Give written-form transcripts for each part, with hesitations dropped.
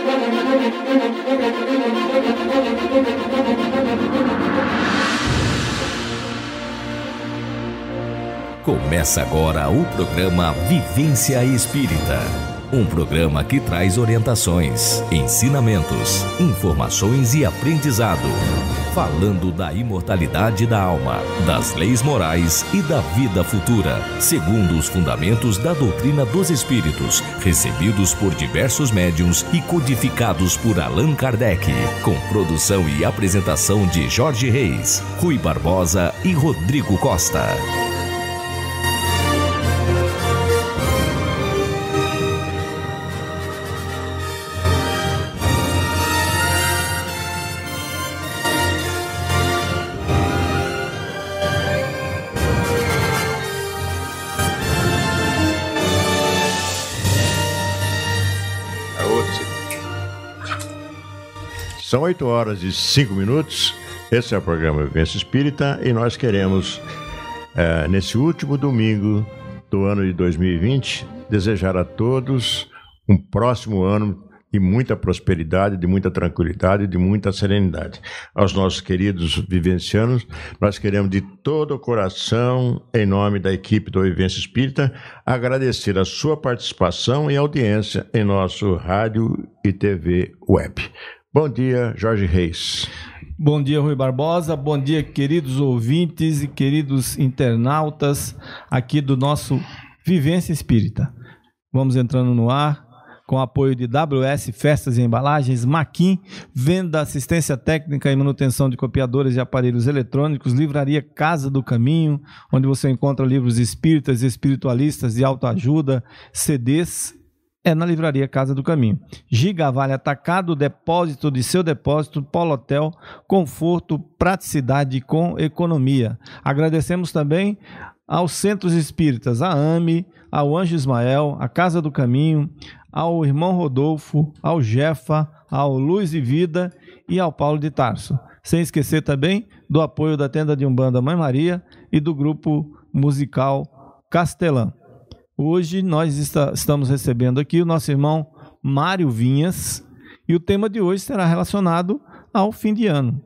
Começa agora o programa Vivência Espírita. Um programa que traz orientações, ensinamentos, informações e aprendizado. Falando da imortalidade da alma, das leis morais e da vida futura, segundo os fundamentos da doutrina dos espíritos, recebidos por diversos médiuns e codificados por Allan Kardec, com produção e apresentação de Jorge Reis, Rui Barbosa e Rodrigo Costa. São 8h05. Esse é o programa Vivência Espírita e nós queremos, nesse último domingo do ano de 2020, desejar a todos um próximo ano de muita prosperidade, de muita tranquilidade, de muita serenidade. Aos nossos queridos vivencianos, nós queremos de todo o coração, em nome da equipe do Vivência Espírita, agradecer a sua participação e audiência em nosso rádio e TV web. Bom dia, Jorge Reis. Bom dia, Rui Barbosa. Bom dia, queridos ouvintes e queridos internautas aqui do nosso Vivência Espírita. Vamos entrando no ar com apoio de WS Festas e Embalagens, Maquin, venda, assistência técnica e manutenção de copiadoras e aparelhos eletrônicos, Livraria Casa do Caminho, onde você encontra livros espíritas, espiritualistas de autoajuda, CDs, na Livraria Casa do Caminho. Giga Vale Atacado, depósito de seu depósito, Polotel, conforto, praticidade com economia. Agradecemos também aos Centros Espíritas, a AME, ao Anjo Ismael, a Casa do Caminho, ao Irmão Rodolfo, ao Jefa, ao Luz e Vida e ao Paulo de Tarso. Sem esquecer também do apoio da Tenda de Umbanda Mãe Maria e do grupo musical Castelã. Hoje nós estamos recebendo aqui o nosso irmão Mário Vinhas e o tema de hoje será relacionado ao fim de ano,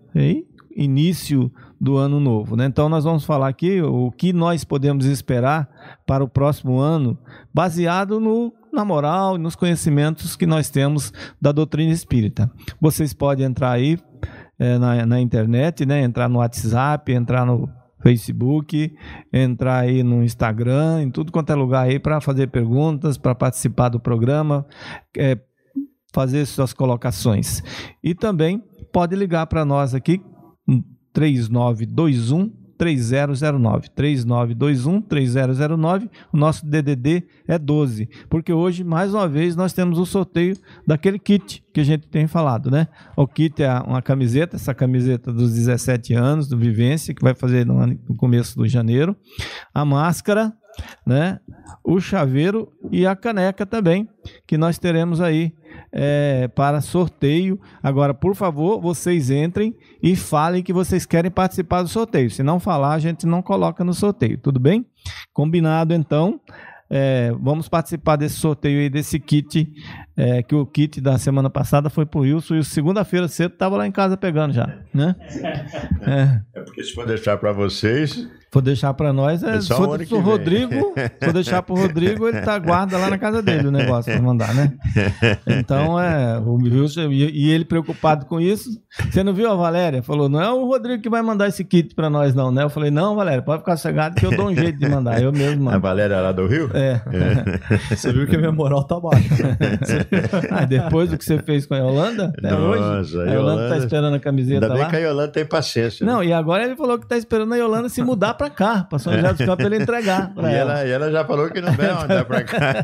início do ano novo, né? Então nós vamos falar aqui o que nós podemos esperar para o próximo ano, baseado na moral e nos conhecimentos que nós temos da doutrina espírita. Vocês podem entrar aí na internet, né? Entrar no WhatsApp, entrar no Facebook, entrar aí no Instagram, em tudo quanto é lugar aí para fazer perguntas, para participar do programa, fazer suas colocações. E também pode ligar para nós aqui, 3921-3009, 3921-3009, o nosso DDD é 12, porque hoje, mais uma vez, nós temos o sorteio daquele kit que a gente tem falado, né? O kit é uma camiseta, essa camiseta dos 17 anos, do Vivência, que vai fazer no começo de janeiro, a máscara, né? O chaveiro e a caneca também, que nós teremos aí para sorteio. Agora, por favor, vocês entrem e falem que vocês querem participar do sorteio. Se não falar, a gente não coloca no sorteio, tudo bem? Combinado, então. Vamos participar desse sorteio aí, desse kit, que o kit da semana passada foi pro Wilson, e segunda-feira cedo estava lá em casa pegando já, né? Porque se for deixar para vocês... For deixar para nós, se for pro Rodrigo, for deixar pro Rodrigo, ele guarda lá na casa dele o negócio para mandar, né? Então, o Wilson, e ele preocupado com isso. Você não viu a Valéria? Falou, não é o Rodrigo que vai mandar esse kit para nós não, né? Eu falei, não, Valéria, pode ficar sossegado que eu dou um jeito de mandar, eu mesmo mando. A Valéria lá do Rio? Você viu que a minha moral tá baixa. Depois do que você fez com a Yolanda, até hoje, a Yolanda tá esperando a camiseta lá. Ainda bem que a Yolanda tem paciência. Não, e agora ele falou que tá esperando a Yolanda se mudar para cá, para São José dos Campos, ele entregar para ela. E ela já falou que não vai mandar para cá.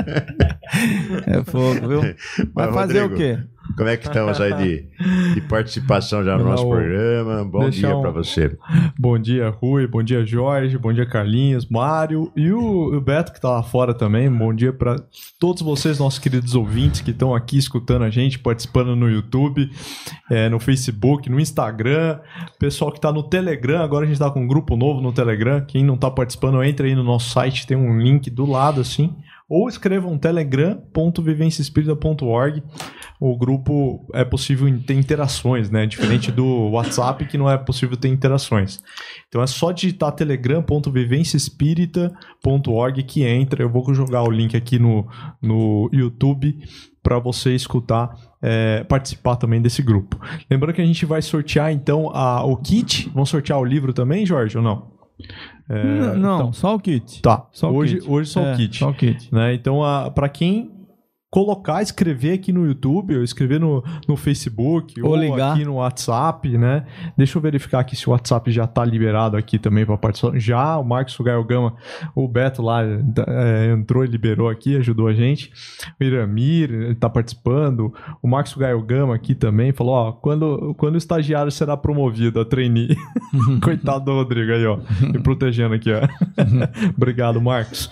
É fogo, viu? Vai fazer Rodrigo, o quê? Como é que estamos aí de participação já no nosso programa? Bom dia para você. Bom dia, Rui. Bom dia, Jorge. Bom dia, Carlinhos, Mário e o Beto, que está lá fora também. Bom dia para todos vocês, nossos queridos ouvintes que estão aqui escutando a gente, participando no YouTube, no Facebook, no Instagram. Pessoal que está no Telegram. Agora a gente está com um grupo novo no Telegram. Quem não está participando, entra aí no nosso site. Tem um link do lado, assim, ou escrevam telegram.vivenciaespírita.org. O grupo é possível ter interações, né? Diferente do WhatsApp, que não é possível ter interações. Então é só digitar telegram.vivenciaespírita.org que entra. Eu vou jogar o link aqui no YouTube para você escutar, participar também desse grupo. Lembrando que a gente vai sortear então o kit. Vamos sortear o livro também, Jorge, ou não? Não, então, só o kit. Tá, só hoje só o kit. Só o kit. Né? Então, para quem escrever aqui no YouTube, ou escrever no Facebook, ou ligar aqui no WhatsApp, né? Deixa eu verificar aqui se o WhatsApp já tá liberado aqui também para participar. Já, o Marcos Gaio Gama, o Beto lá entrou e liberou aqui, ajudou a gente. O Iramir, ele tá participando. O Marcos Gaio Gama aqui também falou, ó, quando o estagiário será promovido a trainee. Coitado do Rodrigo aí, ó, me protegendo aqui, ó. Obrigado, Marcos.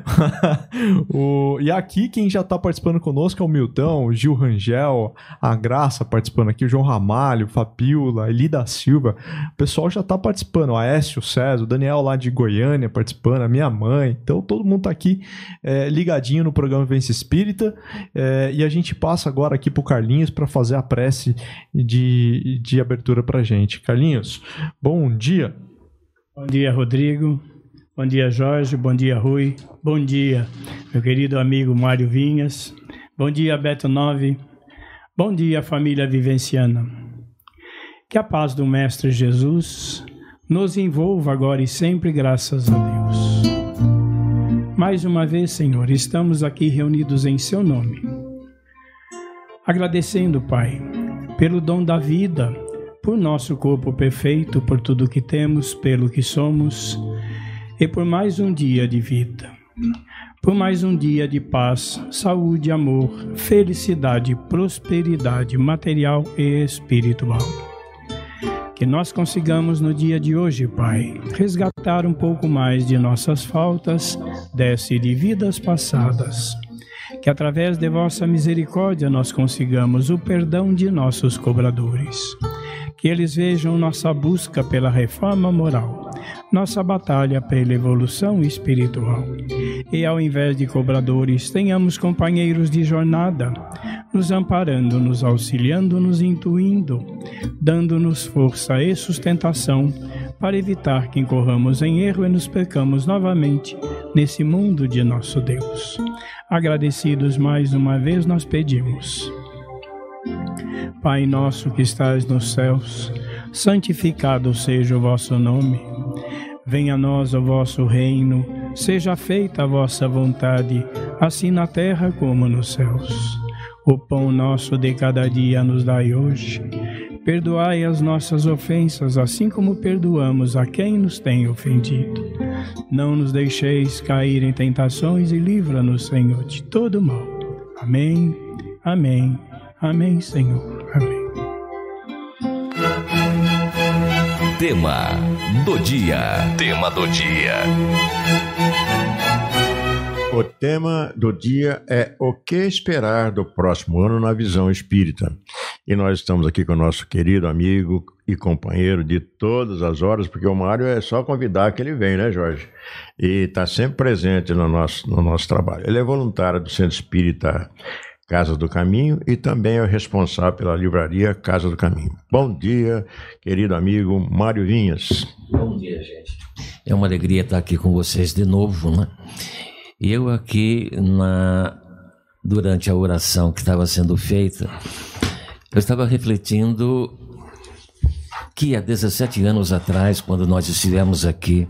E aqui quem já tá participando conosco é o Milton, o Gil Rangel, a Graça participando aqui, o João Ramalho, Fabiola, Elida Silva. O pessoal já tá participando, o Aécio César, o Daniel lá de Goiânia participando, a minha mãe. Então todo mundo tá aqui ligadinho no programa Vivência Espírita, e a gente passa agora aqui pro Carlinhos para fazer a prece de abertura pra gente. Carlinhos, bom dia. Bom dia, Rodrigo. Bom dia, Jorge. Bom dia, Rui. Bom dia, meu querido amigo Mário Vinhas. Bom dia, Beto 9. Bom dia, família vivenciana. Que a paz do Mestre Jesus nos envolva agora e sempre, graças a Deus. Mais uma vez, Senhor, estamos aqui reunidos em Seu nome. Agradecendo, Pai, pelo dom da vida, por nosso corpo perfeito, por tudo que temos, pelo que somos, e por mais um dia de vida, por mais um dia de paz, saúde, amor, felicidade, prosperidade material e espiritual. Que nós consigamos no dia de hoje, Pai, resgatar um pouco mais de nossas faltas, desse de vidas passadas. Que através de vossa misericórdia nós consigamos o perdão de nossos cobradores. Que eles vejam nossa busca pela reforma moral, nossa batalha pela evolução espiritual. E ao invés de cobradores, tenhamos companheiros de jornada, nos amparando, nos auxiliando, nos intuindo, dando-nos força e sustentação para evitar que incorramos em erro e nos percamos novamente nesse mundo de nosso Deus. Agradecidos mais uma vez nós pedimos. Pai nosso que estais nos céus, santificado seja o vosso nome. Venha a nós o vosso reino, seja feita a vossa vontade, assim na terra como nos céus. O pão nosso de cada dia nos dai hoje. Perdoai as nossas ofensas, assim como perdoamos a quem nos tem ofendido. Não nos deixeis cair em tentações e livra-nos, Senhor, de todo mal. Amém, amém, amém, Senhor, amém. Tema do dia. Tema do dia. O tema do dia é o que esperar do próximo ano na visão espírita. E nós estamos aqui com o nosso querido amigo e companheiro de todas as horas, porque o Mário é só convidar que ele vem, né, Jorge? E está sempre presente no nosso trabalho. Ele é voluntário do Centro Espírita Casa do Caminho e também é responsável pela livraria Casa do Caminho. Bom dia, querido amigo Mário Vinhas. Bom dia, gente. É uma alegria estar aqui com vocês de novo, né? Eu aqui, durante a oração que estava sendo feita, eu estava refletindo que há 17 anos atrás, quando nós estivemos aqui,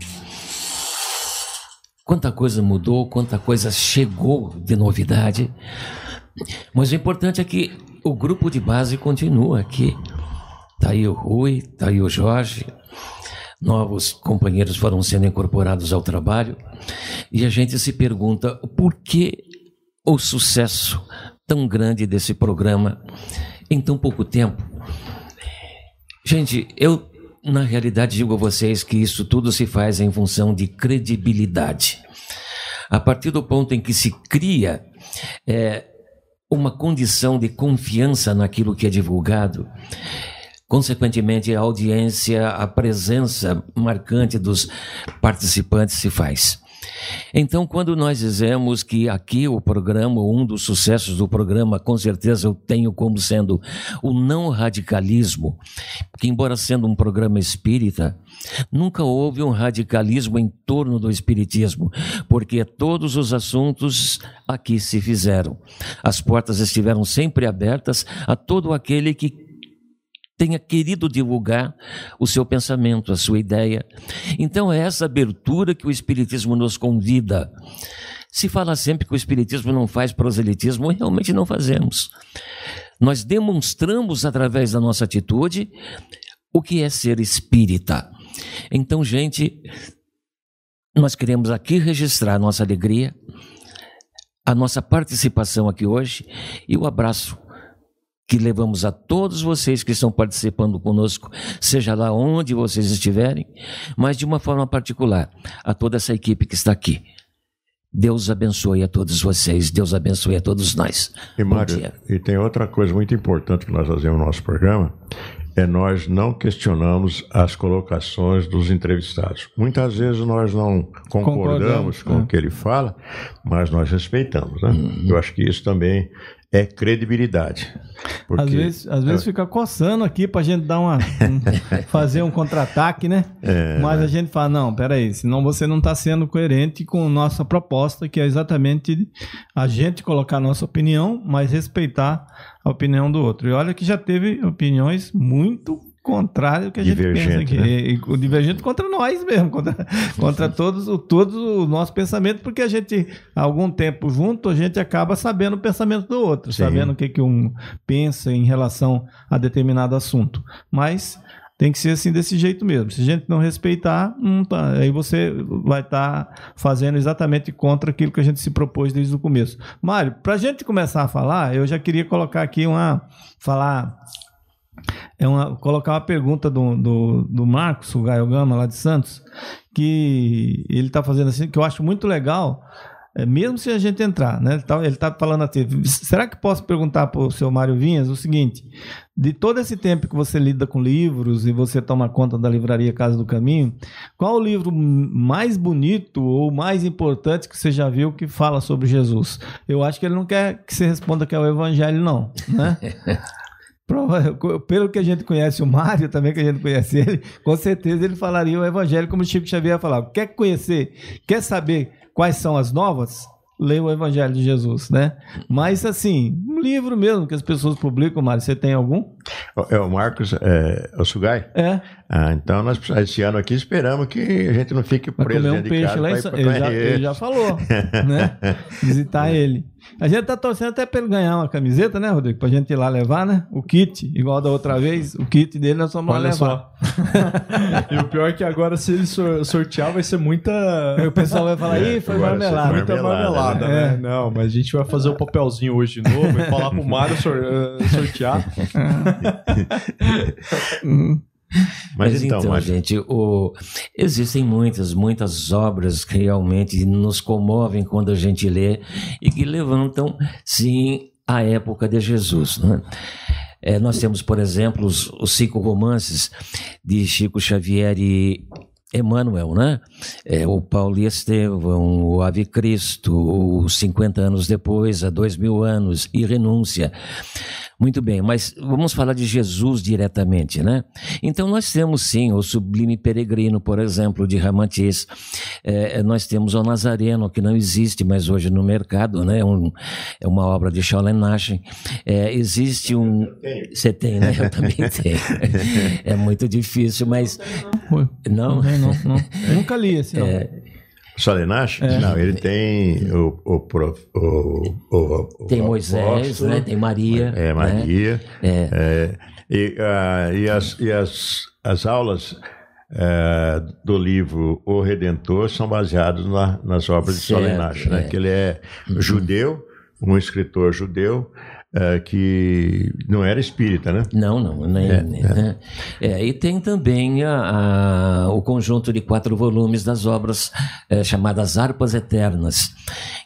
quanta coisa mudou, quanta coisa chegou de novidade. Mas o importante é que o grupo de base continua aqui. Está aí o Rui, está aí o Jorge. Novos companheiros foram sendo incorporados ao trabalho. E a gente se pergunta por que o sucesso tão grande desse programa em tão pouco tempo. Gente, eu na realidade digo a vocês que isso tudo se faz em função de credibilidade. A partir do ponto em que se cria uma condição de confiança naquilo que é divulgado, consequentemente a audiência, a presença marcante dos participantes se faz. Então, quando nós dizemos que aqui o programa, um dos sucessos do programa, com certeza eu tenho como sendo o não radicalismo, que embora sendo um programa espírita, nunca houve um radicalismo em torno do espiritismo, porque todos os assuntos aqui se fizeram. As portas estiveram sempre abertas a todo aquele que tenha querido divulgar o seu pensamento, a sua ideia. Então é essa abertura que o Espiritismo nos convida. Se fala sempre que o Espiritismo não faz proselitismo, realmente não fazemos. Nós demonstramos através da nossa atitude o que é ser espírita. Então, gente, nós queremos aqui registrar a nossa alegria, a nossa participação aqui hoje e o abraço que levamos a todos vocês que estão participando conosco, seja lá onde vocês estiverem, mas de uma forma particular, a toda essa equipe que está aqui. Deus abençoe a todos vocês, Deus abençoe a todos nós. E Mário, e tem outra coisa muito importante que nós fazemos no nosso programa, nós não questionamos as colocações dos entrevistados. Muitas vezes nós não concordamos com o que ele fala, mas nós respeitamos, né? Eu acho que isso também é credibilidade. Porque, às vezes fica coçando aqui pra gente dar fazer um contra-ataque, né? Mas a gente fala, não, peraí, senão você não está sendo coerente com a nossa proposta, que é exatamente a gente colocar a nossa opinião, mas respeitar a opinião do outro. E olha que já teve opiniões muito contrário ao que a gente pensa aqui. Né? E divergente contra nós mesmo, contra todos o nosso pensamento, porque a gente, há algum tempo junto, a gente acaba sabendo o pensamento do outro, Sim. sabendo o que um pensa em relação a determinado assunto. Mas tem que ser assim, desse jeito mesmo. Se a gente não respeitar, aí você vai estar fazendo exatamente contra aquilo que a gente se propôs desde o começo. Mário, para a gente começar a falar, eu já queria colocar aqui colocar uma pergunta do Marcos, o Gaio Gama, lá de Santos, que ele está fazendo assim, que eu acho muito legal, mesmo se a gente entrar, né? Ele está falando assim, será que posso perguntar para o seu Mário Vinhas o seguinte, de todo esse tempo que você lida com livros e você toma conta da livraria Casa do Caminho, qual o livro mais bonito ou mais importante que você já viu que fala sobre Jesus? Eu acho que ele não quer que você responda que é o Evangelho, não, né? Pelo que a gente conhece o Mário, também que a gente conhece ele, com certeza ele falaria o Evangelho como o Chico Xavier falava. Quer conhecer, quer saber quais são as novas? Leia o Evangelho de Jesus, né? Mas assim, um livro mesmo que as pessoas publicam, Mário, você tem algum? O Marcos, o Sugai? Então nós esse ano aqui esperamos que a gente não fique preso dentro de casa. Lá ele já falou, né? Visitar ele. A gente tá torcendo até para ele ganhar uma camiseta, né, Rodrigo? Pra gente ir lá levar, né? O kit, igual da outra vez, o kit dele nós vamos lá levar. E o pior é que agora, se ele sortear, vai ser muita... O pessoal vai falar, foi marmelada. Muita marmelada, né? Não, mas a gente vai fazer o papelzinho hoje de novo e falar pro Mário sortear. Mas então, gente, existem muitas obras que realmente nos comovem quando a gente lê e que levantam, sim, a época de Jesus, né? Nós temos, por exemplo, os 5 romances de Chico Xavier e Emmanuel, né? O Paulo e Estevão, o Ave Cristo, os 50 anos depois, há 2000 anos, e Renúncia. Muito bem, mas vamos falar de Jesus diretamente, né? Então nós temos sim o Sublime Peregrino, por exemplo, de Ramatiz. Nós temos o Nazareno, que não existe mais hoje no mercado, né? É uma obra de Shaolin Nashen. Existe um... Você tem, né? Eu também tenho. É muito difícil, mas... Não? Eu nunca li esse, não. Solenache? Não, ele tem tem Moisés, apóstolo, né? Tem Maria. Maria. Né? E as aulas do livro O Redentor são baseadas nas obras de Solenache, né? Que ele é judeu, um escritor judeu, que não era espírita, né? Não. E tem também o conjunto de 4 volumes das obras chamadas Harpas Eternas,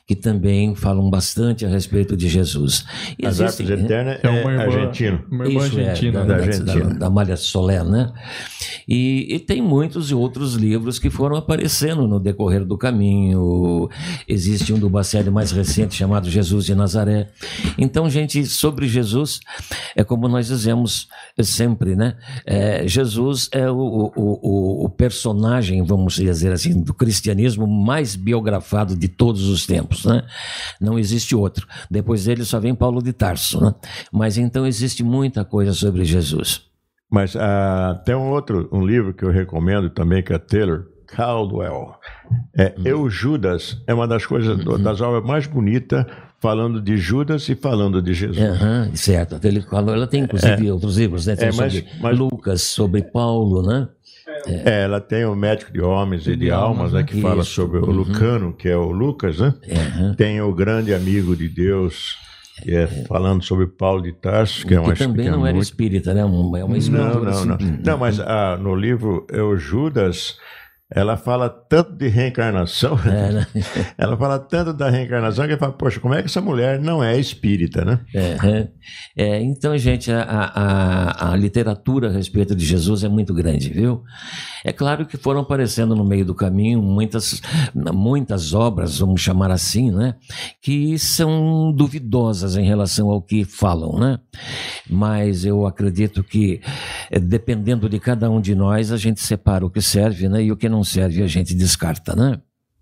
que também falam bastante a respeito de Jesus. As Artes Eternas uma irmã, argentino. Uma irmã argentina. Da Argentina. Da Amália Soler, né? E tem muitos outros livros que foram aparecendo no decorrer do caminho. Existe um do Bacelli mais recente chamado Jesus de Nazaré. Então, gente, sobre Jesus, é como nós dizemos sempre, né? Jesus é o personagem, vamos dizer assim, do cristianismo mais biografado de todos os tempos, né? Não existe outro. Depois dele só vem Paulo de Tarso, né? Mas então existe muita coisa sobre Jesus. Mas tem um livro que eu recomendo também, que é Taylor Caldwell. Eu, Judas, é uma das coisas, das obras mais bonitas, falando de Judas e falando de Jesus. Certo. Ela tem, inclusive, outros livros, né? Tem sobre Lucas, sobre Paulo, né? Ela tem o Médico de Homens e de Almas, né, que fala sobre o Lucano, que é o Lucas, né? Tem o Grande Amigo de Deus, que é falando sobre Paulo de Tarso, que é uma também não era espírita, né? É uma escritura. Não, mas no livro o Judas, ela fala tanto de reencarnação, né? Ela fala tanto da reencarnação que fala, poxa, como é que essa mulher não é espírita, né? Então, gente, a literatura a respeito de Jesus é muito grande, viu? É claro que foram aparecendo no meio do caminho muitas obras, vamos chamar assim, né? Que são duvidosas em relação ao que falam, né? Mas eu acredito que, dependendo de cada um de nós, a gente separa o que serve, né? E o que não serve a gente descarta, né?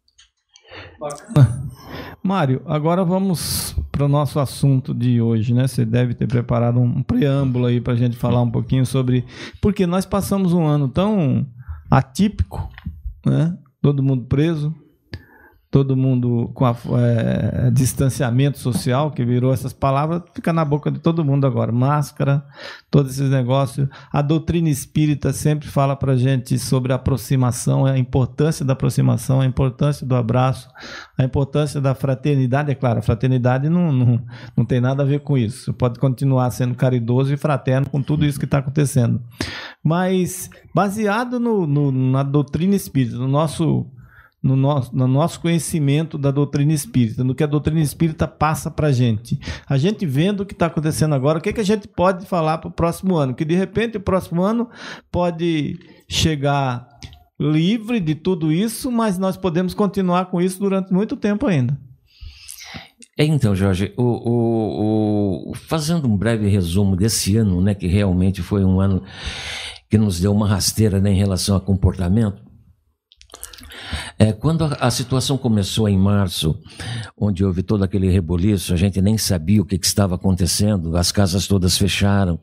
Mário, agora vamos para o nosso assunto de hoje, né? Você deve ter preparado um preâmbulo aí para a gente falar um pouquinho sobre... Porque nós passamos um ano tão atípico, né? Todo mundo preso, todo mundo com distanciamento social, que virou essas palavras, fica na boca de todo mundo agora. Máscara, todos esses negócios. A doutrina espírita sempre fala para a gente sobre a aproximação, a importância da aproximação, a importância do abraço, a importância da fraternidade. É claro, a fraternidade não tem nada a ver com isso. Você pode continuar sendo caridoso e fraterno com tudo isso que está acontecendo. Mas, baseado na doutrina espírita, no nosso conhecimento da doutrina espírita, no que a doutrina espírita passa para a gente vendo o que está acontecendo agora, o que a gente pode falar para o próximo ano, que de repente o próximo ano pode chegar livre de tudo isso, mas nós podemos continuar com isso durante muito tempo ainda. Então, Jorge, fazendo um breve resumo desse ano, né, que realmente foi um ano que nos deu uma rasteira, né, em relação a comportamento. Quando a situação começou em março, onde houve todo aquele reboliço, a gente nem sabia o que estava acontecendo, as casas todas fecharam.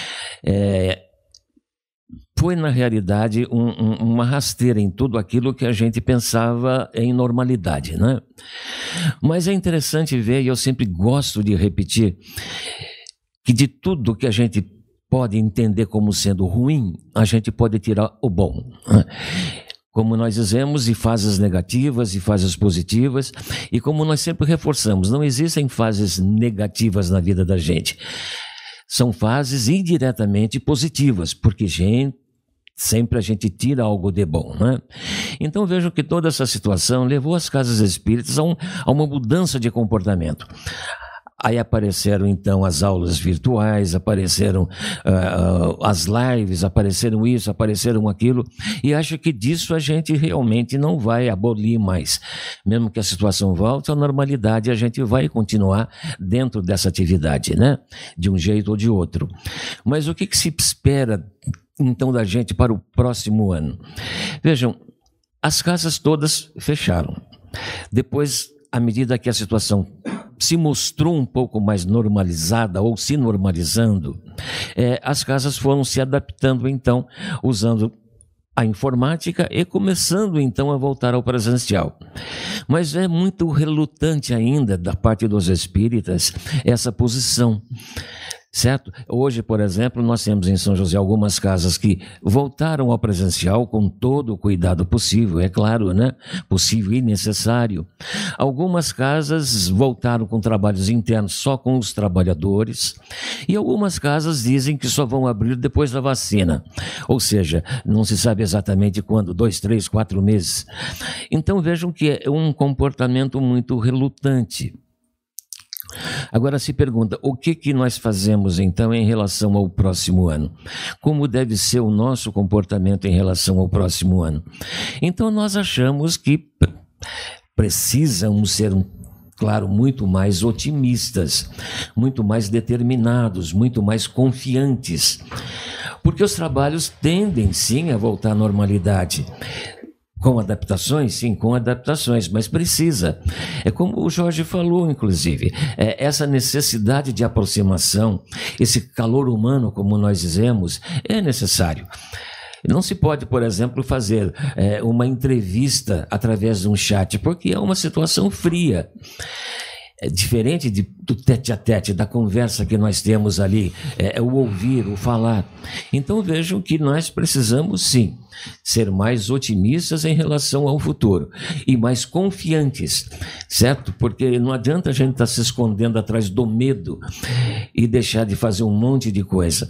Foi, na realidade, uma rasteira em tudo aquilo que a gente pensava em normalidade, né? Mas é interessante ver, e eu sempre gosto de repetir, que de tudo que a gente pode entender como sendo ruim, a gente pode tirar o bom, né? Como nós dizemos, e fases negativas e fases positivas, e como nós sempre reforçamos, não existem fases negativas na vida da gente. São fases indiretamente positivas, porque sempre a gente tira algo de bom, né? Então vejam que toda essa situação levou as casas espíritas a uma mudança de comportamento. Aí apareceram então as aulas virtuais, apareceram as lives, apareceram isso, apareceram aquilo, e acho que disso a gente realmente não vai abolir mais. Mesmo que a situação volte à normalidade, a gente vai continuar dentro dessa atividade, né? De um jeito ou de outro. Mas o que se espera então da gente para o próximo ano? Vejam, as casas todas fecharam. Depois, à medida que a situação se mostrou um pouco mais normalizada ou se normalizando, as casas foram se adaptando então, usando a informática e começando então a voltar ao presencial. Mas é muito relutante ainda da parte dos espíritas essa posição. certo? Hoje, por exemplo, nós temos em São José algumas casas que voltaram ao presencial com todo o cuidado possível, é claro, né? Possível e necessário. Algumas casas voltaram com trabalhos internos só com os trabalhadores, e algumas casas dizem que só vão abrir depois da vacina, ou seja, não se sabe exatamente quando, 2, 3, 4 meses. Então vejam que é um comportamento muito relutante. Agora se pergunta, o que nós fazemos então em relação ao próximo ano? Como deve ser o nosso comportamento em relação ao próximo ano? Então nós achamos que precisam ser, claro, muito mais otimistas, muito mais determinados, muito mais confiantes, porque os trabalhos tendem sim a voltar à normalidade. Com adaptações? Sim, com adaptações, mas precisa. É como o Jorge falou, inclusive, essa necessidade de aproximação, esse calor humano, como nós dizemos, é necessário. Não se pode, por exemplo, fazer uma entrevista através de um chat, porque é uma situação fria. É diferente do tete-a-tete, da conversa que nós temos ali, o ouvir, o falar. Então vejam que nós precisamos sim ser mais otimistas em relação ao futuro e mais confiantes, certo? Porque não adianta a gente estar se escondendo atrás do medo e deixar de fazer um monte de coisa.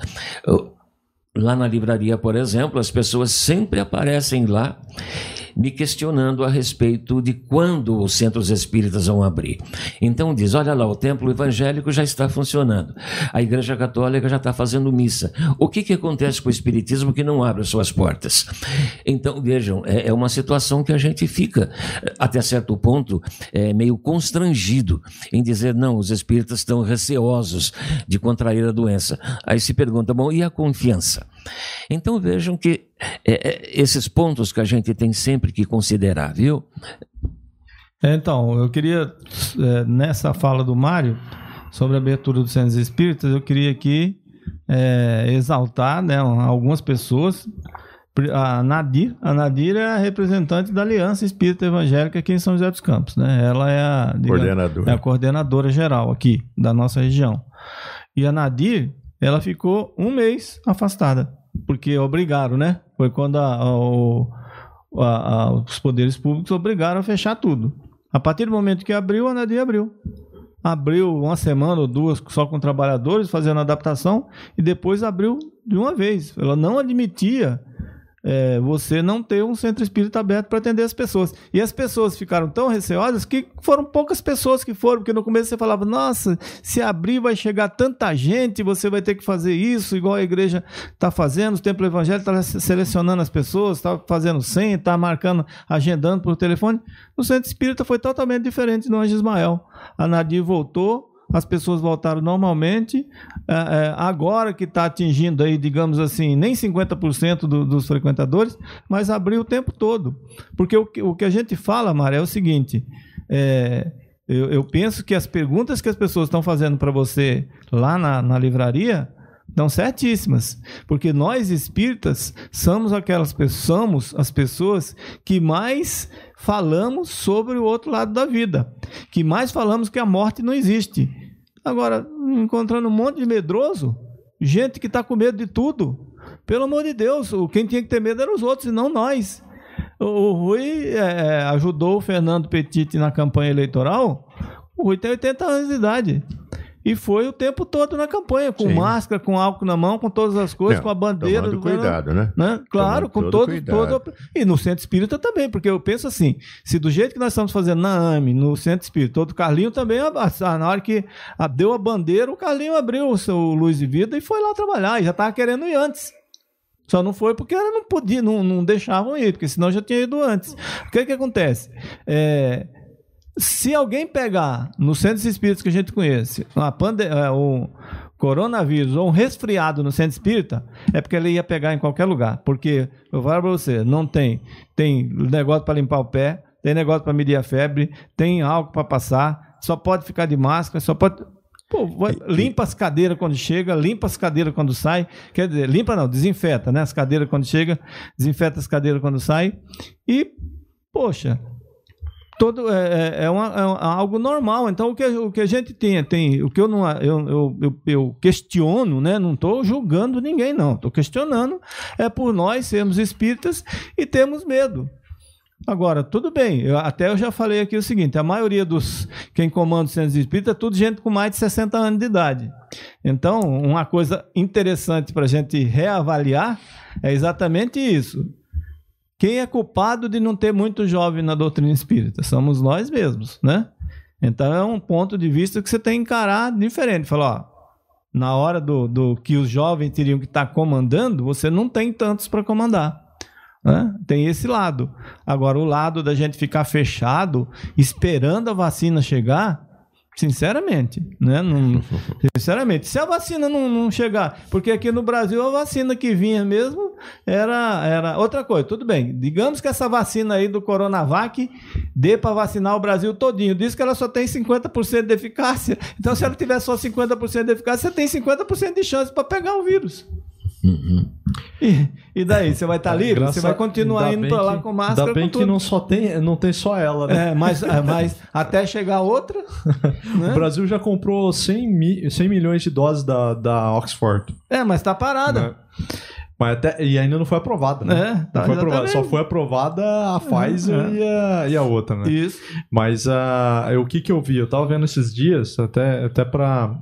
Lá na livraria, por exemplo, as pessoas sempre aparecem lá me questionando a respeito de quando os centros espíritas vão abrir. Então diz, olha lá, o templo evangélico já está funcionando, a Igreja Católica já está fazendo missa. O que acontece com o espiritismo que não abre suas portas? Então vejam, é uma situação que a gente fica, até certo ponto, meio constrangido em dizer, não, os espíritas estão receosos de contrair a doença. Aí se pergunta, bom, e a confiança? Então vejam que esses pontos que a gente tem sempre que considerar, viu? Então, eu queria, nessa fala do Mário, sobre a abertura dos centros espíritas, eu queria aqui exaltar, né, algumas pessoas. A Nadir é a representante da Aliança Espírita Evangélica aqui em São José dos Campos, né? Ela é a coordenadora geral aqui da nossa região. E a Nadir, ela ficou 1 mês afastada, porque obrigaram, né? Foi quando os poderes públicos obrigaram a fechar tudo. A partir do momento que abriu, a Nadir abriu. Abriu 1 semana ou 2 só com trabalhadores, fazendo adaptação, e depois abriu de uma vez. Ela não admitia você não ter um centro espírita aberto para atender as pessoas. E as pessoas ficaram tão receosas que foram poucas pessoas que foram, porque no começo você falava, nossa, se abrir vai chegar tanta gente, você vai ter que fazer isso, igual a igreja está fazendo, o templo evangélico está selecionando as pessoas, está fazendo 100, está marcando, agendando por telefone. No centro espírita foi totalmente diferente no Anjo Ismael. A Nadir voltou, as pessoas voltaram normalmente, agora que está atingindo aí, digamos assim, nem 50% dos frequentadores, mas abriu o tempo todo. Porque o que a gente fala, Mara, é o seguinte, eu penso que as perguntas que as pessoas estão fazendo para você lá na livraria estão certíssimas, porque nós espíritas somos as pessoas que mais falamos sobre o outro lado da vida, que mais falamos que a morte não existe. Agora, encontrando um monte de medroso, gente que está com medo de tudo, pelo amor de Deus, quem tinha que ter medo eram os outros e não nós. O Rui ajudou o Fernando Petit na campanha eleitoral. O Rui tem 80 anos de idade. E foi o tempo todo na campanha, com Sim. máscara, com álcool na mão, com todas as coisas, com a bandeira. Tomando cuidado, né? Claro, com todo. E no Centro Espírita também, porque eu penso assim, se do jeito que nós estamos fazendo na AME, no Centro Espírita, o Carlinho também, na hora que deu a bandeira, o Carlinho abriu o seu Luz e Vida e foi lá trabalhar, e já estava querendo ir antes. Só não foi porque ela não podia, não deixavam ir, porque senão já tinha ido antes. O que acontece? Se alguém pegar nos centros espíritas que a gente conhece o coronavírus ou um resfriado no centro espírita, é porque ele ia pegar em qualquer lugar. Porque, eu falo para você, não tem negócio para limpar o pé, tem negócio para medir a febre, tem álcool para passar, só pode ficar de máscara, só pode... limpa as cadeiras quando chega, limpa as cadeiras quando sai, quer dizer, limpa não, desinfeta, né? As cadeiras quando chega, desinfeta as cadeiras quando sai, e, poxa... algo normal. Então, o que a gente tem o que eu questiono, né? Não estou julgando ninguém, não. Estou questionando por nós sermos espíritas e temos medo. Agora, tudo bem, eu já falei aqui o seguinte, a maioria quem comanda os centros espíritas é tudo gente com mais de 60 anos de idade. Então, uma coisa interessante para a gente reavaliar é exatamente isso. Quem é culpado de não ter muito jovem na doutrina espírita? Somos nós mesmos, né? Então, é um ponto de vista que você tem que encarar diferente. Falar, na hora do que os jovens teriam que estar comandando, você não tem tantos para comandar. Né? Tem esse lado. Agora, o lado da gente ficar fechado, esperando a vacina chegar, sinceramente, né? Sinceramente, se a vacina não chegar, porque aqui no Brasil a vacina que vinha mesmo era outra coisa, tudo bem, digamos que essa vacina aí do Coronavac dê para vacinar o Brasil todinho, diz que ela só tem 50% de eficácia, então se ela tiver só 50% de eficácia, você tem 50% de chance para pegar o vírus. Uhum. E daí, você vai estar livre? Você vai continuar indo para lá com máscara? Ainda bem que não tem só ela, né? Mas até chegar outra... Né? O Brasil já comprou 100 milhões de doses da Oxford. Mas está parada. Né? Mas e ainda não foi aprovada, né? Não foi aprovada. Só foi aprovada a Pfizer e a outra, né? Isso. Mas o que eu vi? Eu estava vendo esses dias, até para...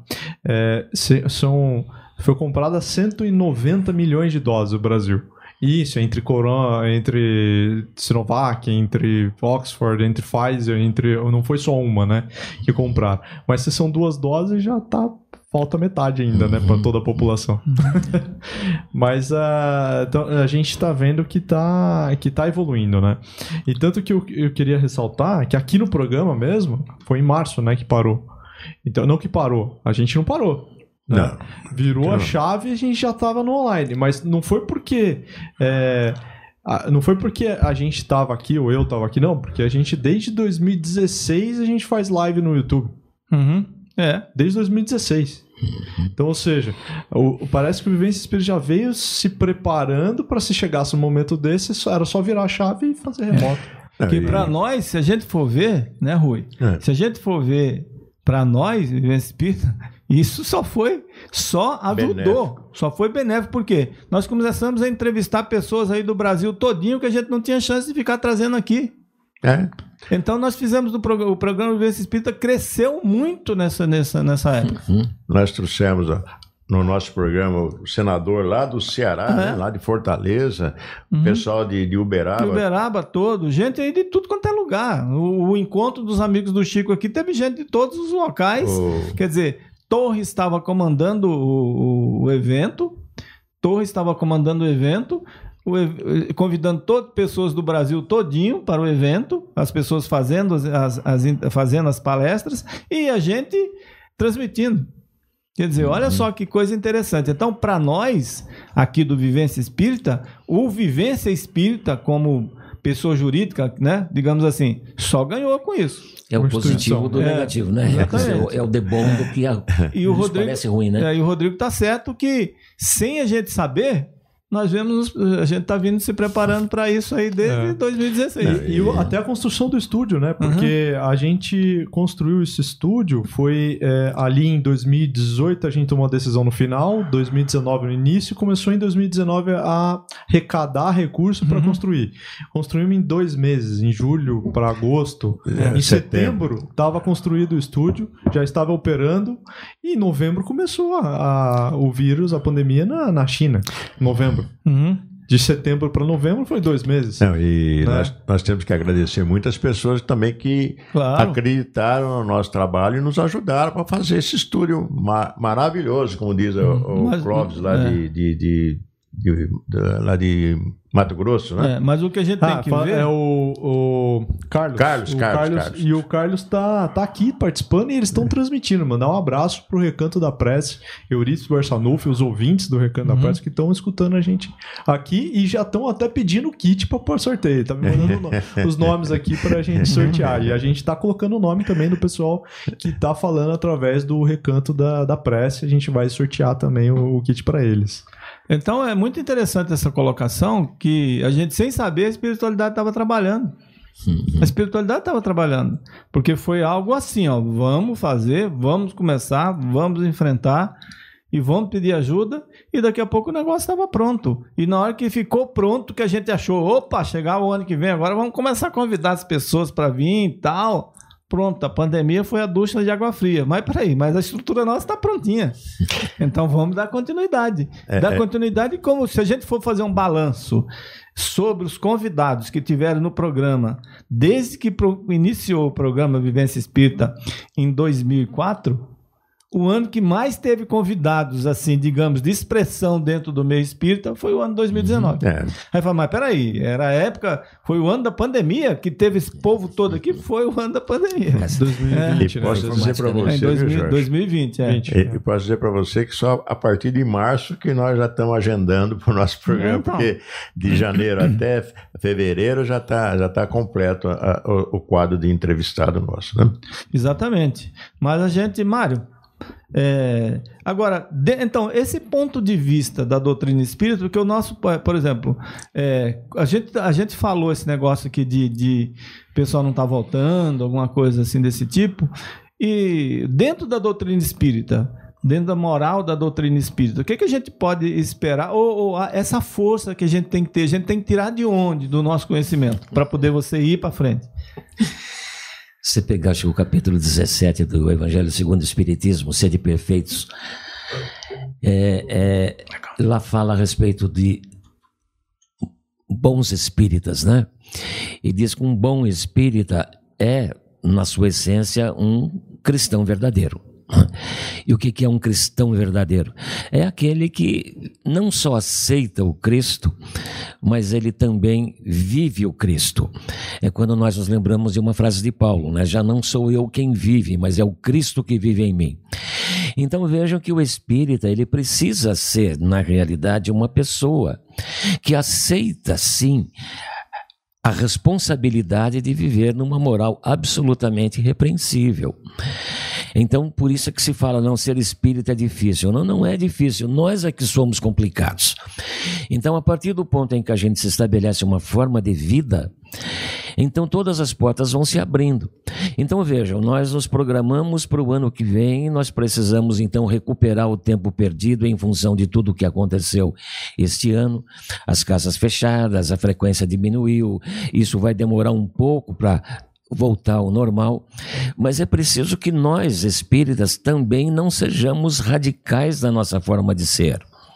Foi comprada 190 milhões de doses no Brasil. Isso, entre Sinovac, entre Oxford, entre Pfizer, não foi só uma, né, que compraram. Mas se são 2 doses, já falta metade ainda, né, para toda a população. Mas então, a gente está vendo que tá evoluindo, né. E tanto que eu queria ressaltar que aqui no programa mesmo, foi em março, né, que parou. Então, não que parou, a gente não parou. Não. Virou a chave e a gente já estava no online, mas não foi porque a gente estava aqui ou eu estava aqui, não, porque a gente desde 2016 a gente faz live no YouTube. Uhum. Desde 2016. Então, ou seja, parece que o Vivência Espírita já veio se preparando para se chegasse um momento desse, era só virar a chave e fazer remoto. Porque para nós, se a gente for ver, né, Rui? Se a gente for ver para nós, Vivência Espírita, isso só ajudou, benéfico. Só foi benéfico, porque nós começamos a entrevistar pessoas aí do Brasil todinho que a gente não tinha chance de ficar trazendo aqui. Então nós fizemos o programa Vivência Espírita, cresceu muito nessa época. Nós trouxemos no nosso programa o senador lá do Ceará, né? Lá de Fortaleza, o pessoal de Uberaba. Uberaba todo, gente aí de tudo quanto é lugar. O encontro dos amigos do Chico aqui teve gente de todos os locais, quer dizer... Torres estava comandando o evento, convidando todas pessoas do Brasil todinho para o evento, as pessoas fazendo as palestras e a gente transmitindo. Quer dizer, olha só que coisa interessante. Então, para nós, aqui do Vivência Espírita, o Vivência Espírita como pessoa jurídica, né, digamos assim, só ganhou com isso. É o positivo do negativo, né? É o de bom do que parece ruim, né? E o Rodrigo está certo que, sem a gente saber, a gente está vindo se preparando para isso aí desde 2016. E até a construção do estúdio, né? Porque a gente construiu esse estúdio, foi ali em 2018 a gente tomou a decisão no final, 2019 no início, começou em 2019 a arrecadar recursos para construir. Construímos em 2 meses, em julho para agosto. Em setembro estava construído o estúdio, já estava operando, e em novembro começou o vírus, a pandemia na China. Novembro. De setembro para novembro foi 2 meses. Nós temos que agradecer muitas pessoas também que acreditaram no nosso trabalho e nos ajudaram para fazer esse estúdio maravilhoso, como diz o Clóvis lá lá de Mato Grosso, né? Mas o que a gente tem que ver... É o Carlos. E o Carlos tá aqui participando e eles estão transmitindo. Mandar um abraço pro Recanto da Prece, Eurípides Barçanufo, os ouvintes do Recanto da Prece que estão escutando a gente aqui e já estão até pedindo o kit para sorteio. Tá me mandando os nomes aqui pra gente sortear. E a gente tá colocando o nome também do pessoal que tá falando através do Recanto da Prece. A gente vai sortear também o kit para eles. Então é muito interessante essa colocação, que a gente, sem saber, a espiritualidade estava trabalhando. A espiritualidade estava trabalhando, porque foi algo assim, ó, vamos fazer, vamos começar, vamos enfrentar e vamos pedir ajuda, e daqui a pouco o negócio estava pronto. E na hora que ficou pronto, que a gente achou, opa, chegar o ano que vem, agora vamos começar a convidar as pessoas para vir e tal. Pronto, a pandemia foi a ducha de água fria. Mas peraí, mas a estrutura nossa está prontinha. Então vamos dar continuidade. Dar continuidade como se a gente for fazer um balanço sobre os convidados que tiveram no programa, desde que iniciou o programa Vivência Espírita em 2004, o ano que mais teve convidados, assim, digamos, de expressão dentro do meio espírita foi o ano 2019. Aí fala, mas peraí, era a época, foi o ano da pandemia, que teve esse povo todo aqui, foi o ano da pandemia. 2020, E posso dizer para você, viu, Jorge? 2020, E posso dizer para você que só a partir de março que nós já estamos agendando para o nosso programa, então, porque de janeiro até fevereiro já tá completo o quadro de entrevistado nosso, né? Exatamente. Mas a gente, Mário, agora, então, esse ponto de vista da doutrina espírita, porque o nosso, por exemplo, a gente falou esse negócio aqui de o pessoal não tá voltando, alguma coisa assim desse tipo, e dentro da doutrina espírita, dentro da moral da doutrina espírita, o que a gente pode esperar, ou essa força que a gente tem que tirar de onde? Do nosso conhecimento, para poder você ir para frente. Você pegaste o capítulo 17 do Evangelho segundo o Espiritismo, Sede Perfeitos, lá fala a respeito de bons espíritas, né? E diz que um bom espírita é, na sua essência, um cristão verdadeiro. E o que é um cristão verdadeiro? É aquele que não só aceita o Cristo, mas ele também vive o Cristo. É quando nós nos lembramos de uma frase de Paulo, né? Já não sou eu quem vive, mas é o Cristo que vive em mim. Então vejam que o espírita, ele precisa ser, na realidade, uma pessoa que aceita, sim, a responsabilidade de viver numa moral absolutamente irrepreensível. Então, por isso é que se fala, não, ser espírita é difícil. Não, não é difícil, nós é que somos complicados. Então, a partir do ponto em que a gente se estabelece uma forma de vida, então todas as portas vão se abrindo. Então vejam, nós nos programamos para o ano que vem, nós precisamos então recuperar o tempo perdido em função de tudo o que aconteceu este ano, as casas fechadas, a frequência diminuiu, isso vai demorar um pouco para voltar ao normal, mas é preciso que nós, espíritas, também não sejamos radicais na nossa forma de ser.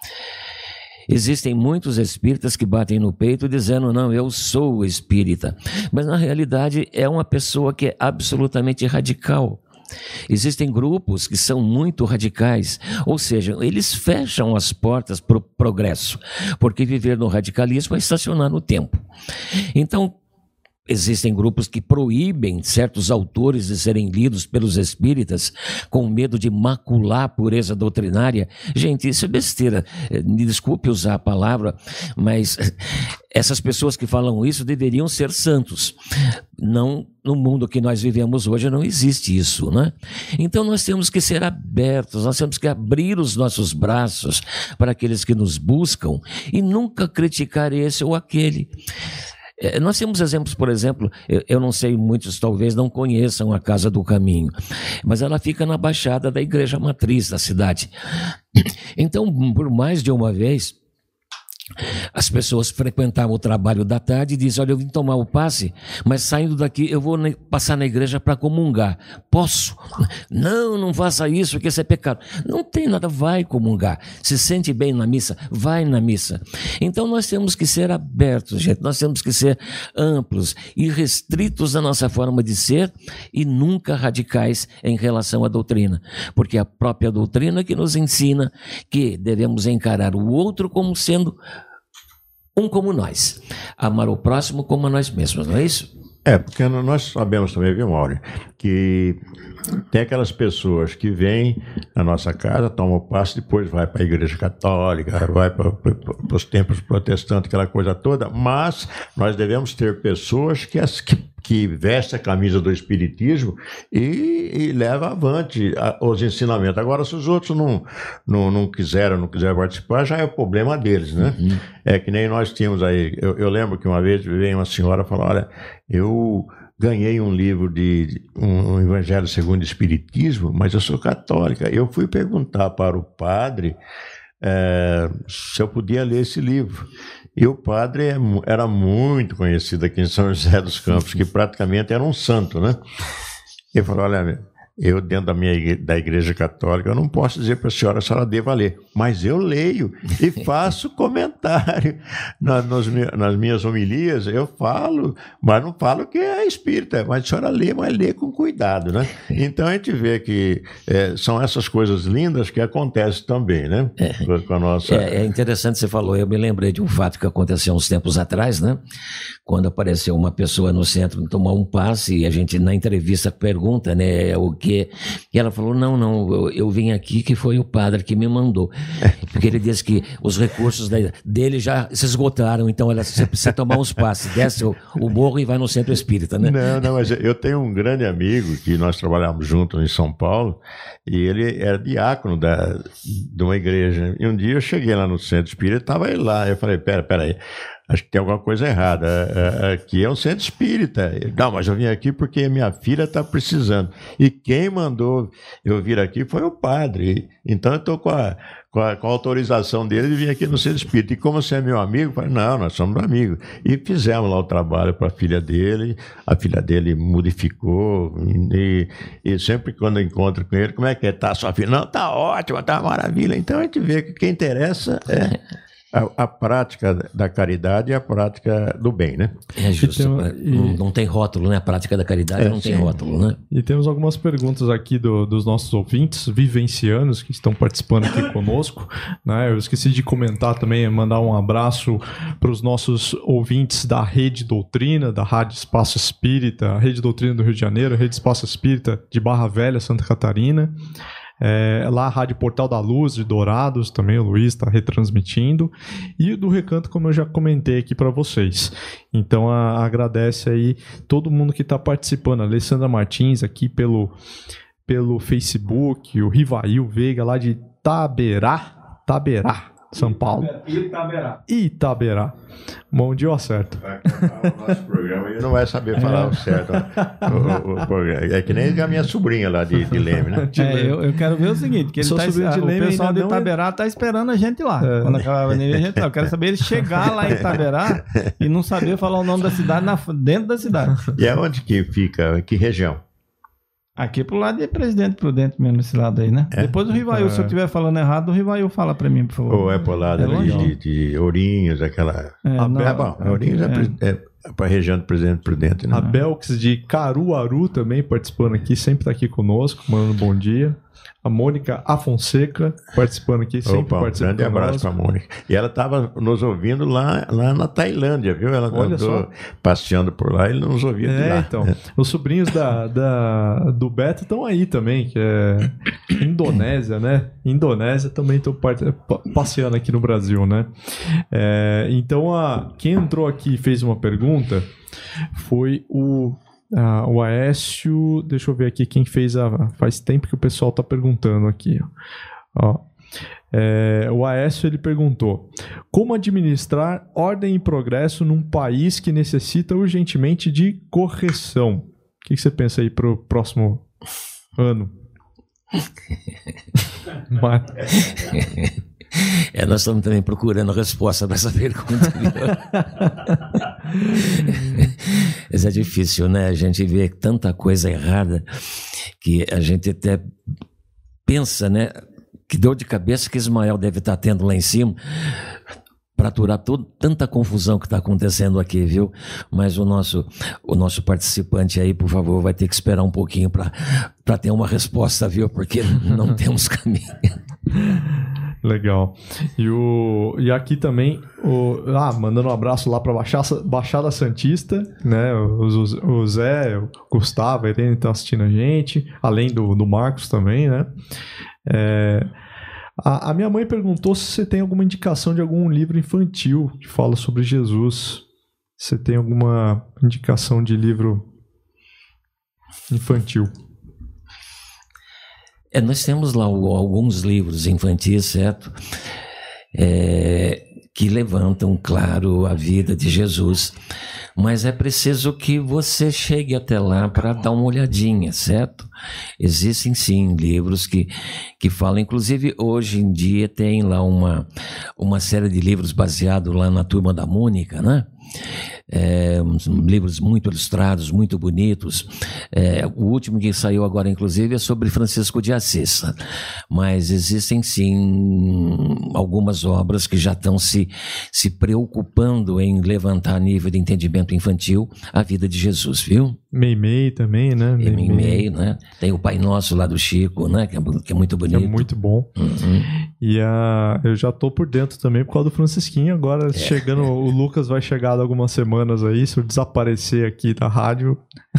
Existem muitos espíritas que batem no peito dizendo, não, eu sou espírita, mas na realidade é uma pessoa que é absolutamente radical. Existem grupos que são muito radicais, ou seja, eles fecham as portas para o progresso, porque viver no radicalismo é estacionar no tempo. Então, existem grupos que proíbem certos autores de serem lidos pelos espíritas com medo de macular a pureza doutrinária. Gente, isso é besteira. Me desculpe usar a palavra, mas essas pessoas que falam isso deveriam ser santos. Não, no mundo que nós vivemos hoje não existe isso, né? Então nós temos que ser abertos, nós temos que abrir os nossos braços para aqueles que nos buscam e nunca criticar esse ou aquele. Nós temos exemplos, por exemplo, eu não sei, muitos talvez não conheçam a Casa do Caminho, mas ela fica na Baixada da Igreja Matriz da cidade. Então, por mais de uma vez, as pessoas frequentavam o trabalho da tarde e diziam, olha, eu vim tomar o passe, mas saindo daqui eu vou passar na igreja para comungar. Posso? Não, não faça isso, porque isso é pecado. Não tem nada, vai comungar. Se sente bem na missa, vai na missa. Então nós temos que ser abertos, gente. Nós temos que ser amplos e restritos na nossa forma de ser e nunca radicais em relação à doutrina. Porque é a própria doutrina que nos ensina que devemos encarar o outro como sendo um como nós, amar o próximo como a nós mesmos, não é isso? Porque nós sabemos também, viu, Mauro, que tem aquelas pessoas que vêm na nossa casa, tomam o passe, depois vai para a igreja católica, vai para os templos protestantes, aquela coisa toda, mas nós devemos ter pessoas que que veste a camisa do espiritismo e leva avante os ensinamentos. Agora, se os outros não quiseram participar, já é o problema deles, né? É que nem nós tínhamos aí, eu lembro que uma vez veio uma senhora e falou, olha, eu ganhei um livro de um Evangelho segundo o Espiritismo, mas eu sou católica. Eu fui perguntar para o padre se eu podia ler esse livro. E o padre era muito conhecido aqui em São José dos Campos, que praticamente era um santo, né? Ele falou, olha, eu dentro da igreja católica, eu não posso dizer para a senhora deva ler, mas eu leio e faço comentário nas minhas homilias, eu falo, mas não falo que é espírita, mas a senhora lê, mas lê com cuidado, né? Então a gente vê que são essas coisas lindas que acontecem também, né? Com a nossa... É interessante, você falou, eu me lembrei de um fato que aconteceu uns tempos atrás, né? Quando apareceu uma pessoa no centro tomar um passe e a gente na entrevista pergunta, né, o que, e ela falou, não, eu vim aqui que foi o padre que me mandou, porque ele disse que os recursos dele já se esgotaram, então você precisa tomar uns passes, desce o morro e vai no centro espírita, né? Não, mas eu tenho um grande amigo que nós trabalhamos juntos em São Paulo e ele era diácono de uma igreja, e um dia eu cheguei lá no centro espírita, estava ele lá, eu falei, peraí, acho que tem alguma coisa errada. Aqui é um centro espírita. Não, mas eu vim aqui porque minha filha está precisando. E quem mandou eu vir aqui foi o padre. Então eu estou com a autorização dele de vir aqui no centro espírita. E como você é meu amigo, eu falei, não, nós somos amigos. E fizemos lá o trabalho para a filha dele. A filha dele modificou. E sempre quando eu encontro com ele, como é que está a sua filha? Não, está ótima, está maravilha. Então a gente vê que o que interessa a prática da caridade e a prática do bem, né? É justo. Não tem rótulo, né? A prática da caridade não tem rótulo, né? E temos algumas perguntas aqui dos nossos ouvintes, vivencianos, que estão participando aqui conosco, né? Eu esqueci de comentar também, mandar um abraço para os nossos ouvintes da Rede Doutrina, da Rádio Espaço Espírita, a Rede Doutrina do Rio de Janeiro, a Rede Espaço Espírita de Barra Velha, Santa Catarina. Lá a Rádio Portal da Luz de Dourados também, o Luiz está retransmitindo, e do Recanto, como eu já comentei aqui para vocês. Então agradece aí todo mundo que está participando, a Alessandra Martins aqui pelo Facebook, o Rivail Veiga lá de Taberá, São Paulo. Itaberá. Bom dia, eu acerto. Vai acabar o nosso programa e não vai saber falar o certo. O programa. É que nem a minha sobrinha lá de Leme, né? Eu quero ver o seguinte, que o pessoal de Itaberá está esperando a gente lá. Quando acabar a pandemia, a gente lá. Eu quero saber ele chegar lá em Itaberá e não saber falar o nome da cidade dentro da cidade. E é onde que fica? Que região? Aqui pro lado de Presidente Prudente mesmo, esse lado aí, né? Depois do Rivail, se eu estiver falando errado, o Rivail fala pra mim, por favor. Ou é pro lado de Ourinhos, aquela... Ourinhos é pra região do Presidente Prudente, né? A Belks de Caruaru também participando aqui, sempre tá aqui conosco, mandando bom dia. A Mônica Afonseca participando aqui, sempre participando. Um grande abraço para a Mônica. E ela estava nos ouvindo lá na Tailândia, viu? Ela andou passeando por lá e nos ouvia de lá. Então, os sobrinhos do Beto estão aí também, que é Indonésia, né? Indonésia também estão passeando aqui no Brasil, né? Então, quem entrou aqui e fez uma pergunta foi o Aécio, deixa eu ver aqui quem fez faz tempo que o pessoal está perguntando aqui. O Aécio, ele perguntou: como administrar ordem e progresso num país que necessita urgentemente de correção? O que você pensa aí para o próximo ano? Nós estamos também procurando a resposta para essa pergunta. Mas é difícil, né? A gente vê tanta coisa errada que a gente até pensa, né? Que dor de cabeça que Ismael deve estar tendo lá em cima para aturar tanta confusão que está acontecendo aqui, viu? Mas o nosso participante aí, por favor, vai ter que esperar um pouquinho para ter uma resposta, viu? Porque não temos caminho. Legal. E aqui também, mandando um abraço lá para a Baixada Santista, né? O Zé, o Gustavo, a Irene estão assistindo a gente, além do Marcos também, né? A minha mãe perguntou se você tem alguma indicação de algum livro infantil que fala sobre Jesus. Você tem alguma indicação de livro infantil. Nós temos lá alguns livros infantis, certo? Que levantam, claro, a vida de Jesus. Mas é preciso que você chegue até lá para dar uma olhadinha, certo? Existem sim livros que falam, inclusive hoje em dia tem lá uma série de livros baseados lá na Turma da Mônica, né? Livros muito ilustrados, muito bonitos. O último que saiu agora, inclusive, é sobre Francisco de Assis. Mas existem sim algumas obras que já estão se preocupando em levantar a nível de entendimento infantil a vida de Jesus, viu? Meimei também, né? Meimei, né? Tem o Pai Nosso lá do Chico, né? Que é muito bonito. É muito bom. Uhum. E eu já tô por dentro também por causa do Francisquinho. Agora, chegando, o Lucas vai chegar algumas semanas aí. Se eu desaparecer aqui da rádio,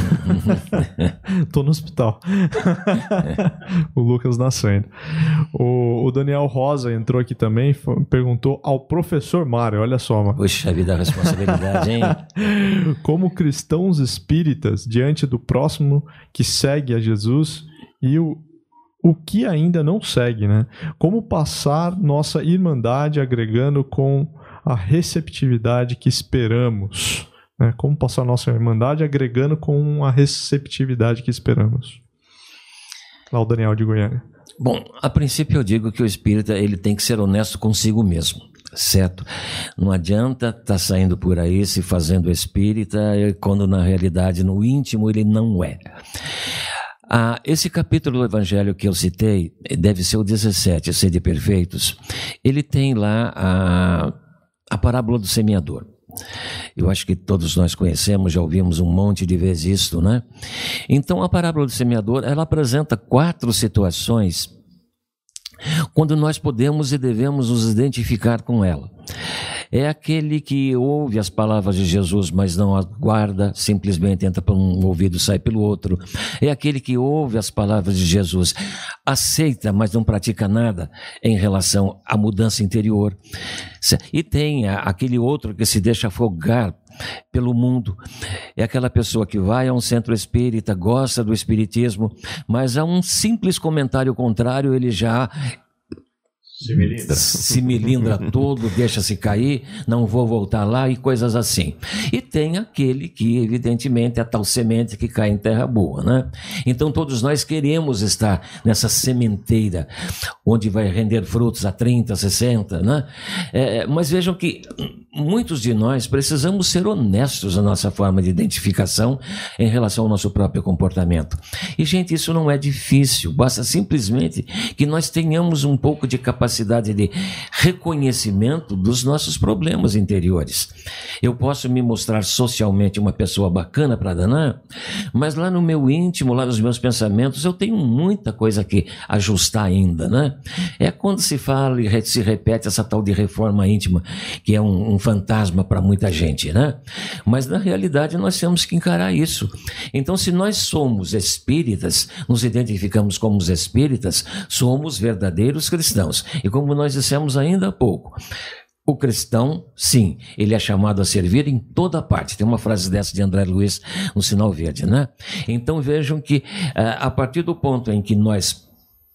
tô no hospital. O Lucas nascendo. O Daniel Rosa entrou aqui também, perguntou ao professor Mário, olha só, mano. Puxa vida, a responsabilidade, hein? Como cristãos espíritas, diante do próximo que segue a Jesus e o que ainda não segue, né? Como passar nossa irmandade agregando com a receptividade que esperamos, né? Como passar nossa irmandade agregando com a receptividade que esperamos. Lá o Daniel de Goiânia. Bom, a princípio eu digo que o espírita ele tem que ser honesto consigo mesmo, certo? Não adianta estar saindo por aí se fazendo espírita quando na realidade no íntimo ele não é. Esse capítulo do Evangelho que eu citei, deve ser o 17, Sede Perfeitos, ele tem lá a parábola do semeador. Eu acho que todos nós conhecemos, já ouvimos um monte de vezes isso, né? Então a parábola do semeador, ela apresenta 4 situações quando nós podemos e devemos nos identificar com ela. É aquele que ouve as palavras de Jesus, mas não as guarda, simplesmente entra por um ouvido e sai pelo outro. É aquele que ouve as palavras de Jesus, aceita, mas não pratica nada em relação à mudança interior. E tem aquele outro que se deixa afogar pelo mundo. É aquela pessoa que vai a um centro espírita, gosta do espiritismo, mas a um simples comentário contrário ele já se melindra todo, deixa-se cair, não vou voltar lá e coisas assim. E tem aquele que evidentemente é a tal semente que cai em terra boa, né? Então todos nós queremos estar nessa sementeira onde vai render frutos a 30, 60, né? Mas vejam que muitos de nós precisamos ser honestos na nossa forma de identificação em relação ao nosso próprio comportamento. E gente, isso não é difícil, basta simplesmente que nós tenhamos um pouco de capacidade de reconhecimento dos nossos problemas interiores. Eu posso me mostrar socialmente uma pessoa bacana para danar, mas lá no meu íntimo, lá nos meus pensamentos, eu tenho muita coisa que ajustar ainda, né? É quando se fala e se repete essa tal de reforma íntima, que é um fantasma para muita gente, né? Mas na realidade nós temos que encarar isso. Então, se nós somos espíritas, nos identificamos como os espíritas, somos verdadeiros cristãos. E como nós dissemos ainda há pouco, o cristão, sim, ele é chamado a servir em toda parte. Tem uma frase dessa de André Luiz no Sinal Verde, né? Então vejam que a partir do ponto em que nós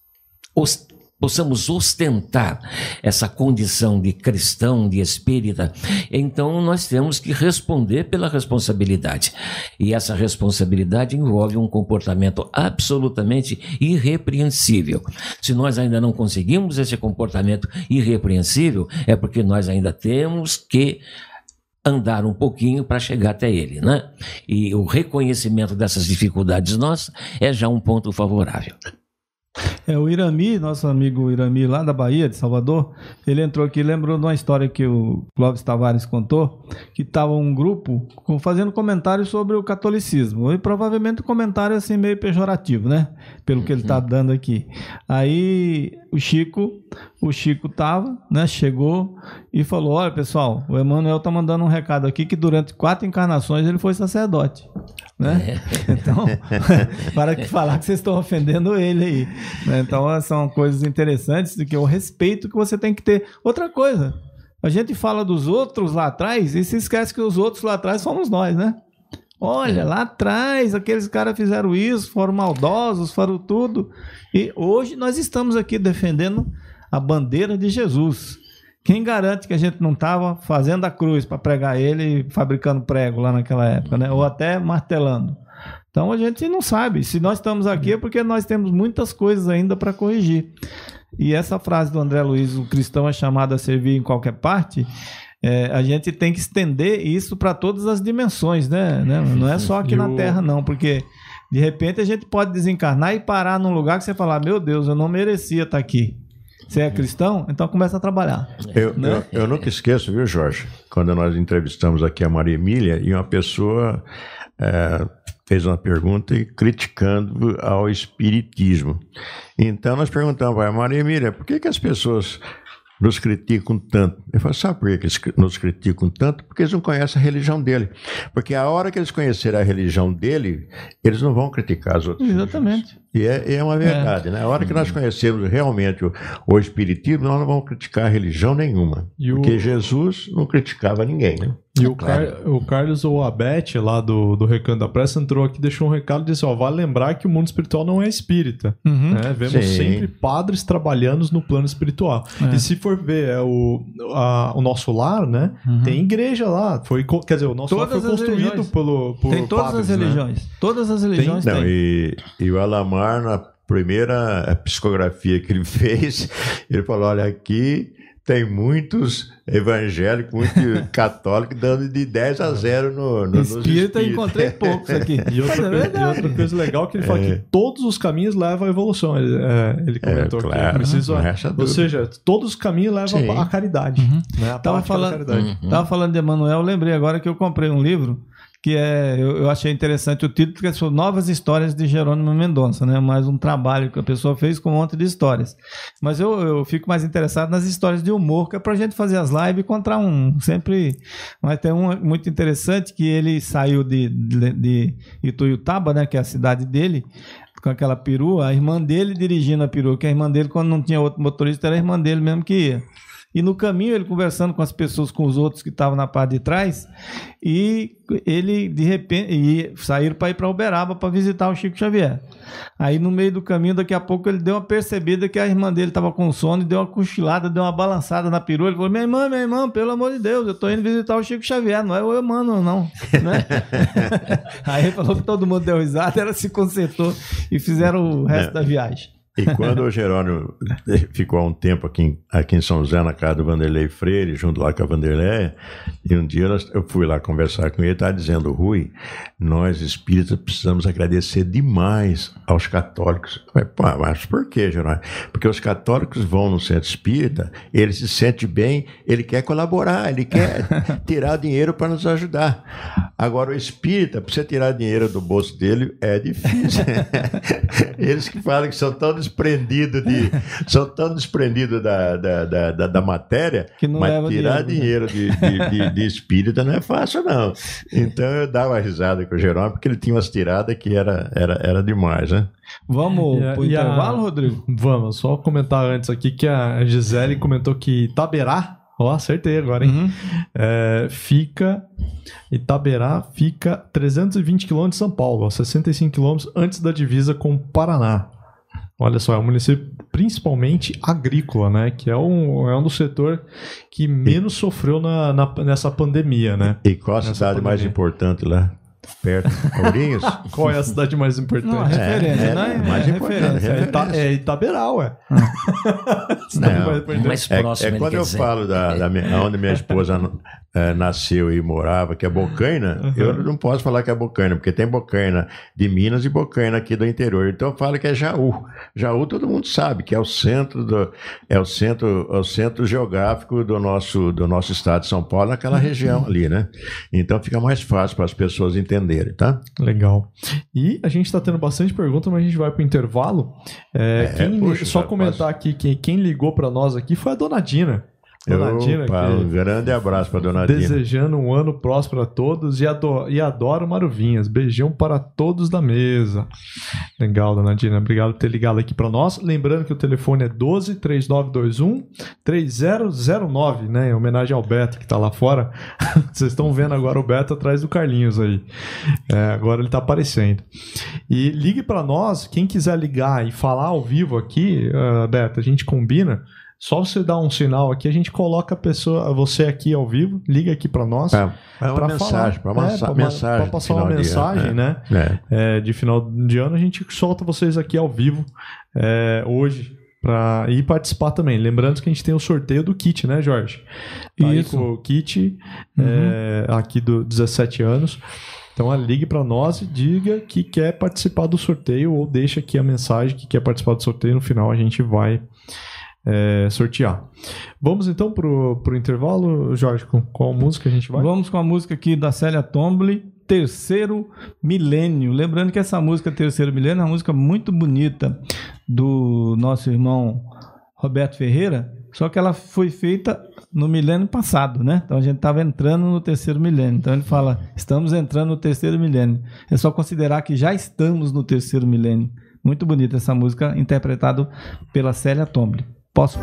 possamos ostentar essa condição de cristão, de espírita, então nós temos que responder pela responsabilidade. E essa responsabilidade envolve um comportamento absolutamente irrepreensível. Se nós ainda não conseguimos esse comportamento irrepreensível, é porque nós ainda temos que andar um pouquinho para chegar até ele, né? E o reconhecimento dessas dificuldades nossas é já um ponto favorável. O Irami, nosso amigo Irami lá da Bahia, de Salvador, ele entrou aqui, lembrou de uma história que o Clóvis Tavares contou, que estava um grupo fazendo comentários sobre o catolicismo, e provavelmente um comentário assim meio pejorativo, né? Pelo que ele está dando aqui. Aí o Chico tava, né? Chegou e falou: olha pessoal, o Emmanuel tá mandando um recado aqui que durante 4 encarnações ele foi sacerdote, né? Então, para que falar que vocês estão ofendendo ele aí, né? Então são coisas interessantes de que o respeito que você tem que ter. Outra coisa, a gente fala dos outros lá atrás e se esquece que os outros lá atrás somos nós, né? Olha, lá atrás, aqueles caras fizeram isso, foram maldosos, foram tudo. E hoje nós estamos aqui defendendo a bandeira de Jesus. Quem garante que a gente não estava fazendo a cruz para pregar ele, fabricando prego lá naquela época, né? Ou até martelando. Então a gente não sabe. Se nós estamos aqui é porque nós temos muitas coisas ainda para corrigir. E essa frase do André Luiz, o cristão é chamado a servir em qualquer parte, a gente tem que estender isso para todas as dimensões, né? Não é só aqui na Terra, não, porque de repente a gente pode desencarnar e parar num lugar que você fala, meu Deus, eu não merecia estar aqui. Você é cristão? Então começa a trabalhar. Eu nunca esqueço, viu, Jorge? Quando nós entrevistamos aqui a Maria Emília e uma pessoa fez uma pergunta criticando ao espiritismo. Então nós perguntamos para a Maria Emília, por que as pessoas nos criticam tanto? Eu falo, sabe por que eles nos criticam tanto? Porque eles não conhecem a religião dele. Porque a hora que eles conhecerem a religião dele, eles não vão criticar as outras. Exatamente. E é uma verdade, né? A hora que nós conhecemos realmente o espiritismo, nós não vamos criticar religião nenhuma. Porque Jesus não criticava ninguém, né? E o Carlos ou a Beth, lá do Recanto da Pressa, entrou aqui, deixou um recado e disse, vale lembrar que o mundo espiritual não é espírita. Né? Vemos sempre padres trabalhando no plano espiritual. E se for ver o nosso lar, né? Tem igreja lá. Quer dizer, o nosso lar foi construído por tem todas padres, as religiões. Né? Todas as religiões tem. Não, e o Alamar, na primeira psicografia que ele fez, ele falou, olha, aqui tem muitos evangélicos, muitos católicos, dando de 10-0 no espírita. Eu encontrei poucos aqui. E outra coisa legal é que ele fala que todos os caminhos levam à evolução. Ele comentou claro, que ou seja, todos os caminhos levam à caridade. Né? Tava falando de Emmanuel, eu lembrei agora que eu comprei um livro que eu achei interessante o título, porque são Novas Histórias de Jerônimo Mendonça, né? Mais um trabalho que a pessoa fez com um monte de histórias. Mas eu fico mais interessado nas histórias de humor, que é pra gente fazer as lives e contar sempre. Mas tem um muito interessante que ele saiu de Ituiutaba, né? Que é a cidade dele, com aquela perua, a irmã dele dirigindo a perua, que a irmã dele, quando não tinha outro motorista, era a irmã dele mesmo que ia. E no caminho, ele conversando com as pessoas, com os outros que estavam na parte de trás, e ele, de repente, saíram para ir para Uberaba para visitar o Chico Xavier. Aí, no meio do caminho, daqui a pouco, ele deu uma percebida que a irmã dele estava com sono e deu uma cochilada, deu uma balançada na perua. Ele falou, minha irmã, pelo amor de Deus, eu estou indo visitar o Chico Xavier, não é o Emmanuel, não. Né? Aí ele falou que todo mundo deu risada, ela se consertou e fizeram o resto da viagem. E quando o Jerônimo ficou há um tempo aqui em São José, na casa do Vanderlei Freire, junto lá com a Vanderlei, e um dia eu fui lá conversar com ele, ele estava dizendo, Rui, nós espíritas precisamos agradecer demais aos católicos. Eu falei, mas por que, Jerônimo? Porque os católicos vão no centro espírita, ele se sente bem, ele quer colaborar, ele quer tirar dinheiro para nos ajudar. Agora o espírita, para você tirar dinheiro do bolso dele, é difícil. Eles que falam que são tão desprendidos da matéria, mas tirar dinheiro de espírita não é fácil, não. Então eu dava risada com o Jerônimo, porque ele tinha umas tiradas que era demais, né? Vamos pro intervalo, Rodrigo? Vamos, só comentar antes aqui que a Gisele comentou que Itaberá, acertei agora, hein? Itaberá fica 320 km de São Paulo, 65 km antes da divisa com o Paraná. Olha só, é um município principalmente agrícola, né? Que é um dos setores que menos sofreu nessa pandemia, né? E qual a cidade mais importante lá? Perto, Ourinhos? Qual é a cidade mais importante? Não, referência, mais importante. É Itaberá, ué. Mais próximo. Quando eu falo onde minha esposa nasceu e morava, que é Bocaina, eu não posso falar que é Bocaina, porque tem Bocaina de Minas e Bocaina aqui do interior. Então eu falo que é Jaú. Jaú todo mundo sabe que é o centro geográfico do nosso estado de São Paulo, naquela região ali, né? Então fica mais fácil para as pessoas entenderem, tá? Legal. E a gente está tendo bastante pergunta, mas a gente vai para o intervalo. Comentar aqui, quem ligou para nós aqui foi a Dona Dina. Dona Dina, um grande abraço para Dona Dina. Desejando um ano próspero a todos e adoro Maruvinhas. Beijão para todos da mesa. Legal, Dona Dina. Obrigado por ter ligado aqui para nós. Lembrando que o telefone é 12-3921-3009, né? Em homenagem ao Beto, que está lá fora. Vocês estão vendo agora o Beto atrás do Carlinhos aí. Agora ele está aparecendo. E ligue para nós. Quem quiser ligar e falar ao vivo aqui, Beto, a gente combina. Só você dar um sinal aqui, a gente coloca você aqui ao vivo, liga aqui para nós. É uma mensagem, para passar uma mensagem, né? De final de ano, a gente solta vocês aqui ao vivo hoje para ir participar também. Lembrando que a gente tem o sorteio do kit, né, Jorge? Tá. Isso. Aí com o kit aqui do 17 anos. Então, ligue para nós e diga que quer participar do sorteio ou deixa aqui a mensagem que quer participar do sorteio. No final, a gente vai sortear. Vamos então pro intervalo, Jorge, com qual música a gente vai? Vamos com a música aqui da Célia Tomboli, Terceiro Milênio. Lembrando que essa música Terceiro Milênio é uma música muito bonita do nosso irmão Roberto Ferreira, só que ela foi feita no milênio passado, né? Então a gente estava entrando no terceiro milênio. Então ele fala, estamos entrando no terceiro milênio. É só considerar que já estamos no terceiro milênio. Muito bonita essa música, interpretada pela Célia Tomboli. Posso?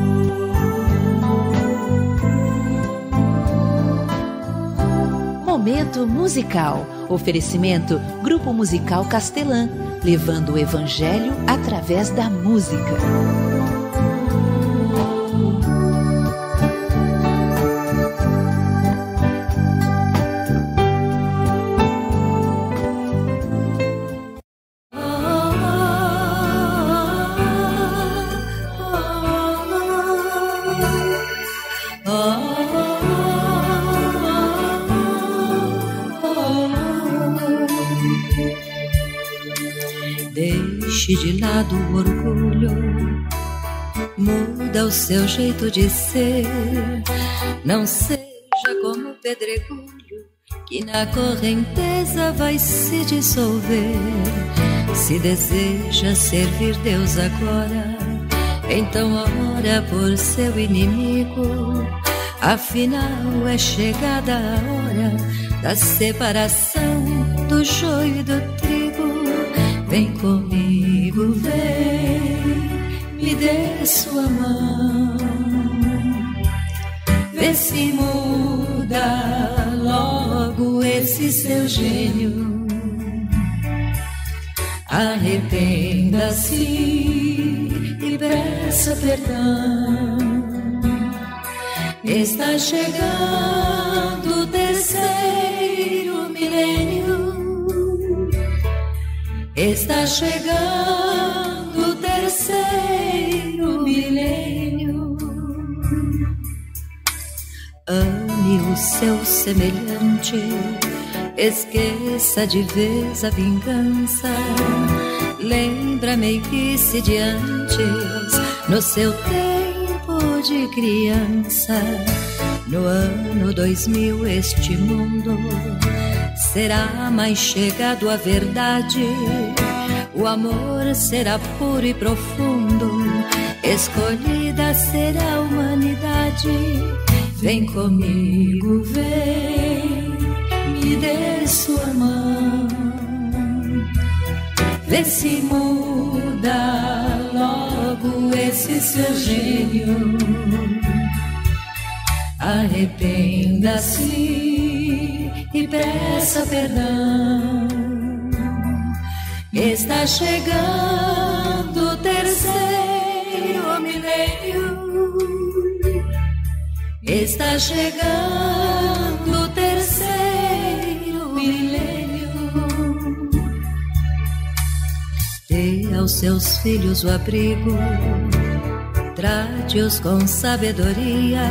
Momento musical. Oferecimento Grupo Musical Castelã, levando o evangelho através da música. Deixe de lado o orgulho, muda o seu jeito de ser. Não seja como o pedregulho que na correnteza vai se dissolver. Se deseja servir Deus agora, então ora por seu inimigo. Afinal é chegada a hora da separação do joio e do trigo. Vem comigo, vem, me dê sua mão. Vê se muda logo esse seu gênio. Arrependa-se e peça perdão. Está chegando o terceiro milênio. Está chegando o terceiro milênio. Ame o seu semelhante, esqueça de vez a vingança. Lembra a meiguice de antes, no seu tempo de criança. No ano 2000 este mundo será mais chegado à verdade. O amor será puro e profundo, escolhida será a humanidade. Vem comigo, vem, me dê sua mão. Vê se muda logo esse seu gênio. Arrependa-se e peça perdão. Está chegando o terceiro milênio. Está chegando o terceiro milênio. Dê aos seus filhos o abrigo, trate-os com sabedoria.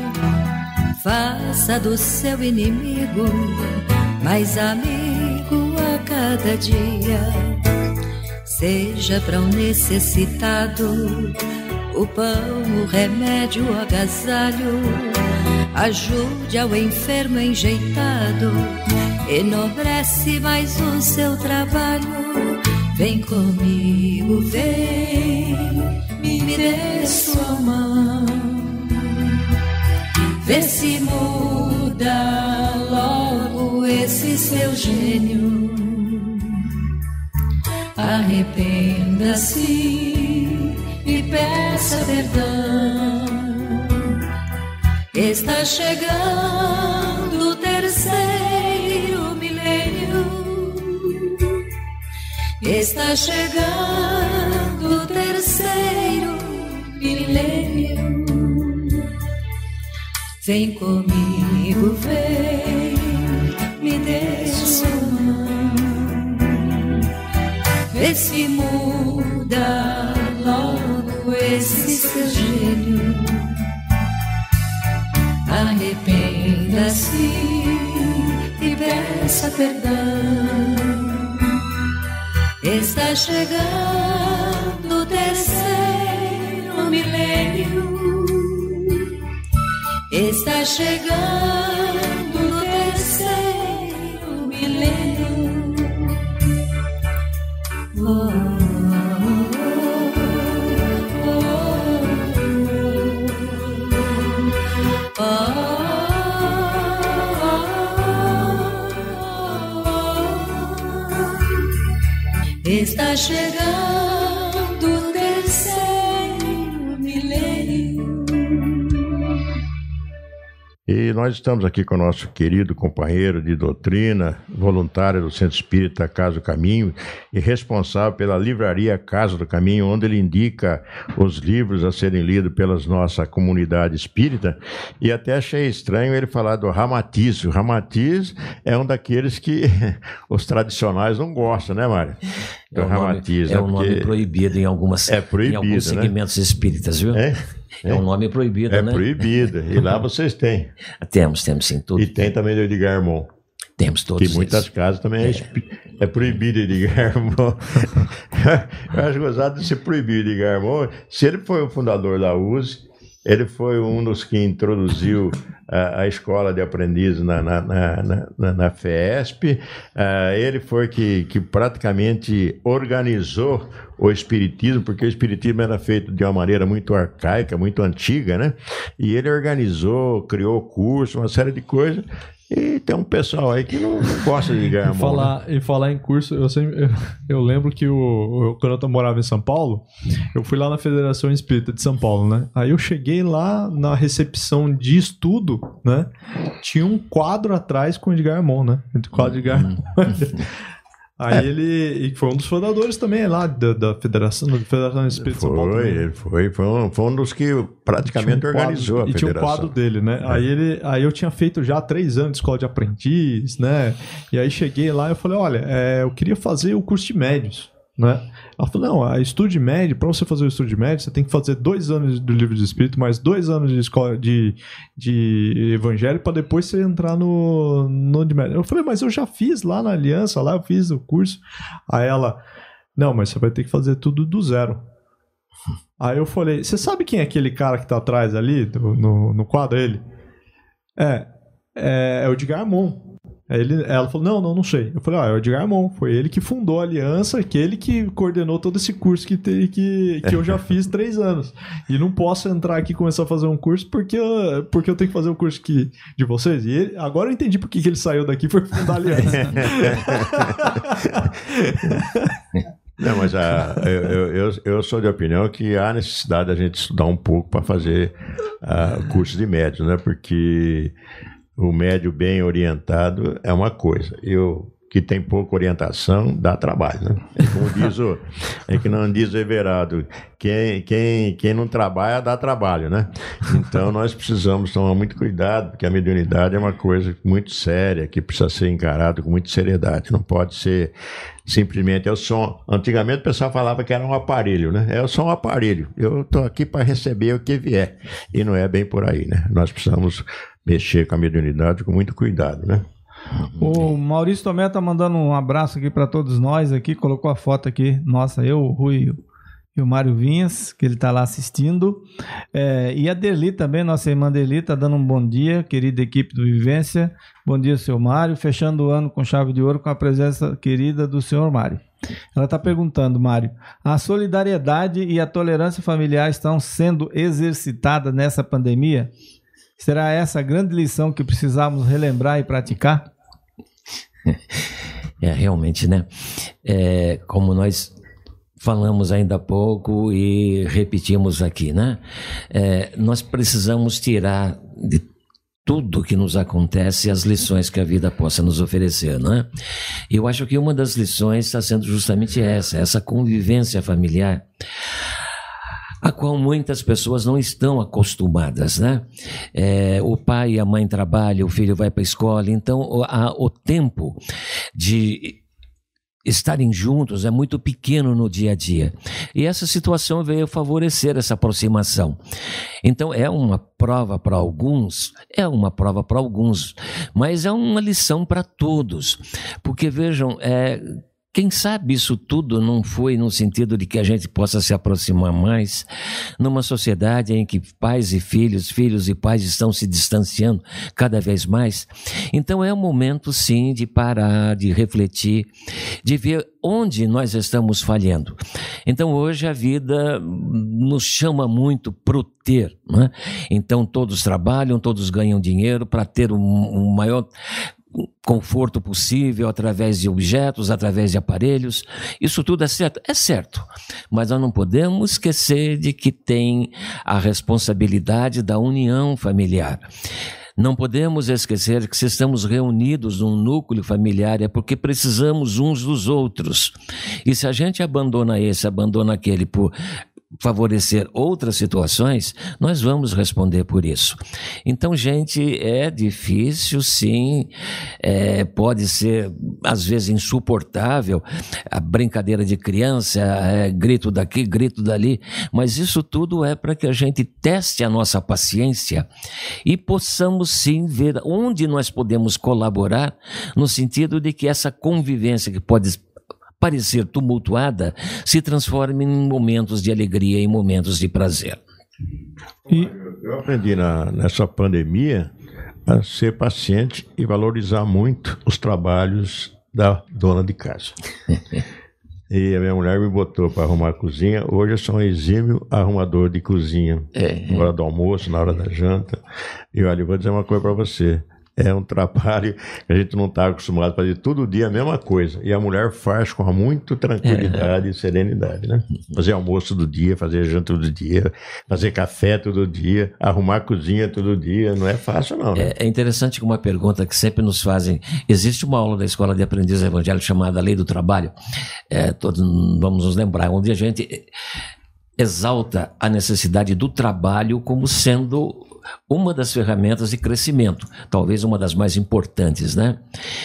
Faça do seu inimigo mais amigo a cada dia. Seja para um necessitado o pão, o remédio, o agasalho. Ajude ao enfermo enjeitado, enobrece mais o seu trabalho. Vem comigo, vem, me dê sua mão. vê se muda logo esse seu gênio. Arrependa-se e peça perdão. Está chegando o terceiro milênio. Está chegando o terceiro milênio. Vem comigo, vem, me dê sua mão. Vê se muda logo esse seu gênio. Arrependa-se e peça perdão. Está chegando o terceiro milênio. Está chegando o terceiro milênio. Oh, oh, oh, oh. Está chegando o terceiro milênio. E nós estamos aqui com o nosso querido companheiro de doutrina, voluntário do Centro Espírita Casa do Caminho e responsável pela livraria Casa do Caminho, onde ele indica os livros a serem lidos pela nossa comunidade espírita. E até achei estranho ele falar do Ramatiz. O Ramatiz é um daqueles que os tradicionais não gostam, né, Mário? É um nome proibido em alguns segmentos espíritas, viu? É um nome proibido, né? É proibido. E lá vocês têm. Temos sim, tudo. E tem também do Edgar Mon. Temos todos. Que em muitas casas também é proibido Edgar Mon. Eu acho gozado de ser proibido Edgar Mon. Se ele foi o fundador da USE, ele foi um dos que introduziu a escola de aprendizes na FESP. Ele foi que praticamente organizou o espiritismo, porque o espiritismo era feito de uma maneira muito arcaica, muito antiga, né? E ele organizou, criou curso, uma série de coisas. E tem um pessoal aí que não gosta de ligar a mão. E falar em curso, eu lembro que quando eu morava em São Paulo, eu fui lá na Federação Espírita de São Paulo, né? Aí eu cheguei lá na recepção de estudo, né? Tinha um quadro atrás com o Edgar Mon, né? Quadro de Edgar Mon. Aí ele foi um dos fundadores também lá da Federação Espírita de São Paulo. Foi um dos que praticamente organizou a federação. E tinha um quadro dele, né? Aí eu tinha feito já 3 anos de escola de aprendiz, né? E aí cheguei lá e eu falei, olha, eu queria fazer o curso de médios, né? Ela falou, não, a estudo de médio, para você fazer o estudo de médio, você tem que fazer 2 anos do livro de espírito, mais 2 anos de escola de evangelho, para depois você entrar no de médio. Eu falei, mas eu já fiz lá na Aliança, lá eu fiz o curso. Aí ela, não, mas você vai ter que fazer tudo do zero. Aí eu falei, você sabe quem é aquele cara que tá atrás ali, no quadro? Ele? É o Edgar Mon. Ela falou, não sei. Eu falei, é o Edgar Mon, foi ele que fundou a Aliança, aquele que coordenou todo esse curso que eu já fiz 3 anos. E não posso entrar aqui e começar a fazer um curso porque eu tenho que fazer o curso de vocês. E agora eu entendi por que ele saiu daqui e foi fundar a Aliança. Não, mas eu sou de opinião que há necessidade da gente estudar um pouco para fazer curso de médios, né? Porque o médio bem orientado é uma coisa. Que tem pouca orientação, dá trabalho, né? Que não diz o Everardo, quem não trabalha, dá trabalho, né? Então nós precisamos tomar muito cuidado, porque a mediunidade é uma coisa muito séria, que precisa ser encarada com muita seriedade. Não pode ser simplesmente eu sou. Antigamente o pessoal falava que era um aparelho, né? Eu sou um aparelho, eu estou aqui para receber o que vier. E não é bem por aí, né? Nós precisamos mexer com a mediunidade com muito cuidado, né? O Maurício Tomé tá mandando um abraço aqui para todos nós aqui, colocou a foto aqui, nossa, eu, o Rui e o Mário Vinhas, que ele tá lá assistindo, e a Derli também, nossa irmã Derli, tá dando um bom dia, querida equipe do Vivência, bom dia seu Mário, fechando o ano com chave de ouro com a presença querida do senhor Mário. Ela tá perguntando, Mário, a solidariedade e a tolerância familiar estão sendo exercitadas nessa pandemia? Será essa a grande lição que precisamos relembrar e praticar? Realmente, né? Como nós falamos ainda há pouco e repetimos aqui, né? Nós precisamos tirar de tudo que nos acontece as lições que a vida possa nos oferecer, né? Eu acho que uma das lições está sendo justamente essa convivência familiar, a qual muitas pessoas não estão acostumadas, né? O pai e a mãe trabalham, o filho vai para a escola, então o tempo de estarem juntos é muito pequeno no dia a dia. E essa situação veio favorecer essa aproximação. Então é uma prova para alguns, mas é uma lição para todos. Porque vejam, quem sabe isso tudo não foi no sentido de que a gente possa se aproximar mais numa sociedade em que pais e filhos, filhos e pais estão se distanciando cada vez mais. Então é um momento sim de parar, de refletir, de ver onde nós estamos falhando. Então hoje a vida nos chama muito para o ter, né? Então todos trabalham, todos ganham dinheiro para ter um maior conforto possível através de objetos, através de aparelhos. Isso tudo é certo? É certo, mas nós não podemos esquecer de que tem a responsabilidade da união familiar. Não podemos esquecer que se estamos reunidos num núcleo familiar é porque precisamos uns dos outros. E se a gente abandona esse, abandona aquele por favorecer outras situações, nós vamos responder por isso. Então, gente, é difícil, sim, pode ser, às vezes, insuportável, a brincadeira de criança, grito daqui, grito dali, mas isso tudo é para que a gente teste a nossa paciência e possamos, sim, ver onde nós podemos colaborar, no sentido de que essa convivência que pode parecer tumultuada, se transforma em momentos de alegria e momentos de prazer. Eu aprendi nessa pandemia a ser paciente e valorizar muito os trabalhos da dona de casa. E a minha mulher me botou para arrumar a cozinha. Hoje eu sou um exímio arrumador de cozinha. Na hora do almoço, na hora da janta. E olha, eu vou dizer uma coisa para você. É um trabalho que a gente não está acostumado a fazer todo dia a mesma coisa. E a mulher faz com muita tranquilidade e serenidade, né? Fazer almoço todo dia, fazer janta todo dia, fazer café todo dia, arrumar a cozinha todo dia. Não é fácil, não, né? É interessante que uma pergunta que sempre nos fazem. Existe uma aula da Escola de Aprendiz Evangélico chamada Lei do Trabalho. Todos vamos nos lembrar, onde a gente exalta a necessidade do trabalho como sendo uma das ferramentas de crescimento, talvez uma das mais importantes, né?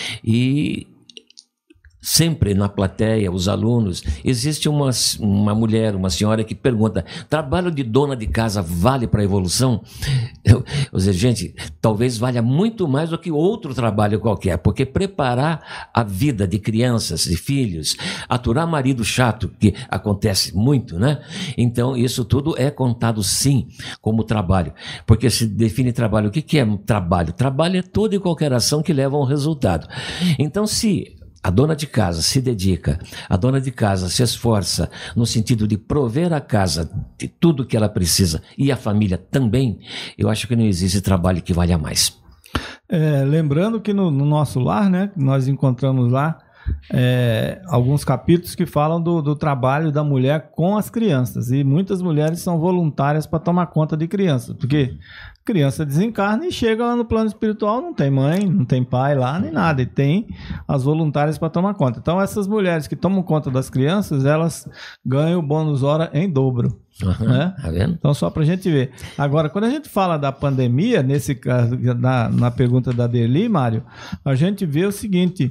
E sempre na plateia, os alunos, existe uma mulher, uma senhora que pergunta: trabalho de dona de casa vale para a evolução? Eu dizer, gente, talvez valha muito mais do que outro trabalho qualquer, porque preparar a vida de crianças, de filhos, aturar marido chato, que acontece muito, né? Então, isso tudo é contado sim como trabalho, porque se define trabalho. O que é trabalho? Trabalho é toda e qualquer ação que leva a um resultado. Então, se a dona de casa se dedica, a dona de casa se esforça no sentido de prover a casa de tudo que ela precisa e a família também, eu acho que não existe trabalho que valha mais. Lembrando que no nosso lar, né, nós encontramos lá alguns capítulos que falam do trabalho da mulher com as crianças, e muitas mulheres são voluntárias para tomar conta de crianças, porque criança desencarna e chega lá no plano espiritual, não tem mãe, não tem pai lá, nem nada, e tem as voluntárias para tomar conta. Então essas mulheres que tomam conta das crianças, elas ganham o bônus hora em dobro. Né? Tá vendo? Então, só para a gente ver. Agora, quando a gente fala da pandemia, nesse caso, na pergunta da Derli, Mário, a gente vê o seguinte: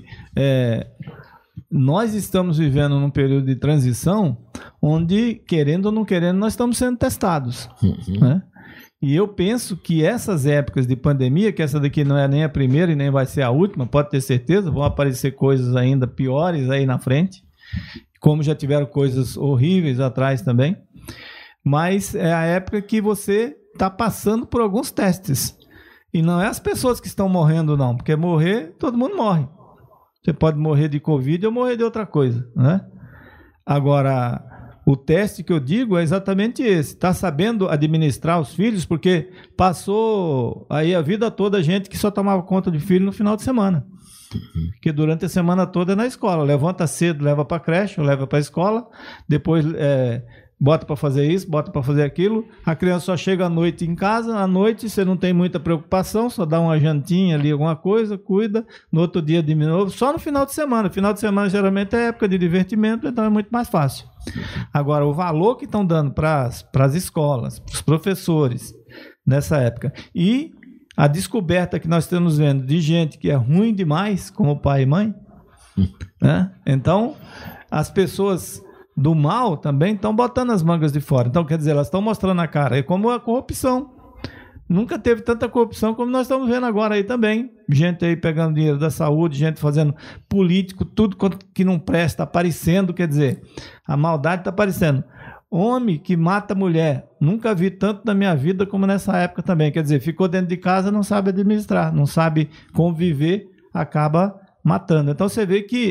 nós estamos vivendo num período de transição onde, querendo ou não querendo, nós estamos sendo testados. Né? E eu penso que essas épocas de pandemia, que essa daqui não é nem a primeira e nem vai ser a última, pode ter certeza, vão aparecer coisas ainda piores aí na frente, como já tiveram coisas horríveis atrás também. Mas é a época que você está passando por alguns testes. E não é as pessoas que estão morrendo, não. Porque morrer, todo mundo morre. Você pode morrer de Covid ou morrer de outra coisa, né? Agora, O teste que eu digo é exatamente esse. Está sabendo administrar os filhos, porque passou aí a vida toda gente que só tomava conta de filho no final de semana. Porque durante a semana toda é na escola. Levanta cedo, leva para a creche, leva para a escola, depois bota para fazer isso, bota para fazer aquilo. A criança só chega à noite em casa. À noite você não tem muita preocupação, só dá uma jantinha ali, alguma coisa, cuida. No outro dia de novo, só no final de semana. Final de semana geralmente é época de divertimento, então é muito mais fácil. Agora, o valor que estão dando para as escolas, para os professores nessa época, e a descoberta que nós estamos vendo de gente que é ruim demais, como pai e mãe, né? Então, as pessoas do mal também estão botando as mangas de fora. Então, quer dizer, elas estão mostrando a cara. É como a corrupção. Nunca teve tanta corrupção como nós estamos vendo agora aí também. Gente aí pegando dinheiro da saúde, gente fazendo político, tudo que não presta, aparecendo, quer dizer, a maldade está aparecendo. Homem que mata mulher, nunca vi tanto na minha vida como nessa época também. Quer dizer, ficou dentro de casa, não sabe administrar, não sabe conviver, acaba matando. Então você vê que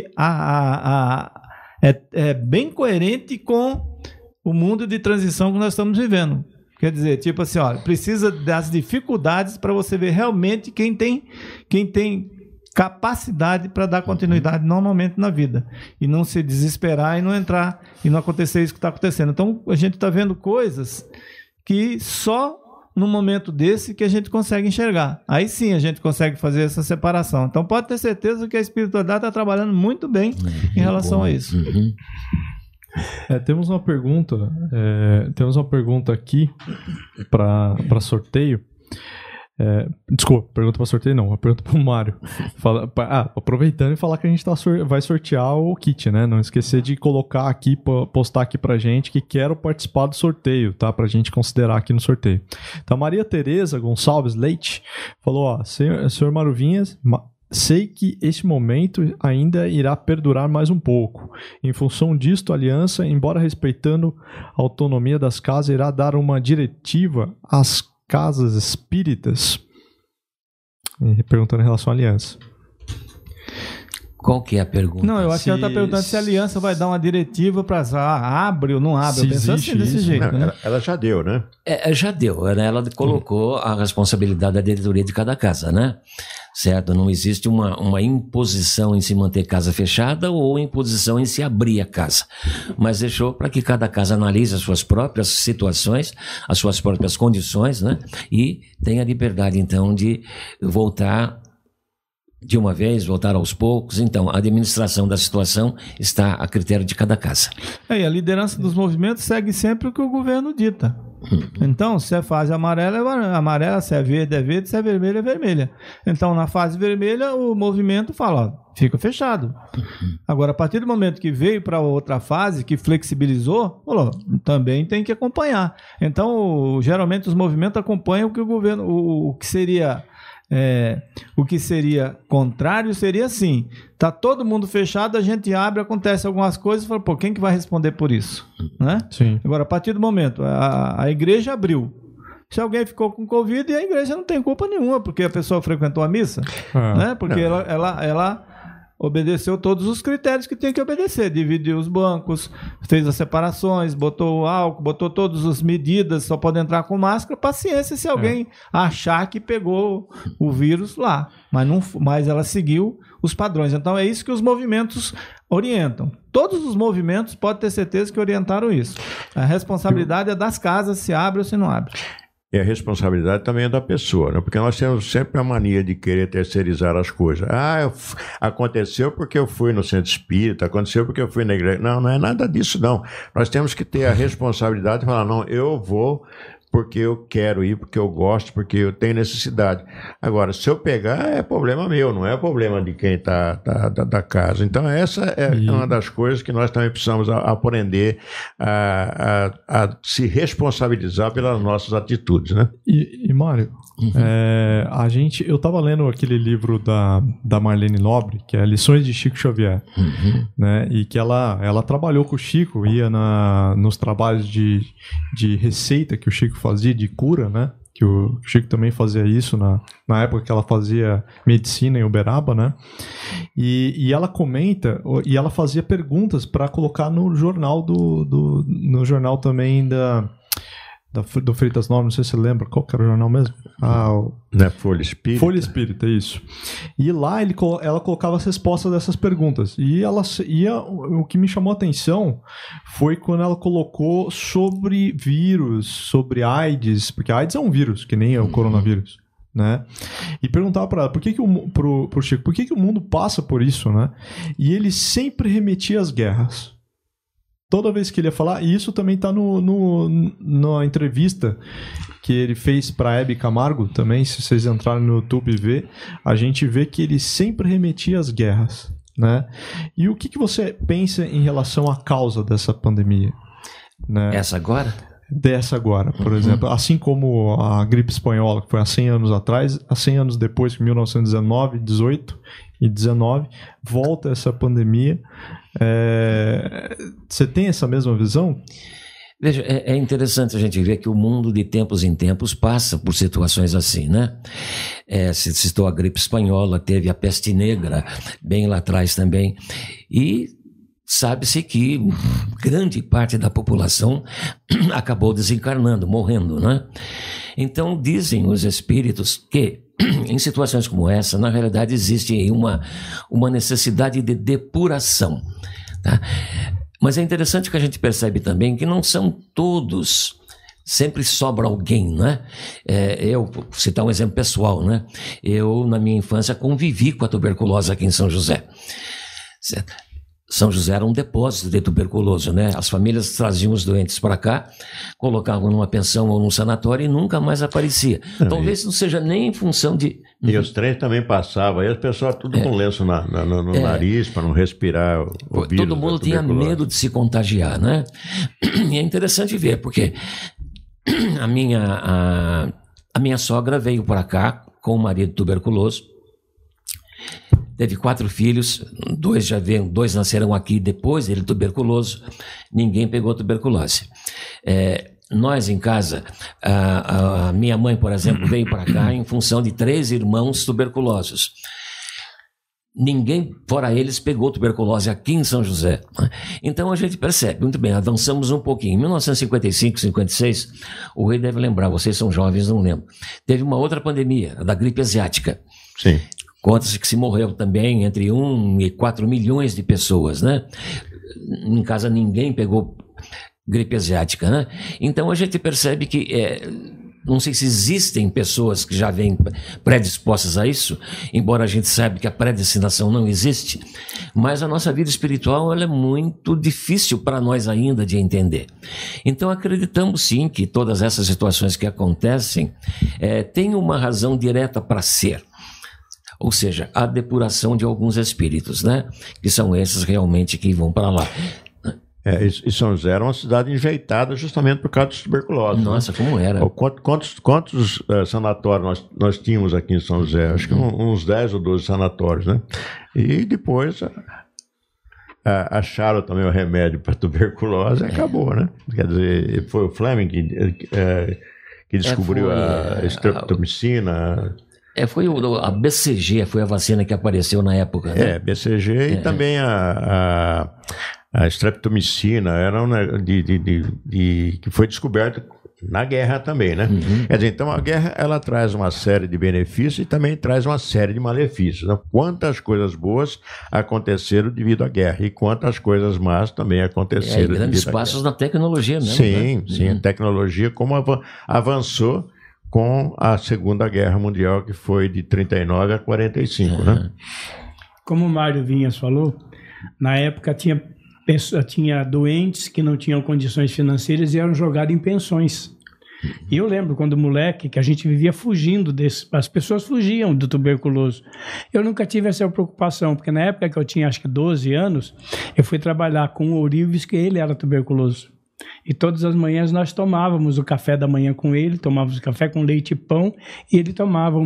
é bem coerente com o mundo de transição que nós estamos vivendo. Quer dizer, tipo assim, olha, precisa das dificuldades para você ver realmente quem tem capacidade para dar continuidade normalmente na vida. E não se desesperar e não entrar e não acontecer isso que está acontecendo. Então, a gente está vendo coisas que só num momento desse que a gente consegue enxergar. Aí sim a gente consegue fazer essa separação. Então, pode ter certeza que a espiritualidade está trabalhando muito bem em relação a isso. Temos uma pergunta aqui para sorteio. Desculpa, pergunta para sorteio não, uma pergunta para o Mário. Aproveitando e falar que a gente vai sortear o kit, né? Não esquecer de colocar aqui, postar aqui pra gente que quero participar do sorteio, tá? Pra gente considerar aqui no sorteio. Então, Maria Tereza Gonçalves Leite falou, senhor Maruvinhas, sei que este momento ainda irá perdurar mais um pouco. Em função disto, a aliança, embora respeitando a autonomia das casas, irá dar uma diretiva às casas espíritas? Perguntando em relação à aliança. Qual que é a pergunta? Não, eu acho que ela está perguntando se a aliança vai dar uma diretiva para abre ou não abre. Eu penso assim, desse jeito. Não, né? Ela já deu, né? Já deu, né? Ela colocou a responsabilidade da diretoria de cada casa, né? Certo? Não existe uma imposição em se manter casa fechada ou imposição em se abrir a casa. Mas deixou para que cada casa analise as suas próprias situações, as suas próprias condições, né? E tenha a liberdade, então, de voltar de uma vez, voltar aos poucos. Então, a administração da situação está a critério de cada casa. E a liderança dos movimentos segue sempre o que o governo dita. Então, se é fase amarela, é amarela, se é verde, se é vermelha, é vermelha. Então, na fase vermelha, o movimento fala, fica fechado. Agora, a partir do momento que veio para outra fase, que flexibilizou, falou, também tem que acompanhar. Então, geralmente os movimentos acompanham o que o governo, o que seria contrário seria assim, tá todo mundo fechado, a gente abre, acontece algumas coisas e fala, quem que vai responder por isso? Né? Sim. Agora, a partir do momento, a igreja abriu, se alguém ficou com Covid, a igreja não tem culpa nenhuma, porque a pessoa frequentou a missa, né? Porque ela obedeceu todos os critérios que tinha que obedecer, dividiu os bancos, fez as separações, botou o álcool, botou todas as medidas, só pode entrar com máscara, paciência se alguém achar que pegou o vírus lá, mas ela seguiu os padrões. Então é isso que os movimentos orientam. Todos os movimentos podem ter certeza que orientaram isso. A responsabilidade é das casas, se abre ou se não abre. E a responsabilidade também é da pessoa, né? Porque nós temos sempre a mania de querer terceirizar as coisas. Aconteceu porque eu fui no centro espírita, aconteceu porque eu fui na igreja. Não é nada disso, não. Nós temos que ter a responsabilidade de falar, não, eu vou porque eu quero ir, porque eu gosto, porque eu tenho necessidade. Agora, se eu pegar, é problema meu, não é problema de quem está da casa. Então, essa é uma das coisas que nós também precisamos aprender a se responsabilizar pelas nossas atitudes, né? E Mário, eu estava lendo aquele livro da Marlene Nobre, que é Lições de Chico Xavier, né? E que ela trabalhou com o Chico, ia nos trabalhos de receita que o Chico fazia, de cura, né? que o Chico também fazia isso na época que ela fazia medicina em Uberaba, né? E ela comenta, e ela fazia perguntas para colocar no jornal no jornal também do Freitas Nova, não sei se você lembra, qual que era o jornal mesmo? Não é Folha Espírita? Folha Espírita, isso. E lá ela colocava as respostas dessas perguntas. E o que me chamou a atenção foi quando ela colocou sobre vírus, sobre AIDS, porque a AIDS é um vírus, que nem é o coronavírus, né? E perguntava para ela, pro Chico, por que o mundo passa por isso, né? E ele sempre remetia às guerras. Toda vez que ele ia falar, e isso também está na entrevista que ele fez para a Hebe Camargo também, se vocês entrarem no YouTube e ver, a gente vê que ele sempre remetia às guerras, né? E o que você pensa em relação à causa dessa pandemia? Né? Essa agora? Dessa agora, por exemplo. Assim como a gripe espanhola, que foi há 100 anos atrás, há 100 anos depois, em 1919, 18 e 19, volta essa pandemia. Você tem essa mesma visão? Veja, é interessante a gente ver que o mundo de tempos em tempos passa por situações assim, né? Se citou a gripe espanhola, teve a peste negra bem lá atrás também, e sabe-se que grande parte da população acabou desencarnando, morrendo, né? Então dizem os espíritos que em situações como essa, na realidade existe uma necessidade de depuração, tá? Mas é interessante que a gente percebe também que não são todos, sempre sobra alguém, né? Eu vou citar um exemplo pessoal, né? Eu, na minha infância, convivi com a tuberculose aqui em São José, certo? São José era um depósito de tuberculoso, né? As famílias traziam os doentes para cá, colocavam numa pensão ou num sanatório e nunca mais aparecia. Talvez não seja nem em função de... E os trens também passavam, aí as pessoas tudo com lenço no nariz para não respirar o vírus. Todo mundo tinha medo de se contagiar, né? E é interessante ver, porque a minha sogra veio para cá com o marido tuberculoso. Teve 4 filhos, 2 nasceram aqui depois dele tuberculoso, ninguém pegou tuberculose. Nós em casa, a minha mãe, por exemplo, veio para cá em função de 3 irmãos tuberculosos. Ninguém, fora eles, pegou tuberculose aqui em São José. Então a gente percebe, muito bem, avançamos um pouquinho. Em 1955, 56, o Rei deve lembrar, vocês são jovens, não lembro. Teve uma outra pandemia, a da gripe asiática. Sim. Conta-se que se morreu também entre 1 e 4 milhões de pessoas, né? Em casa ninguém pegou gripe asiática, né? Então a gente percebe que, não sei se existem pessoas que já vêm predispostas a isso, embora a gente saiba que a predestinação não existe, mas a nossa vida espiritual ela é muito difícil para nós ainda de entender. Então acreditamos sim que todas essas situações que acontecem têm uma razão direta para ser. Ou seja, a depuração de alguns espíritos, né? Que são esses realmente que vão para lá. E São José era uma cidade enjeitada justamente por causa da tuberculose. Nossa, né? Como era? Quantos sanatórios nós tínhamos aqui em São José? Acho que uns 10 ou 12 sanatórios, né? E depois acharam também o remédio para tuberculose e acabou, né? Quer dizer, foi o Fleming que descobriu a streptomicina. Foi a BCG, foi a vacina que apareceu na época, né? BCG e também a streptomicina, era que foi descoberta na guerra também, né? Quer dizer, então a guerra ela traz uma série de benefícios e também traz uma série de malefícios. Né? Quantas coisas boas aconteceram devido à guerra e quantas coisas más também aconteceram devido à guerra. Grandes passos na tecnologia mesmo. Sim, né? Sim, a tecnologia como avançou com a Segunda Guerra Mundial, que foi de 39 a 45, né? Como o Mário Vinhas falou, na época tinha doentes que não tinham condições financeiras e eram jogados em pensões. E eu lembro quando moleque que a gente vivia fugindo as pessoas fugiam do tuberculoso. Eu nunca tive essa preocupação, porque na época que eu tinha acho que 12 anos, eu fui trabalhar com o Ourives, que ele era tuberculoso. E todas as manhãs nós tomávamos o café da manhã com ele, tomávamos café com leite e pão, e ele tomava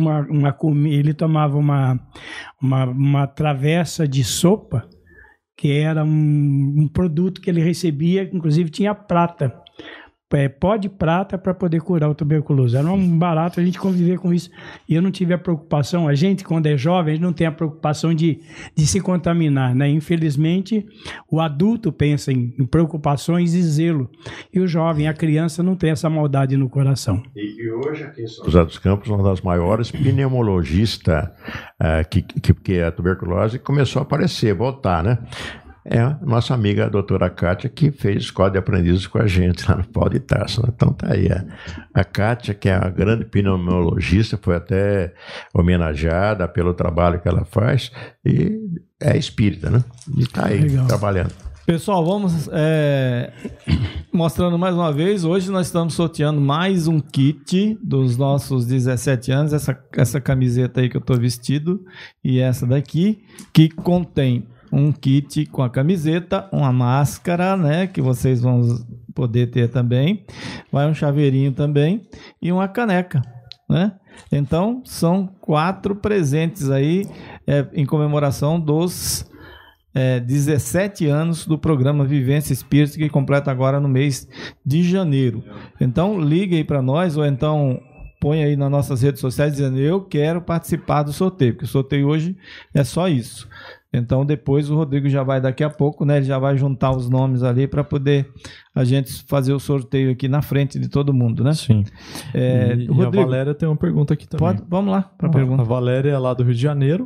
uma travessa de sopa, que era um produto que ele recebia, inclusive tinha prata, pó de prata para poder curar o tuberculose. Era um barato a gente conviver com isso. E eu não tive a preocupação, a gente quando é jovem, a gente não tem a preocupação de se contaminar, né? Infelizmente, o adulto pensa em preocupações e zelo. E o jovem, a criança, não tem essa maldade no coração. E hoje aqui em São José dos Campos, uma das maiores pneumologistas, que a tuberculose começou a aparecer, voltar, né? É a nossa amiga a doutora Kátia, que fez escola de aprendizes com a gente lá no Pau de Tarso, né? Então tá aí a Kátia, que é a grande pneumologista, foi até homenageada pelo trabalho que ela faz, e é espírita, né? E tá aí, trabalhando. Pessoal, vamos mostrando mais uma vez. Hoje nós estamos sorteando mais um kit dos nossos 17 anos, essa camiseta aí que eu estou vestido e essa daqui, que contém um kit com a camiseta, uma máscara, né, que vocês vão poder ter também, vai um chaveirinho também e uma caneca, né? Então, são 4 presentes aí em comemoração dos 17 anos do programa Vivência Espírita, que completa agora no mês de janeiro. Então, ligue aí para nós, ou então põe aí nas nossas redes sociais dizendo: eu quero participar do sorteio, porque o sorteio hoje é só isso. Então depois o Rodrigo já vai daqui a pouco, né? Ele já vai juntar os nomes ali para poder a gente fazer o sorteio aqui na frente de todo mundo, né? Sim. Rodrigo, e a Valéria tem uma pergunta aqui também. Vamos lá para a pergunta. A Valéria é lá do Rio de Janeiro,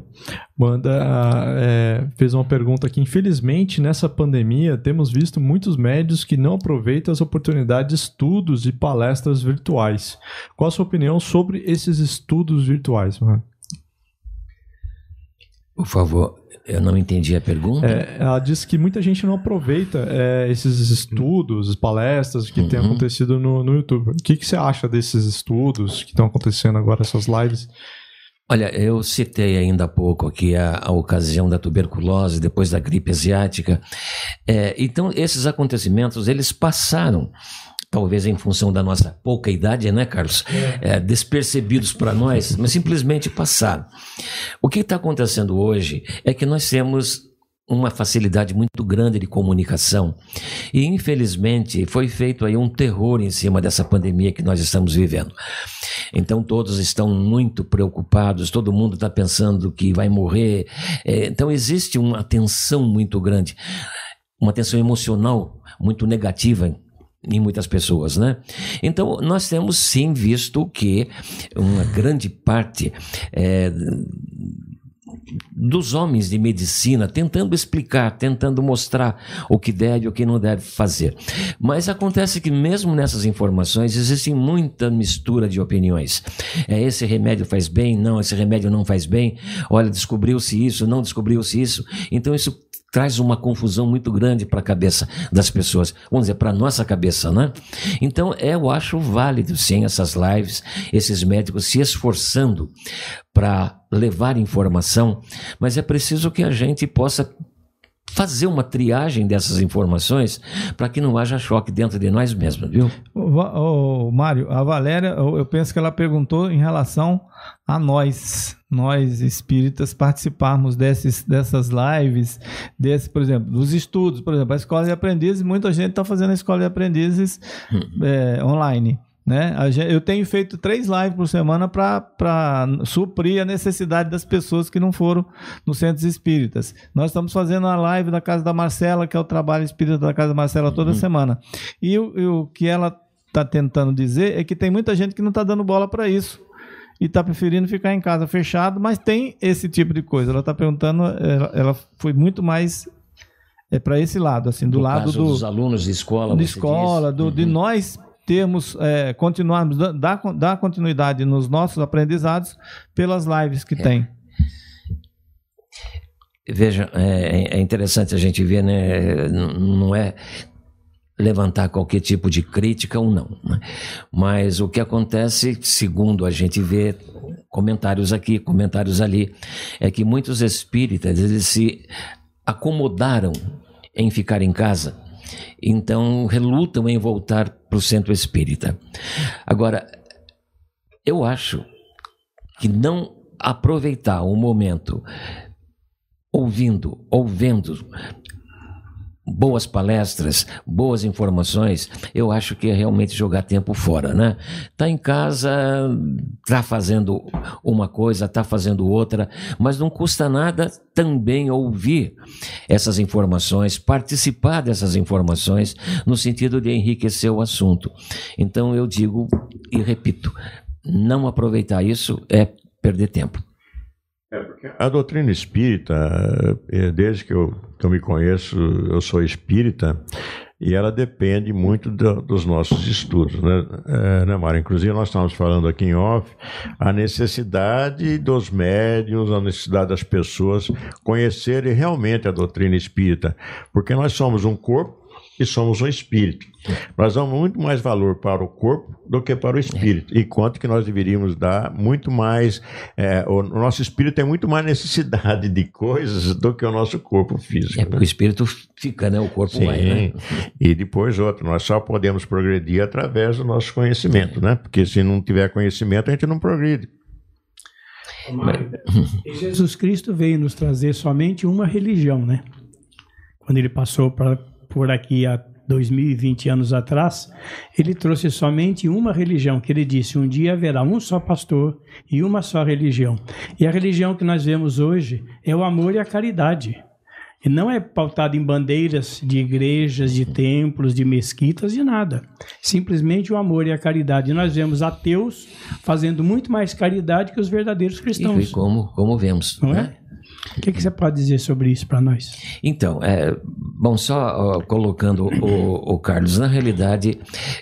fez uma pergunta aqui. Infelizmente, nessa pandemia, temos visto muitos médios que não aproveitam as oportunidades de estudos e palestras virtuais. Qual a sua opinião sobre esses estudos virtuais? Por favor. Eu não entendi a pergunta. Ela disse que muita gente não aproveita esses estudos, palestras que têm acontecido no YouTube. O que você acha desses estudos que estão acontecendo agora, essas lives? Olha, eu citei ainda há pouco aqui a ocasião da tuberculose, depois da gripe asiática. Então, esses acontecimentos, eles passaram, talvez em função da nossa pouca idade, né, Carlos? Despercebidos para nós, mas simplesmente passaram. O que está acontecendo hoje é que nós temos uma facilidade muito grande de comunicação e, infelizmente, foi feito aí um terror em cima dessa pandemia que nós estamos vivendo. Então, todos estão muito preocupados, todo mundo está pensando que vai morrer. Então, existe uma tensão muito grande, uma tensão emocional muito negativa em muitas pessoas, né? Então, nós temos sim visto que uma grande parte dos homens de medicina tentando explicar, tentando mostrar o que deve e o que não deve fazer. Mas acontece que mesmo nessas informações existe muita mistura de opiniões. Esse remédio faz bem? Não, esse remédio não faz bem. Olha, descobriu-se isso, não descobriu-se isso. Então isso traz uma confusão muito grande para a cabeça das pessoas, vamos dizer, para a nossa cabeça, né? Então, eu acho válido, sim, essas lives, esses médicos se esforçando para levar informação, mas é preciso que a gente possa fazer uma triagem dessas informações para que não haja choque dentro de nós mesmos, viu? Mário, a Valéria, eu penso que ela perguntou em relação a nós espíritas participarmos dessas lives, por exemplo, dos estudos, por exemplo, a escola de aprendizes, muita gente está fazendo a escola de aprendizes online, né? Eu tenho feito 3 lives por semana para suprir a necessidade das pessoas que não foram nos centros espíritas. Nós estamos fazendo a live da Casa da Marcela, que é o trabalho espírita da Casa da Marcela toda semana. E o que ela está tentando dizer é que tem muita gente que não está dando bola para isso e está preferindo ficar em casa fechado, mas tem esse tipo de coisa. Ela está perguntando, ela foi muito mais para esse lado, assim, do lado dos alunos de escola. De escola, de nós termos, continuarmos, dar continuidade nos nossos aprendizados pelas lives que tem. Veja, é interessante a gente ver, né? Não é levantar qualquer tipo de crítica ou não, né? Mas o que acontece, segundo a gente vê, comentários aqui, comentários ali, é que muitos espíritas, eles se acomodaram em ficar em casa, então relutam em voltar para o centro espírita. Agora, eu acho que não aproveitar o momento ouvindo boas palestras, boas informações, eu acho que é realmente jogar tempo fora, né? Tá em casa, tá fazendo uma coisa, tá fazendo outra, mas não custa nada também ouvir essas informações, participar dessas informações, no sentido de enriquecer o assunto. Então eu digo e repito, não aproveitar isso é perder tempo. Porque a doutrina espírita, desde que eu me conheço, eu sou espírita, e ela depende muito dos nossos estudos, né, Mário? Inclusive, nós estávamos falando aqui em off, a necessidade dos médiuns, a necessidade das pessoas conhecerem realmente a doutrina espírita, porque nós somos um corpo e somos um espírito. Nós damos muito mais valor para o corpo do que para o espírito. Enquanto que nós deveríamos dar muito mais... o nosso espírito tem muito mais necessidade de coisas do que o nosso corpo físico. Porque o espírito fica, né? O corpo vai, né? E depois outro. Nós só podemos progredir através do nosso conhecimento, né? Porque se não tiver conhecimento, a gente não progride. E Jesus Cristo veio nos trazer somente uma religião, né? Quando ele passou por aqui há 2020 anos atrás, ele trouxe somente uma religião, que ele disse, um dia haverá um só pastor e uma só religião. E a religião que nós vemos hoje é o amor e a caridade. E não é pautado em bandeiras de igrejas, de templos, de mesquitas, de nada. Simplesmente o amor e a caridade. E nós vemos ateus fazendo muito mais caridade que os verdadeiros cristãos. E como vemos, não né? é? O que você pode dizer sobre isso para nós? Então, bom, só colocando o Carlos, na realidade,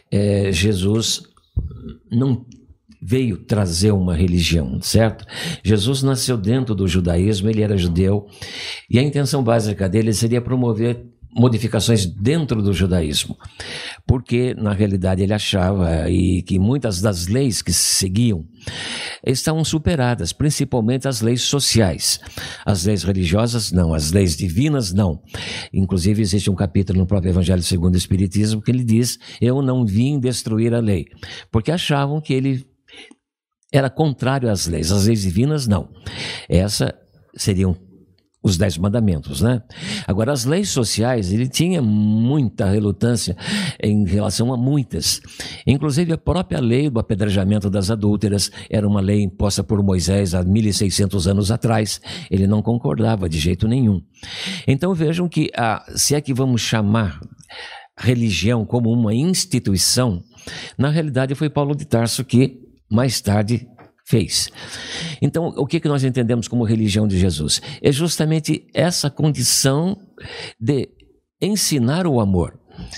Jesus não veio trazer uma religião, certo? Jesus nasceu dentro do judaísmo, ele era judeu, e a intenção básica dele seria promover modificações dentro do judaísmo, porque na realidade ele achava que muitas das leis que se seguiam estavam superadas, principalmente as leis sociais. As leis religiosas não, as leis divinas não. Inclusive existe um capítulo no próprio Evangelho segundo o Espiritismo que ele diz, eu não vim destruir a lei, porque achavam que ele era contrário às leis divinas não. Essa seriam os 10 mandamentos, né? Agora, as leis sociais, ele tinha muita relutância em relação a muitas. Inclusive, a própria lei do apedrejamento das adúlteras era uma lei imposta por Moisés há 1.600 anos atrás. Ele não concordava de jeito nenhum. Então, vejam que, se é que vamos chamar religião como uma instituição, na realidade foi Paulo de Tarso que, mais tarde, fez. Então, o que nós entendemos como religião de Jesus? É justamente essa condição de ensinar o amor,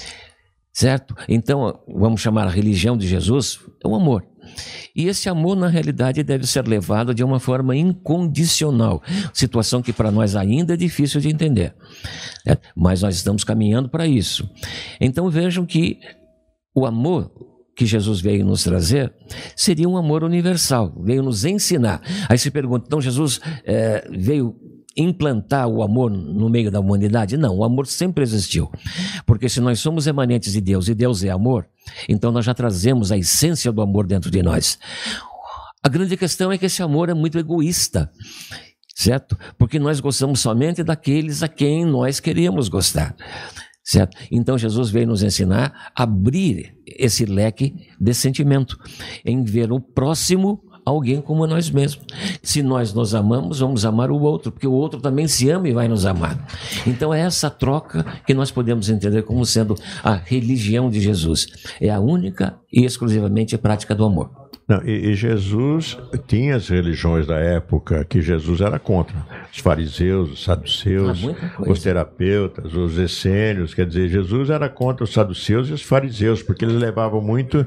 certo? Então, vamos chamar a religião de Jesus o amor. E esse amor, na realidade, deve ser levado de uma forma incondicional, situação que para nós ainda é difícil de entender, né? Mas nós estamos caminhando para isso. Então, vejam que o amor que Jesus veio nos trazer, seria um amor universal, veio nos ensinar. Aí se pergunta, então Jesus veio implantar o amor no meio da humanidade? Não, o amor sempre existiu, porque se nós somos emanentes de Deus e Deus é amor, então nós já trazemos a essência do amor dentro de nós. A grande questão é que esse amor é muito egoísta, certo? Porque nós gostamos somente daqueles a quem nós queríamos gostar, certo? Então Jesus veio nos ensinar a abrir esse leque de sentimento, em ver o próximo alguém como nós mesmos. Se nós nos amamos, vamos amar o outro, porque o outro também se ama e vai nos amar. Então é essa troca que nós podemos entender como sendo a religião de Jesus. É a única e exclusivamente prática do amor. Não, e Jesus tinha as religiões da época que Jesus era contra. Os fariseus, os saduceus, os terapeutas, os essênios. Quer dizer, Jesus era contra os saduceus e os fariseus, porque eles levavam muito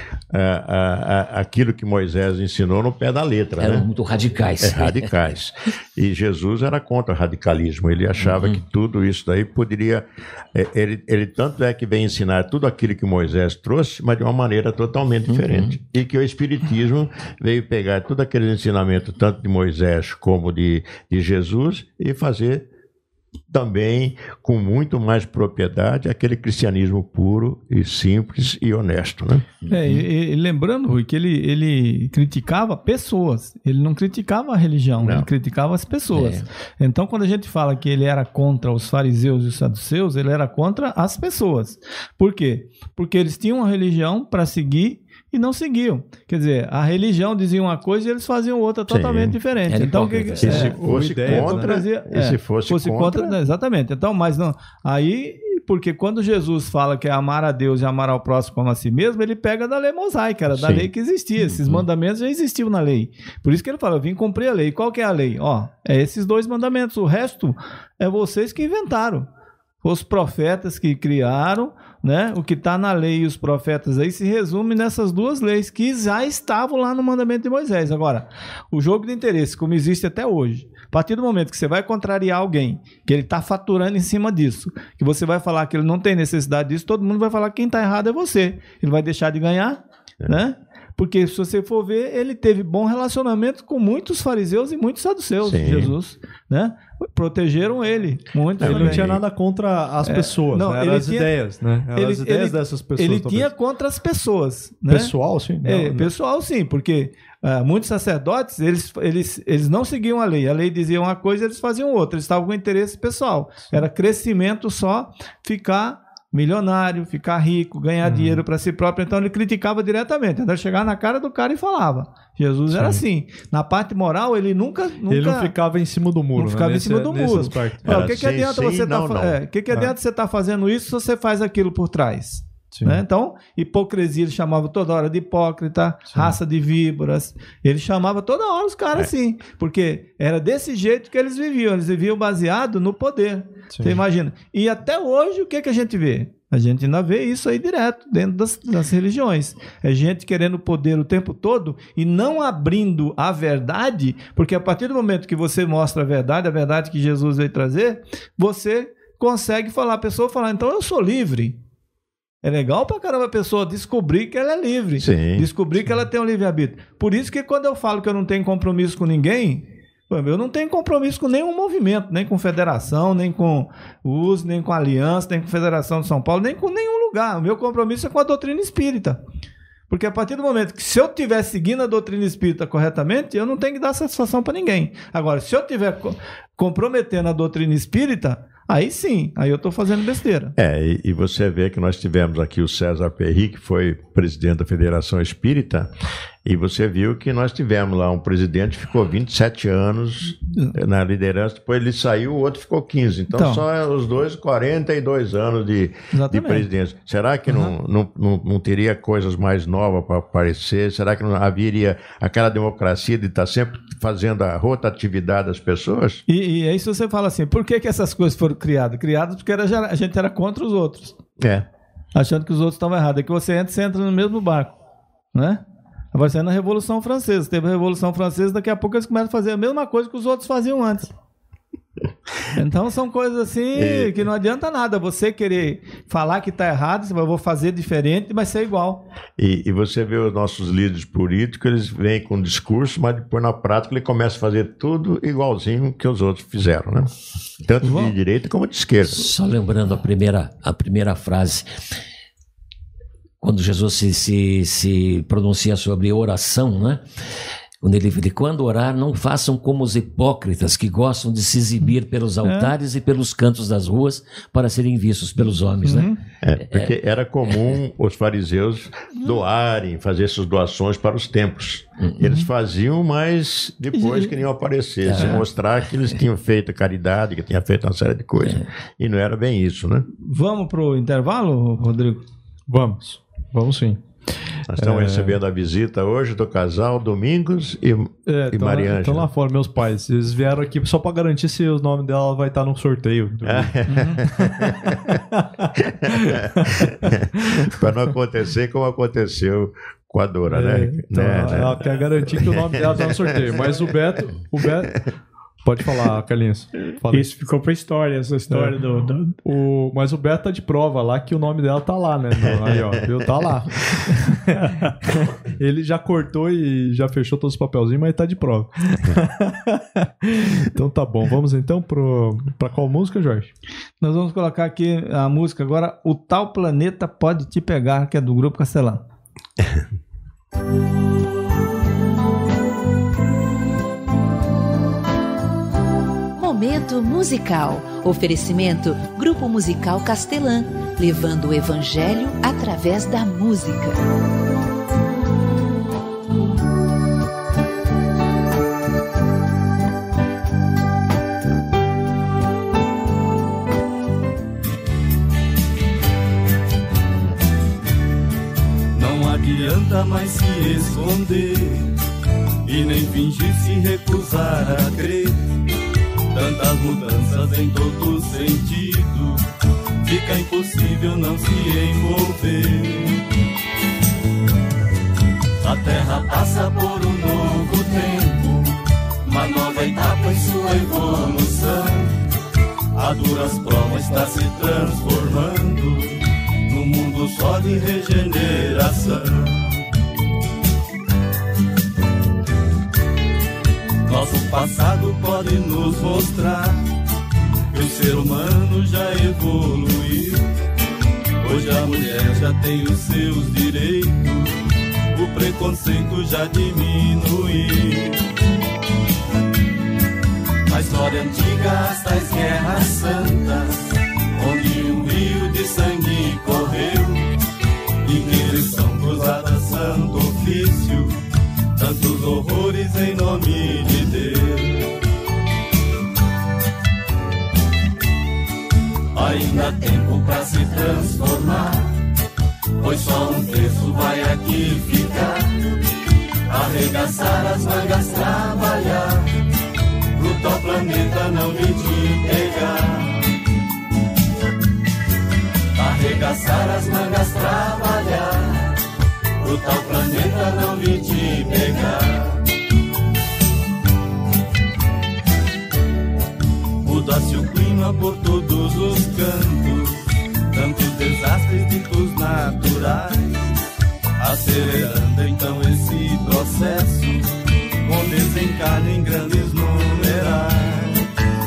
aquilo que Moisés ensinou no pé da letra. Eram muito radicais. Radicais. E Jesus era contra o radicalismo. Ele achava que tudo isso daí poderia... Ele tanto é que vem ensinar tudo aquilo que Moisés trouxe, mas de uma maneira totalmente diferente. E que o Espiritismo veio pegar todo aquele ensinamento, tanto de Moisés como de Jesus, e fazer também com muito mais propriedade aquele cristianismo puro e simples e honesto, né? E lembrando, Rui, que ele criticava pessoas, ele não criticava a religião, ele criticava as pessoas. Então, quando a gente fala que ele era contra os fariseus e os saduceus, ele era contra as pessoas. Por quê? Porque eles tinham uma religião para seguir e não seguiam. Quer dizer, a religião dizia uma coisa e eles faziam outra totalmente diferente. Então, se fosse contra, se fosse contra... Exatamente. Então, mas não... Aí, porque quando Jesus fala que é amar a Deus e amar ao próximo como a si mesmo, ele pega da lei mosaica, era da lei que existia. Esses mandamentos já existiam na lei. Por isso que ele fala, eu vim cumprir a lei. Qual que é a lei? É esses 2 mandamentos. O resto é vocês que inventaram. Os profetas que criaram, né? O que está na lei e os profetas aí se resume nessas 2 leis que já estavam lá no mandamento de Moisés. Agora, o jogo de interesse, como existe até hoje, a partir do momento que você vai contrariar alguém, que ele está faturando em cima disso, que você vai falar que ele não tem necessidade disso, todo mundo vai falar que quem está errado é você. Ele vai deixar de ganhar, né? Porque se você for ver, ele teve bom relacionamento com muitos fariseus e muitos saduceus, Jesus, né? Protegeram ele. Ele não tinha nada contra as pessoas, né? Eram as ideias, né? Eram as ideias dessas pessoas. Ele tinha contra as pessoas, né? Pessoal, sim? Pessoal, sim, porque muitos sacerdotes, eles não seguiam a lei. A lei dizia uma coisa, eles faziam outra. Eles estavam com interesse pessoal. Era crescimento só, ficar milionário, ficar rico, ganhar dinheiro para si próprio. Então ele criticava diretamente. Então chegar na cara do cara e falava. Jesus era assim. Na parte moral, ele nunca... Ele não ficava em cima do muro. Não ficava em cima do muro. O que adianta você adianta você estar fazendo isso se você faz aquilo por trás? Né? Então, hipocrisia, ele chamava toda hora de hipócrita, raça de víboras. Ele chamava toda hora os caras assim. Porque era desse jeito que eles viviam. Eles viviam baseado no poder. Você imagina. E até hoje, o que a gente vê? A gente ainda vê isso aí direto dentro das religiões. É gente querendo poder o tempo todo e não abrindo a verdade, porque a partir do momento que você mostra a verdade que Jesus veio trazer, você consegue falar, a pessoa falar, então eu sou livre. É legal pra caramba a pessoa descobrir que ela é livre. Descobrir que ela tem um livre-arbítrio. Por isso que quando eu falo que eu não tenho compromisso com ninguém, eu não tenho compromisso com nenhum movimento, nem com federação, nem com US, nem com Aliança, nem com Federação de São Paulo, nem com nenhum lugar. O meu compromisso é com a doutrina espírita. Porque a partir do momento que se eu estiver seguindo a doutrina espírita corretamente, eu não tenho que dar satisfação para ninguém. Agora, se eu estiver comprometendo a doutrina espírita, aí sim, aí eu estou fazendo besteira. E você vê que nós tivemos aqui o César Perry, que foi presidente da Federação Espírita, e você viu que nós tivemos lá um presidente que ficou 27 anos na liderança, depois ele saiu, o outro ficou 15. Então só os dois 42 anos de presidência. Será que não teria coisas mais novas para aparecer? Será que não haveria aquela democracia de estar sempre fazendo a rotatividade das pessoas? E aí se você fala assim, por que essas coisas foram criadas? Criadas porque a gente era contra os outros. Achando que os outros estavam errados. É que você entra no mesmo barco, né? Vai ser na Revolução Francesa. Teve a Revolução Francesa, daqui a pouco eles começam a fazer a mesma coisa que os outros faziam antes. Então são coisas assim que não adianta nada você querer falar que está errado, eu vou fazer diferente, vai ser igual. E você vê os nossos líderes políticos, eles vêm com discurso, mas depois na prática ele começa a fazer tudo igualzinho que os outros fizeram, né? Tanto de direita como de esquerda. Só lembrando a primeira frase, quando Jesus se pronuncia sobre oração, né? Quando ele diz, quando orar, não façam como os hipócritas que gostam de se exibir pelos altares e pelos cantos das ruas para serem vistos pelos homens, né? Porque era comum os fariseus doarem, fazer essas doações para os templos. Eles faziam, mas depois queriam aparecer, se mostrar que eles tinham feito caridade, que tinham feito uma série de coisas. E não era bem isso, né? Vamos para o intervalo, Rodrigo? Vamos sim. Nós estamos recebendo a visita hoje do casal Domingos e Mariângela. Estão lá fora, meus pais. Eles vieram aqui só para garantir se o nome dela vai estar no sorteio. Para não acontecer como aconteceu com a Dora, né? Então ela quer garantir que o nome dela está no sorteio. Mas o Beto Pode falar, Carlinhos. Fala. Isso ficou pra história, essa história Mas o Beto tá de prova lá que o nome dela tá lá, né? Aí, ó, viu? Tá lá. Ele já cortou e já fechou todos os papelzinhos, mas tá de prova. Então tá bom. Vamos então pra qual música, Jorge? Nós vamos colocar aqui a música agora, O Tal Planeta Pode Te Pegar, que é do Grupo Castelã. Momento musical. Oferecimento Grupo Musical Castelã, levando o Evangelho através da música. Não adianta mais se esconder e nem fingir se recusar a crer. Tantas mudanças em todo sentido, fica impossível não se envolver. A Terra passa por um novo tempo, uma nova etapa em sua evolução. A duras provas está se transformando num mundo só de regeneração. Nosso passado pode nos mostrar que o ser humano já evoluiu. Hoje a mulher já tem os seus direitos, o preconceito já diminuiu. Na história antiga, as tais guerras santas, onde um rio de sangue correu, Inquisição, cruzada, santo ofício, tantos horrores em nome de Deus. Ainda há tempo pra se transformar, pois só um terço vai aqui ficar. Arregaçar as mangas, trabalhar, pro tal planeta não vir te pegar. Arregaçar as mangas, trabalhar, pro tal planeta não vir te pegar. Muda-se o clima por todos os cantos, tantos desastres ditos naturais, acelerando então esse processo, com desencarne em grandes numerais.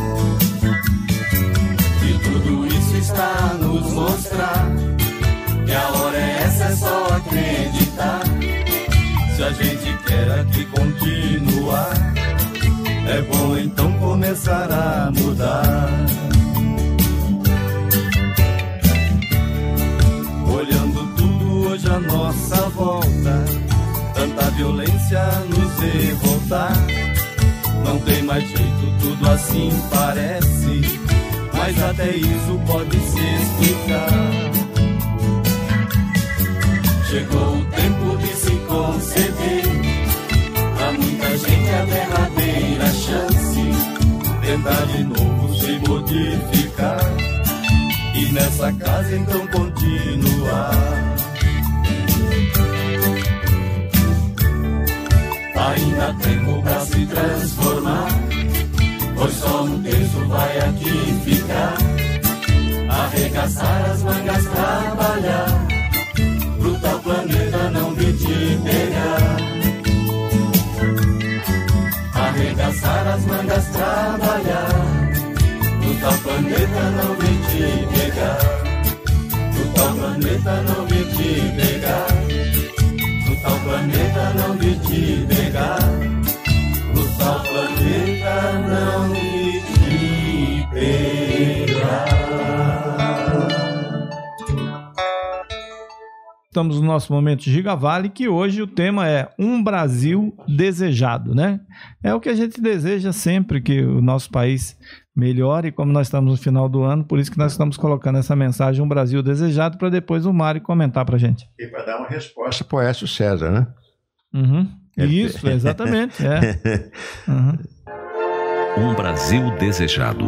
E tudo isso está a nos mostrar que a hora é essa, é só acreditar. Se a gente quer aqui continuar, é bom então começar a mudar. Olhando tudo hoje à nossa volta, tanta violência nos revoltar. Não tem mais jeito, tudo assim parece, mas até isso pode se explicar. Chegou o tempo de se conceder pra muita gente a derradeira chance, tentar de novo se modificar e nessa casa então continuar. Ainda há tempo pra se transformar, pois só um terço vai aqui ficar. Arregaçar as mangas, trabalhar, pro tal planeta não vir te pegar. Arregaçar as mangas, trabalhar, pro tal planeta não vir te pegar. Pro tal planeta não vir te pegar. Pro tal planeta não vir te pegar. Pro tal planeta não vir te pegar. Estamos no nosso momento Gigavale, que hoje o tema é Um Brasil Desejado, né? É o que a gente deseja sempre, que o nosso país melhore, como nós estamos no final do ano, por isso que nós estamos colocando essa mensagem Um Brasil Desejado, para depois o Mário comentar para a gente. E para dar uma resposta para o Écio César, né? Uhum. Isso, exatamente. É. Uhum. Um Brasil Desejado.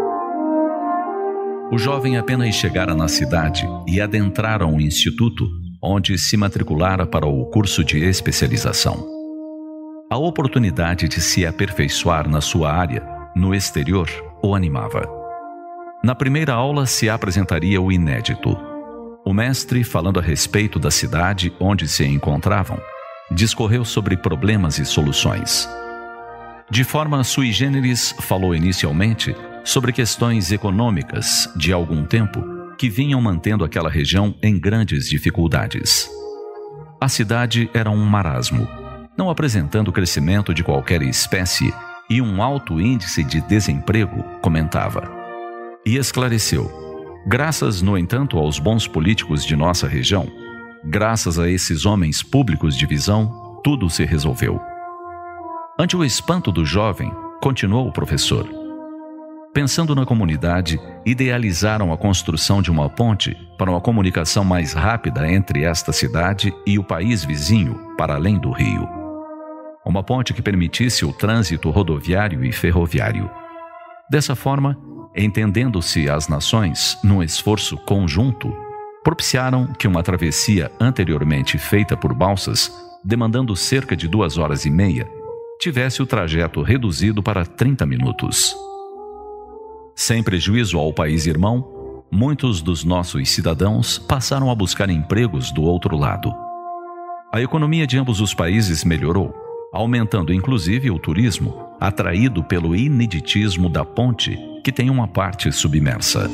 O jovem apenas chegara na cidade e adentrara um instituto, onde se matriculara para o curso de especialização. A oportunidade de se aperfeiçoar na sua área, no exterior, o animava. Na primeira aula se apresentaria o inédito. O mestre, falando a respeito da cidade onde se encontravam, discorreu sobre problemas e soluções. De forma sui generis, falou inicialmente sobre questões econômicas de algum tempo que vinham mantendo aquela região em grandes dificuldades. A cidade era um marasmo, não apresentando crescimento de qualquer espécie e um alto índice de desemprego, comentava. E esclareceu: graças, no entanto, aos bons políticos de nossa região, graças a esses homens públicos de visão, tudo se resolveu. Ante o espanto do jovem, continuou o professor. Pensando na comunidade, idealizaram a construção de uma ponte para uma comunicação mais rápida entre esta cidade e o país vizinho, para além do rio. Uma ponte que permitisse o trânsito rodoviário e ferroviário. Dessa forma, entendendo-se as nações num esforço conjunto, propiciaram que uma travessia anteriormente feita por balsas, demandando cerca de 2h30, tivesse o trajeto reduzido para 30 minutos. Sem prejuízo ao país irmão, muitos dos nossos cidadãos passaram a buscar empregos do outro lado. A economia de ambos os países melhorou, aumentando inclusive o turismo, atraído pelo ineditismo da ponte, que tem uma parte submersa.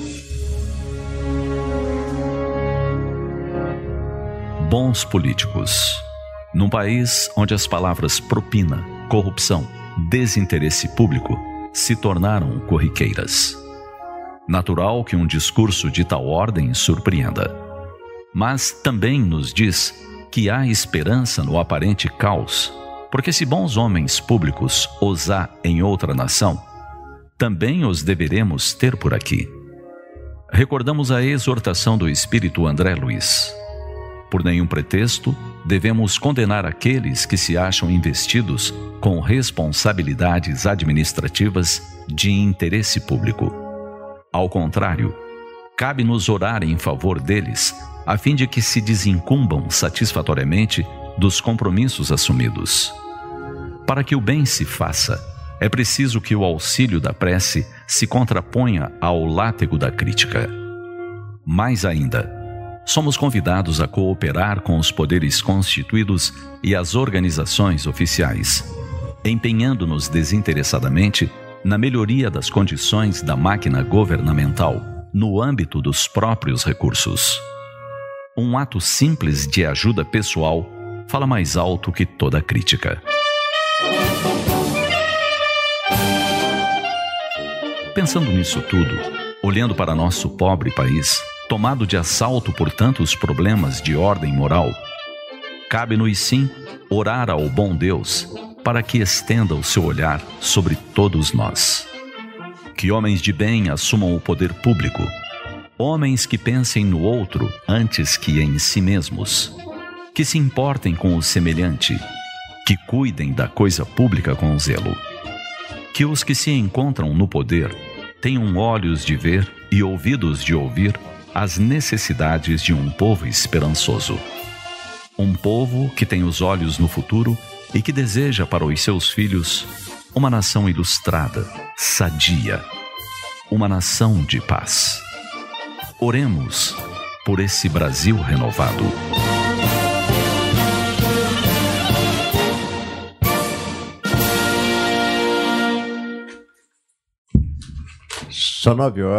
Bons políticos. Num país onde as palavras propina, corrupção, desinteresse público se tornaram corriqueiras. Natural que um discurso de tal ordem surpreenda. Mas também nos diz que há esperança no aparente caos, porque se bons homens públicos os há em outra nação, também os deveremos ter por aqui. Recordamos a exortação do espírito André Luiz. Por nenhum pretexto, devemos condenar aqueles que se acham investidos com responsabilidades administrativas de interesse público. Ao contrário, cabe-nos orar em favor deles, a fim de que se desincumbam satisfatoriamente dos compromissos assumidos. Para que o bem se faça, é preciso que o auxílio da prece se contraponha ao látego da crítica. Mais ainda, somos convidados a cooperar com os poderes constituídos e as organizações oficiais, empenhando-nos desinteressadamente na melhoria das condições da máquina governamental no âmbito dos próprios recursos. Um ato simples de ajuda pessoal fala mais alto que toda crítica. Pensando nisso tudo, olhando para nosso pobre país, tomado de assalto por tantos problemas de ordem moral, cabe-nos sim orar ao bom Deus para que estenda o seu olhar sobre todos nós. Que homens de bem assumam o poder público, homens que pensem no outro antes que em si mesmos, que se importem com o semelhante, que cuidem da coisa pública com zelo. Que os que se encontram no poder tenham olhos de ver e ouvidos de ouvir as necessidades de um povo esperançoso. Um povo que tem os olhos no futuro e que deseja para os seus filhos uma nação ilustrada, sadia, uma nação de paz. Oremos por esse Brasil renovado. São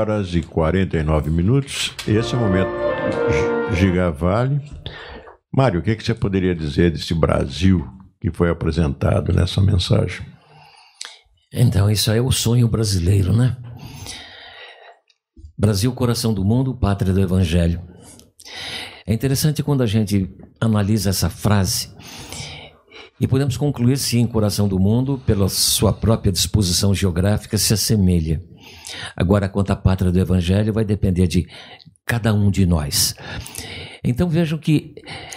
9h49. Esse é o momento Giga Vale. Mário, o que você poderia dizer desse Brasil que foi apresentado nessa mensagem? Então, isso aí é o sonho brasileiro, né? Brasil, coração do mundo, pátria do Evangelho. É interessante quando a gente analisa essa frase e podemos concluir, sim, coração do mundo, pela sua própria disposição geográfica, se assemelha. Agora, quanto à pátria do Evangelho, vai depender de cada um de nós. Então, vejam que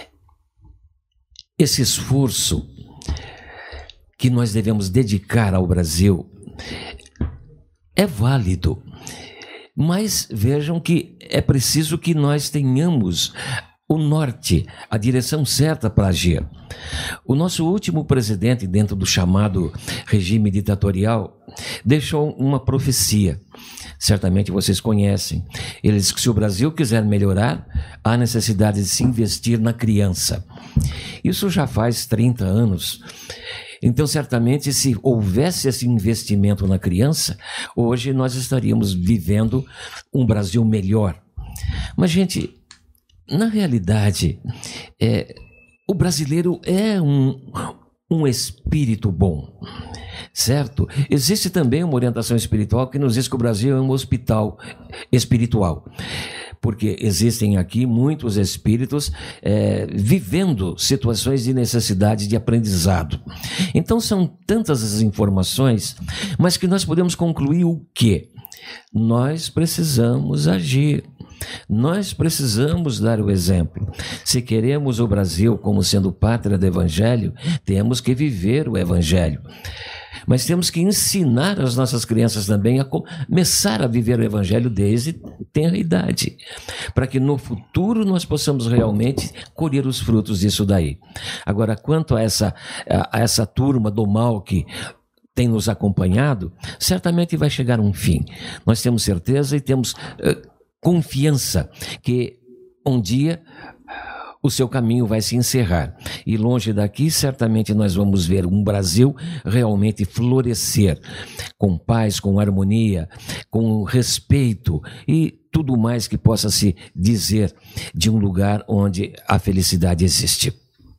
esse esforço que nós devemos dedicar ao Brasil é válido, mas vejam que é preciso que nós tenhamos o norte, a direção certa para agir. O nosso último presidente, dentro do chamado regime ditatorial, deixou uma profecia. Certamente vocês conhecem. Ele diz que se o Brasil quiser melhorar, há necessidade de se investir na criança. Isso já faz 30 anos. Então, certamente, se houvesse esse investimento na criança, hoje nós estaríamos vivendo um Brasil melhor. Mas, gente, na realidade, o brasileiro é um espírito bom, certo? Existe também uma orientação espiritual que nos diz que o Brasil é um hospital espiritual, porque existem aqui muitos espíritos vivendo situações de necessidade de aprendizado. Então são tantas as informações, mas que nós podemos concluir o quê? Nós precisamos agir. Nós precisamos dar o exemplo. Se queremos o Brasil como sendo pátria do Evangelho, temos que viver o Evangelho. Mas temos que ensinar as nossas crianças também a começar a viver o Evangelho desde tenra idade, para que no futuro nós possamos realmente colher os frutos disso daí. Agora, quanto a essa turma do mal que tem nos acompanhado, certamente vai chegar um fim. Nós temos certeza e temos confiança que um dia o seu caminho vai se encerrar. E longe daqui, certamente nós vamos ver um Brasil realmente florescer, com paz, com harmonia, com respeito e tudo mais que possa se dizer de um lugar onde a felicidade existe.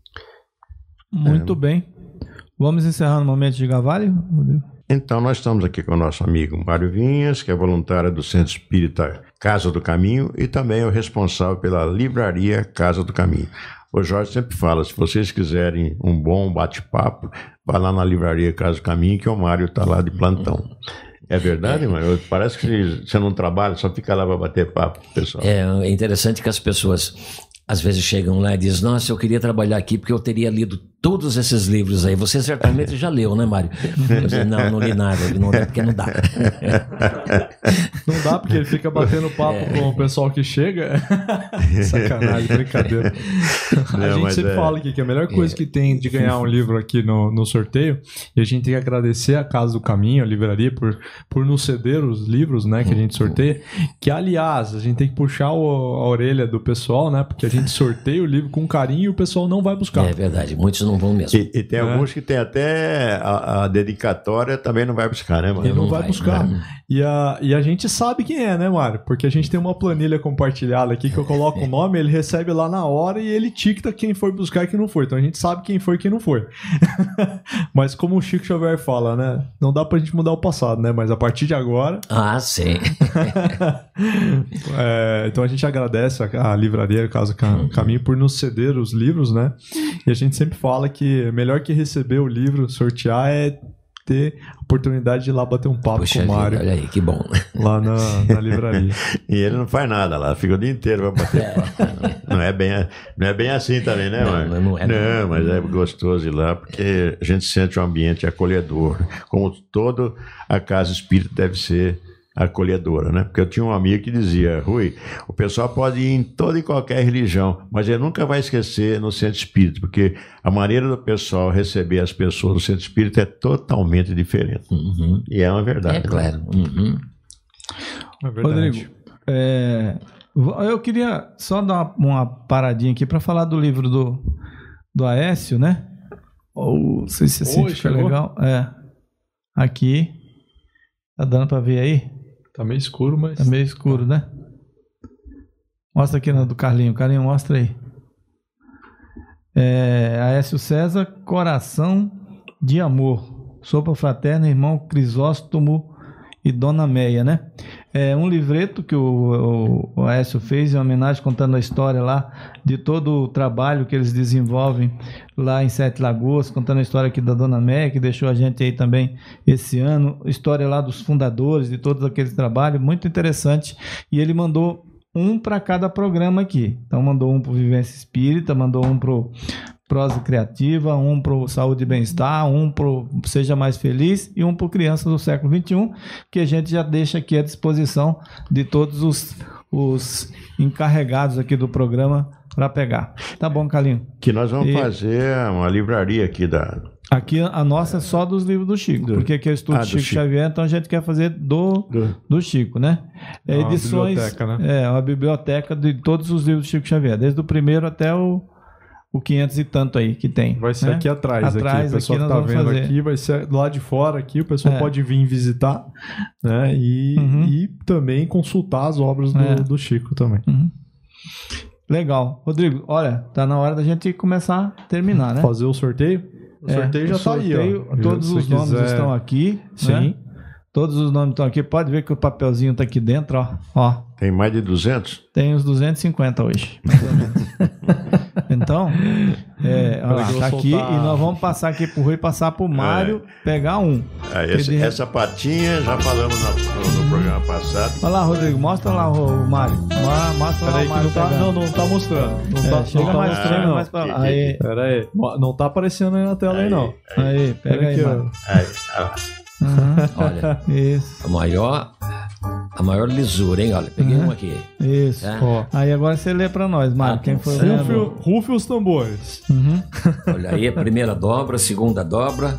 Muito bem. Vamos encerrar no momento de Gavalho, Rodrigo? Então, nós estamos aqui com o nosso amigo Mário Vinhas, que é voluntário do Centro Espírita Casa do Caminho e também é o responsável pela livraria Casa do Caminho. O Jorge sempre fala, se vocês quiserem um bom bate-papo, vá lá na livraria Casa do Caminho, que o Mário está lá de plantão. É verdade, mano? Parece que você não trabalha, só fica lá para bater papo, pessoal. É interessante que as pessoas às vezes chegam lá e dizem, nossa, eu queria trabalhar aqui porque eu teria lido todos esses livros aí. Você certamente já leu, né, Mário? Eu disse, não li nada, não dá porque não dá. Não dá porque ele fica batendo papo com o pessoal que chega. Sacanagem, brincadeira. A gente sempre fala aqui que a melhor coisa que tem de ganhar um livro aqui no sorteio, e a gente tem que agradecer a Casa do Caminho, a livraria, por nos ceder os livros, né, que a gente sorteia, que aliás, a gente tem que puxar a orelha do pessoal, né, porque a gente sorteia o livro com carinho e o pessoal não vai buscar. É verdade, muitos não vão mesmo. E tem alguns que tem até a dedicatória, também não vai buscar, né, mano? Ele não vai buscar. Né? E a gente sabe quem é, né, Mário? Porque a gente tem uma planilha compartilhada aqui que eu coloco o nome, ele recebe lá na hora e ele ticta quem foi buscar e quem não foi. Então a gente sabe quem foi e quem não foi. Mas como o Chico Xavier fala, né? Não dá pra gente mudar o passado, né? Mas a partir de agora... Ah, sim. Então a gente agradece a livraria Casa Caminho por nos ceder os livros, né? E a gente sempre fala que melhor que receber o livro, sortear, é ter a oportunidade de ir lá bater um papo com o Mário. Olha aí, que bom. Lá na livraria. E ele não faz nada lá, fica o dia inteiro pra bater papo. Não é bem assim também, né, Mário? Não, mas é gostoso ir lá, porque a gente sente um ambiente acolhedor, como toda a casa espírita deve ser acolhedora, né? Porque eu tinha um amigo que dizia, Rui, o pessoal pode ir em toda e qualquer religião, mas ele nunca vai esquecer no centro espírita, porque a maneira do pessoal receber as pessoas no centro espírita é totalmente diferente. Uhum. E é uma verdade. É claro. Uhum. É verdade. Rodrigo, eu queria só dar uma paradinha aqui para falar do livro do Aécio, né? Não sei se assim fica legal. Aqui. Tá dando para ver aí? Tá meio escuro, mas... Tá meio escuro, né? Mostra aqui na do Carlinho. Carlinho, mostra aí. Aécio César, Coração de Amor. Sopa Fraterna, Irmão Crisóstomo e Dona Meia, né? É um livreto que o Aécio fez em homenagem, contando a história lá de todo o trabalho que eles desenvolvem lá em Sete Lagoas, contando a história aqui da Dona Meia, que deixou a gente aí também esse ano, história lá dos fundadores, de todos aqueles trabalhos, muito interessante. E ele mandou um para cada programa aqui. Então mandou um para o Vivência Espírita, mandou um para o Prosa Criativa, um para o Saúde e Bem-Estar, um para o Seja Mais Feliz e um para o Criança do Século XXI, que a gente já deixa aqui à disposição de todos os encarregados aqui do programa para pegar. Tá bom, Carlinhos? Que nós vamos fazer uma livraria aqui da... Aqui a nossa é só dos livros do Chico, porque aqui é o estudo do Chico Xavier, então a gente quer fazer do Chico, né? Edições, uma biblioteca, né? Uma biblioteca de todos os livros do Chico Xavier, desde o primeiro até o 500 e tanto aí que tem. Vai ser, né? Aqui atrás, aqui. O pessoal que tá vendo fazer. Aqui vai ser do lado de fora aqui, o pessoal pode vir visitar, né? E também consultar as obras do Chico também. Legal. Rodrigo, olha, tá na hora da gente começar a terminar, né? Fazer o sorteio? O sorteio já tá aí, ó. Todos os nomes estão aqui. Sim. Né? Todos os nomes estão aqui. Pode ver que o papelzinho tá aqui dentro, ó. Tem mais de 200? Tem uns 250 hoje, mais ou menos. Então, tá aqui e nós vamos passar aqui pro Rui, passar pro Mário, pegar um. Essa patinha já falamos no programa passado. Olha lá, Rodrigo, mostra lá o Mário. Mostra lá o Mário. Não tá mostrando. Chega mais estranho, mais pra lá. Aí. Pera aí. Não tá aparecendo aí na tela aí, não. Aí, pega aí, Mário. Olha, isso. A maior lisura, hein? Olha, peguei um aqui. Isso. Aí agora você lê pra nós, Mário. Quem foi o Rufe os tambores. Olha aí, a primeira dobra, a segunda dobra.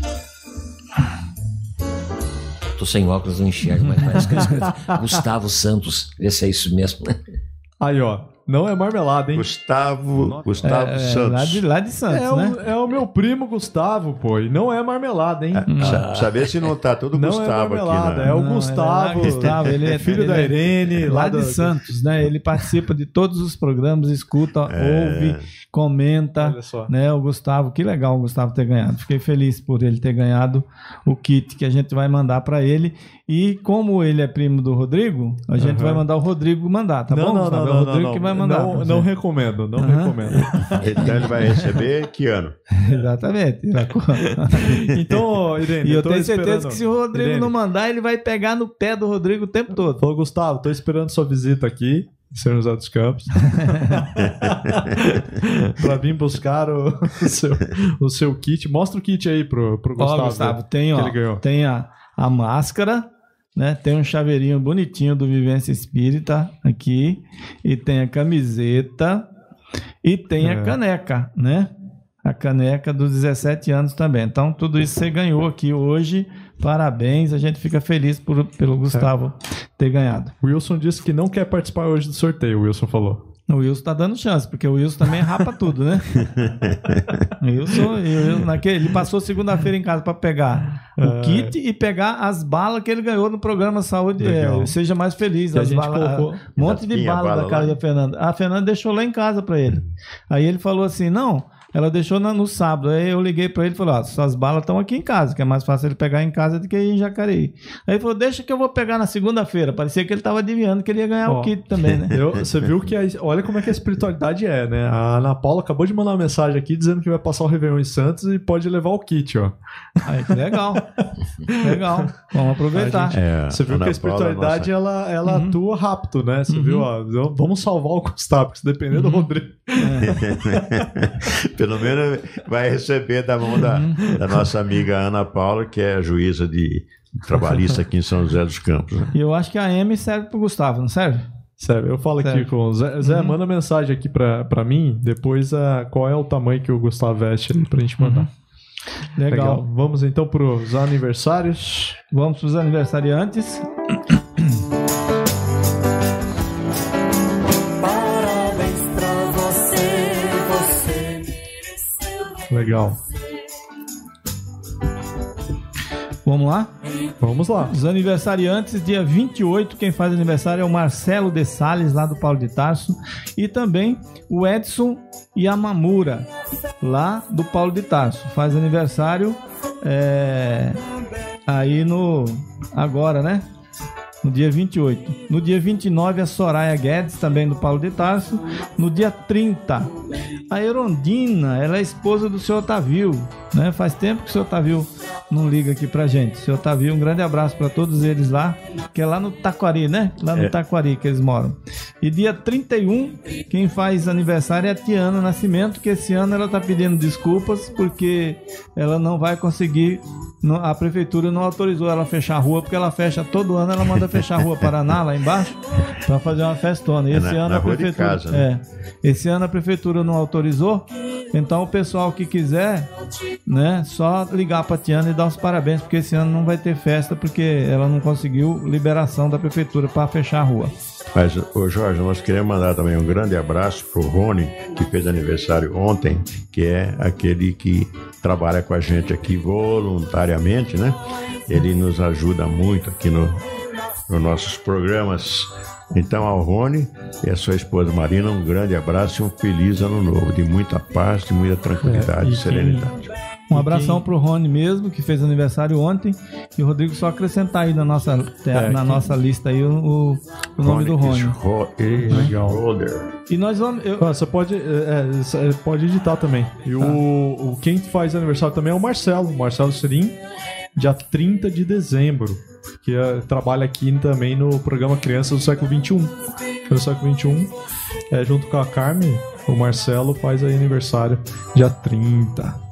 Tô sem óculos, não enxergo, mas parece que é escrito Gustavo Santos. Esse é isso mesmo. Aí, ó. Não é marmelada, hein? Gustavo Santos. Lá de Santos, né? É o meu primo Gustavo, pô. E não é marmelada, hein? Saber se não tá todo Gustavo aqui. Não é marmelada, é o Gustavo. Ele é filho da Irene. Lá de Santos, né? Ele participa de todos os programas, escuta, ouve, comenta. Olha só. Né? O Gustavo, que legal o Gustavo ter ganhado. Fiquei feliz por ele ter ganhado o kit que a gente vai mandar pra ele. E como ele é primo do Rodrigo, a gente vai mandar o Rodrigo mandar, tá bom, Gustavo? É o Rodrigo que vai mandar. Não recomendo, não recomendo. Então ele vai receber que ano? Exatamente. Então, Irene, e eu tenho certeza que se o Rodrigo não mandar, ele vai pegar no pé do Rodrigo o tempo todo. Falou, Gustavo, tô esperando sua visita aqui, São José dos Campos, pra vir buscar o seu kit. Mostra o kit aí pro Gustavo. Ó, Gustavo, tem a máscara, né? Tem um chaveirinho bonitinho do Vivência Espírita aqui, e tem a camiseta e tem a caneca, né? A caneca dos 17 anos também. Então tudo isso você ganhou aqui hoje. Parabéns, a gente fica feliz pelo Gustavo ter ganhado. O Wilson disse que não quer participar hoje do sorteio, o Wilson falou. O Wilson tá dando chance, porque o Wilson também rapa tudo, né? O Wilson, ele passou segunda-feira em casa para pegar o kit e pegar as balas que ele ganhou no programa Saúde. Seja Mais Feliz. Que a gente colocou um monte de bala da casa da Fernanda. A Fernanda deixou lá em casa para ele. Aí ele falou assim, não... Ela deixou no sábado. Aí eu liguei pra ele e falei, suas balas estão aqui em casa, que é mais fácil ele pegar em casa do que ir em Jacareí. Aí ele falou, deixa que eu vou pegar na segunda-feira. Parecia que ele tava adivinhando que ele ia ganhar o kit também, né? Você viu que... Olha como é que a espiritualidade é, né? A Ana Paula acabou de mandar uma mensagem aqui dizendo que vai passar o Réveillon em Santos e pode levar o kit, ó. Aí, que legal. Legal. Vamos aproveitar. Você viu que a espiritualidade, ela atua rápido, né? Você viu, ó, vamos salvar o Gustavo, porque se depender do Rodrigo... Pelo menos vai receber da mão da nossa amiga Ana Paula, que é juíza de trabalhista aqui em São José dos Campos. Né? E eu acho que a M serve pro Gustavo, não serve? Serve. Eu falo aqui com o Zé, manda mensagem aqui pra mim, depois qual é o tamanho que o Gustavo veste ali pra gente mandar. Legal. Vamos então pros aniversários. Vamos pros aniversariantes. Legal. Vamos lá? Vamos lá. Os aniversariantes, dia 28, quem faz aniversário é o Marcelo de Sales, lá do Paulo de Tarso, e também o Edson Yamamura, lá do Paulo de Tarso. Faz aniversário aí agora, né? No dia 28. No dia 29, a Soraya Guedes, também do Paulo de Tarso. No dia 30, a Erondina, ela é esposa do seu Otávio, né? Faz tempo que o seu Otávio não liga aqui pra gente. Seu Otávio, um grande abraço para todos eles lá, que é lá no Taquari, né? Lá no Taquari que eles moram. E dia 31, quem faz aniversário é a Tiana Nascimento, que esse ano ela tá pedindo desculpas porque ela não vai conseguir, a prefeitura não autorizou ela a fechar a rua, porque ela fecha todo ano, ela manda fechar a Rua Paraná lá embaixo para fazer uma festona. E esse ano a prefeitura, casa, né? Esse ano a prefeitura não autorizou. Então o pessoal que quiser, né, só ligar para a Tiana e dar os parabéns, porque esse ano não vai ter festa, porque ela não conseguiu liberação da prefeitura para fechar a rua. Mas, ô Jorge, nós queremos mandar também um grande abraço pro Rony, que fez aniversário ontem, que é aquele que trabalha com a gente aqui voluntariamente, né? Ele nos ajuda muito aqui nos nossos programas. Então, ao Rony e a sua esposa Marina, um grande abraço e um feliz ano novo, de muita paz, de muita tranquilidade e serenidade. Um abração pro Rony mesmo, que fez aniversário ontem. E o Rodrigo, só acrescentar aí na nossa lista aí o nome do Rony. Legal. E nós vamos... Você pode editar também. E o quem faz aniversário também é o Marcelo Serim, dia 30 de dezembro. Que trabalha aqui também no programa Crianças do Século XXI. No século XXI, junto com a Carmen, o Marcelo faz aí aniversário dia 30.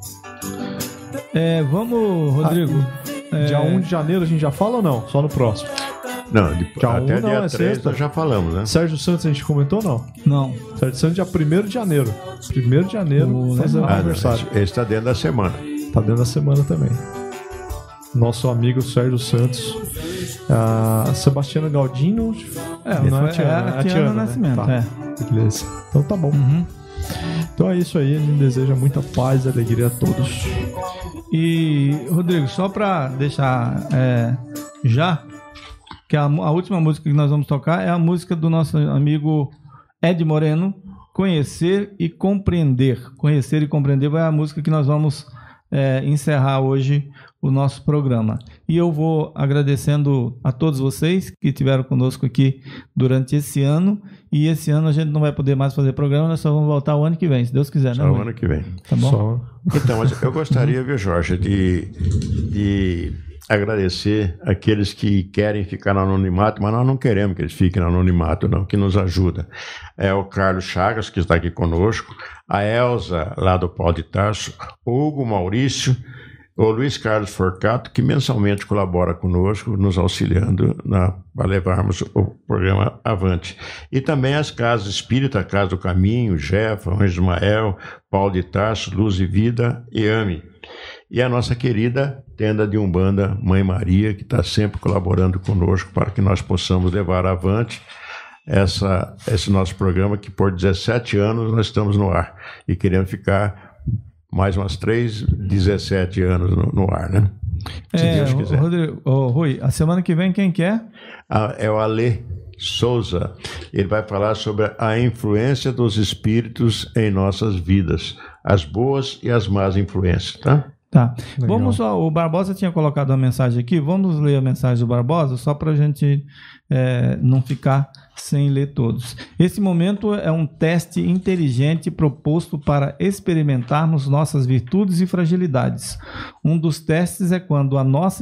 Vamos, Rodrigo. Dia 1 de janeiro a gente já fala ou não? Só no próximo? Não, até dia 3 nós já falamos, né? Sérgio Santos a gente comentou ou não? Não. Sérgio Santos dia 1º de janeiro. 1º de janeiro fazendo aniversário. Esse está dentro da semana. Está dentro da semana também. Nosso amigo Sérgio Santos. A Sebastiana Galdino. Não é a Tiana Nascimento. Né? Tá. Beleza. Então tá bom. Então é isso aí. A gente deseja muita paz e alegria a todos. E, Rodrigo, só para deixar que a última música que nós vamos tocar é a música do nosso amigo Ed Moreno, Conhecer e Compreender. Conhecer e Compreender vai a música que nós vamos encerrar hoje o nosso programa. E eu vou agradecendo a todos vocês que estiveram conosco aqui durante esse ano. E esse ano a gente não vai poder mais fazer programa, nós só vamos voltar o ano que vem, se Deus quiser, né? Só o ano que vem. Tá bom? Então, mas eu gostaria, viu, Jorge, de agradecer aqueles que querem ficar no anonimato, mas nós não queremos que eles fiquem no anonimato, não, que nos ajuda. É o Carlos Chagas, que está aqui conosco, a Elza, lá do Pau de Tarso, o Hugo Maurício, o Luiz Carlos Forcato, que mensalmente colabora conosco, nos auxiliando para levarmos o programa avante. E também as casas espírita, a Casa do Caminho, Jefa, Anjo Ismael, Paulo de Tarso, Luz e Vida e AME. E a nossa querida tenda de Umbanda, Mãe Maria, que está sempre colaborando conosco para que nós possamos levar avante esse nosso programa, que por 17 anos nós estamos no ar e queremos ficar mais umas 17 anos no ar, né? Se Deus quiser. Rodrigo, Rui, a semana que vem quem que é? É o Alê Souza. Ele vai falar sobre a influência dos espíritos em nossas vidas, as boas e as más influências, tá? Tá. Vamos só, o Barbosa tinha colocado uma mensagem aqui, vamos ler a mensagem do Barbosa, só para a gente não ficar sem ler todos. Esse momento é um teste inteligente proposto para experimentarmos nossas virtudes e fragilidades. Um dos testes é quanto à nossa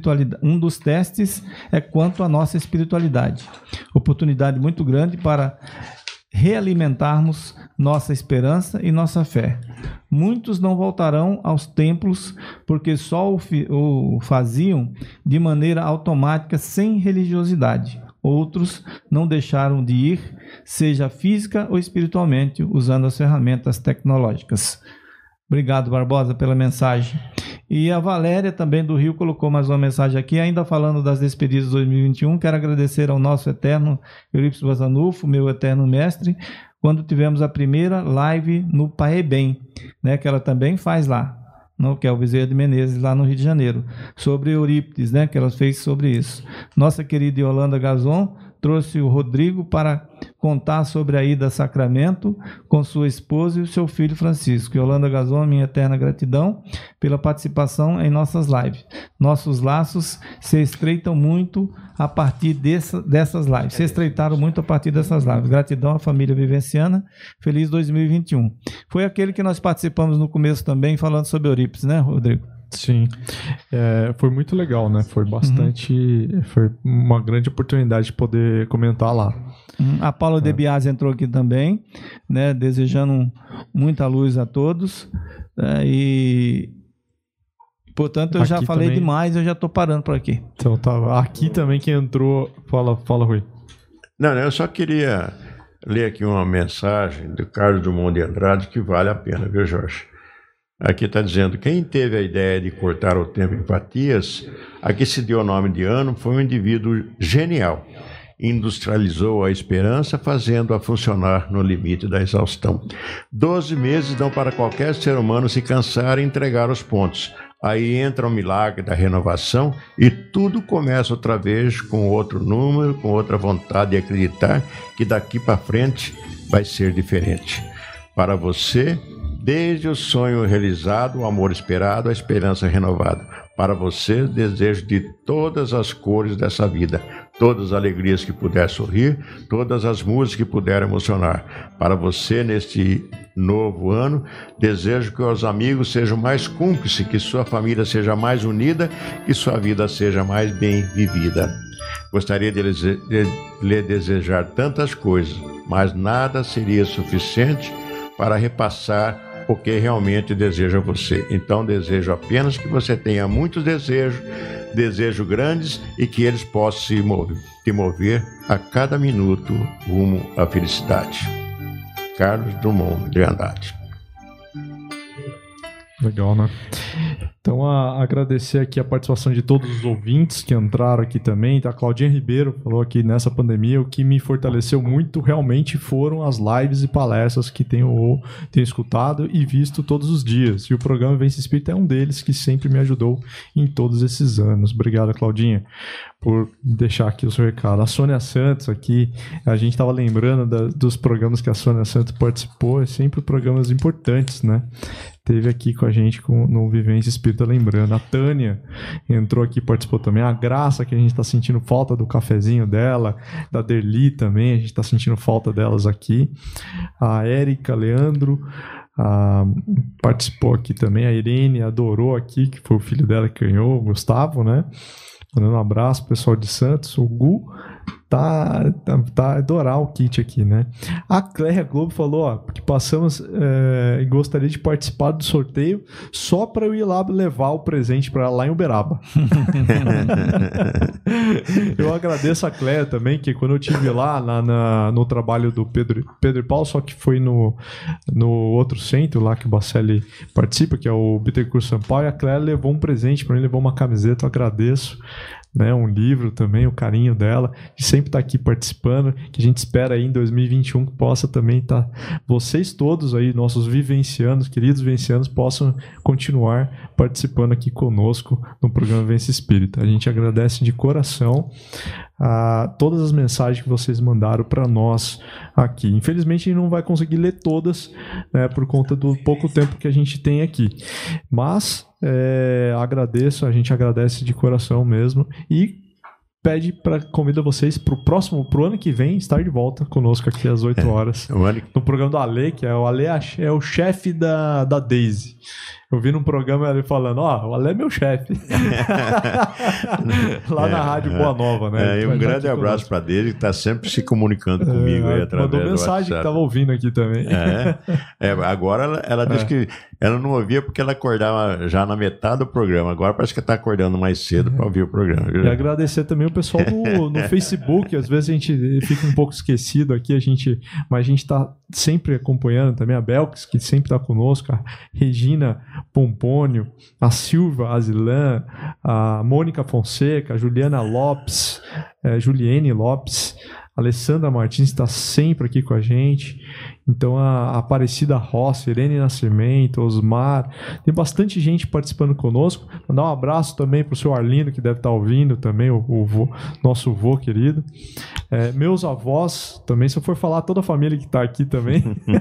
espiritualidade. Oportunidade muito grande para realimentarmos nossa esperança e nossa fé. Muitos não voltarão aos templos porque só o faziam de maneira automática, sem religiosidade. Outros não deixaram de ir, seja física ou espiritualmente, usando as ferramentas tecnológicas. Obrigado, Barbosa, pela mensagem. E a Valéria, também do Rio, colocou mais uma mensagem aqui, ainda falando das despedidas de 2021. Quero agradecer ao nosso eterno Eurípides Bazanufo, meu eterno mestre, quando tivemos a primeira live no Paebem, né, que ela também faz lá, que é o Bezerra de Menezes, lá no Rio de Janeiro, sobre Eurípides, né, que ela fez sobre isso. Nossa querida Yolanda Gazon trouxe o Rodrigo para contar sobre a ida a Sacramento com sua esposa e o seu filho Francisco. Yolanda Gazon, minha eterna gratidão pela participação em nossas lives. Nossos laços se estreitam muito a partir dessas lives. Se estreitaram muito a partir dessas lives. Gratidão à família vivenciana. Feliz 2021. Foi aquele que nós participamos no começo também, falando sobre Eurípides, né, Rodrigo? Sim, foi muito legal, né? Foi bastante, foi uma grande oportunidade de poder comentar lá. A Paula De Biasi entrou aqui também, né? Desejando muita luz a todos, e portanto eu já falei também demais, eu já estou parando por aqui. Então tá, aqui também quem entrou, fala Rui. Não, eu só queria ler aqui uma mensagem do Carlos Drummond de Andrade que vale a pena, viu, Jorge? Aqui está dizendo: quem teve a ideia de cortar o tempo em fatias, a que se deu o nome de ano, foi um indivíduo genial. Industrializou a esperança, fazendo-a funcionar no limite da exaustão. 12 meses dão para qualquer ser humano se cansar e entregar os pontos. Aí entra o milagre da renovação e tudo começa outra vez com outro número, com outra vontade de acreditar que daqui para frente vai ser diferente. Para você, desde o sonho realizado, o amor esperado, a esperança renovada. Para você, desejo de todas as cores dessa vida, todas as alegrias que puder sorrir, todas as músicas que puder emocionar. Para você, neste novo ano, desejo que os amigos sejam mais cúmplices, que sua família seja mais unida, que sua vida seja mais bem vivida. Gostaria de lhe desejar tantas coisas, mas nada seria suficiente para repassar o que realmente deseja você. Então desejo apenas que você tenha muitos desejos grandes, e que eles possam te mover a cada minuto rumo à felicidade. Carlos Drummond de Andrade. Legal, né? Então, agradecer aqui a participação de todos os ouvintes que entraram aqui também. A Claudinha Ribeiro falou aqui: nessa pandemia, o que me fortaleceu muito realmente foram as lives e palestras que tenho escutado e visto todos os dias. E o programa Vivência Espírita é um deles, que sempre me ajudou em todos esses anos. Obrigado, Claudinha, por deixar aqui o seu recado. A Sônia Santos aqui, a gente estava lembrando dos programas que a Sônia Santos participou, sempre programas importantes, né? Teve aqui com a gente no Vivência Espírita, lembrando. A Tânia entrou aqui, participou também. A Graça, que a gente está sentindo falta do cafezinho dela. Da Derli também, a gente está sentindo falta delas aqui. A Érica Leandro participou aqui também. A Irene adorou aqui, que foi o filho dela que ganhou, o Gustavo, né? Mandando um abraço pro pessoal de Santos. O Gu tá adorar o kit aqui, né? A Cléria Globo falou, que passamos e gostaria de participar do sorteio só para eu ir lá levar o presente para ela lá em Uberaba. Eu agradeço a Cléria também, que quando eu estive lá no trabalho do Pedro e Paulo, só que foi no outro centro lá que o Bacelli participa, que é o Bittencourt Sampaio, e a Cléria levou um presente para mim, levou uma camiseta, eu agradeço. Né, um livro também, o carinho dela, de sempre estar aqui participando, que a gente espera aí em 2021 que possa também estar, vocês todos aí, nossos vivencianos, queridos vivencianos, possam continuar participando aqui conosco no programa Vivência Espírita. A gente agradece de coração a todas as mensagens que vocês mandaram para nós aqui. Infelizmente a gente não vai conseguir ler todas, né, por conta do pouco tempo que a gente tem aqui, mas a gente agradece de coração mesmo e convida vocês pro ano que vem estar de volta conosco aqui às 8 horas no programa do Ale, que o Ale é o chefe da Daisy. Eu vi num programa ele falando, o Ale é meu chefe. Lá na Rádio Boa Nova, né? E um grande abraço para dele, que está sempre se comunicando comigo aí através do WhatsApp. Mandou mensagem que estava ouvindo aqui também. Agora ela disse que ela não ouvia porque ela acordava já na metade do programa. Agora parece que está acordando mais cedo para ouvir o programa. Viu? E agradecer também o pessoal no Facebook. Às vezes a gente fica um pouco esquecido aqui, mas a gente está sempre acompanhando também a Belkis, que sempre está conosco, a Regina Pompônio, a Silva Azilan, a Mônica Fonseca, a Juliana Lopes, Juliene Lopes, a Alessandra Martins está sempre aqui com a gente. Então a Aparecida Rossi, Irene Nascimento, Osmar, tem bastante gente participando conosco. Mandar um abraço também para o seu Arlindo, que deve estar ouvindo também, nosso vô querido. Meus avós também, se eu for falar toda a família que está aqui também.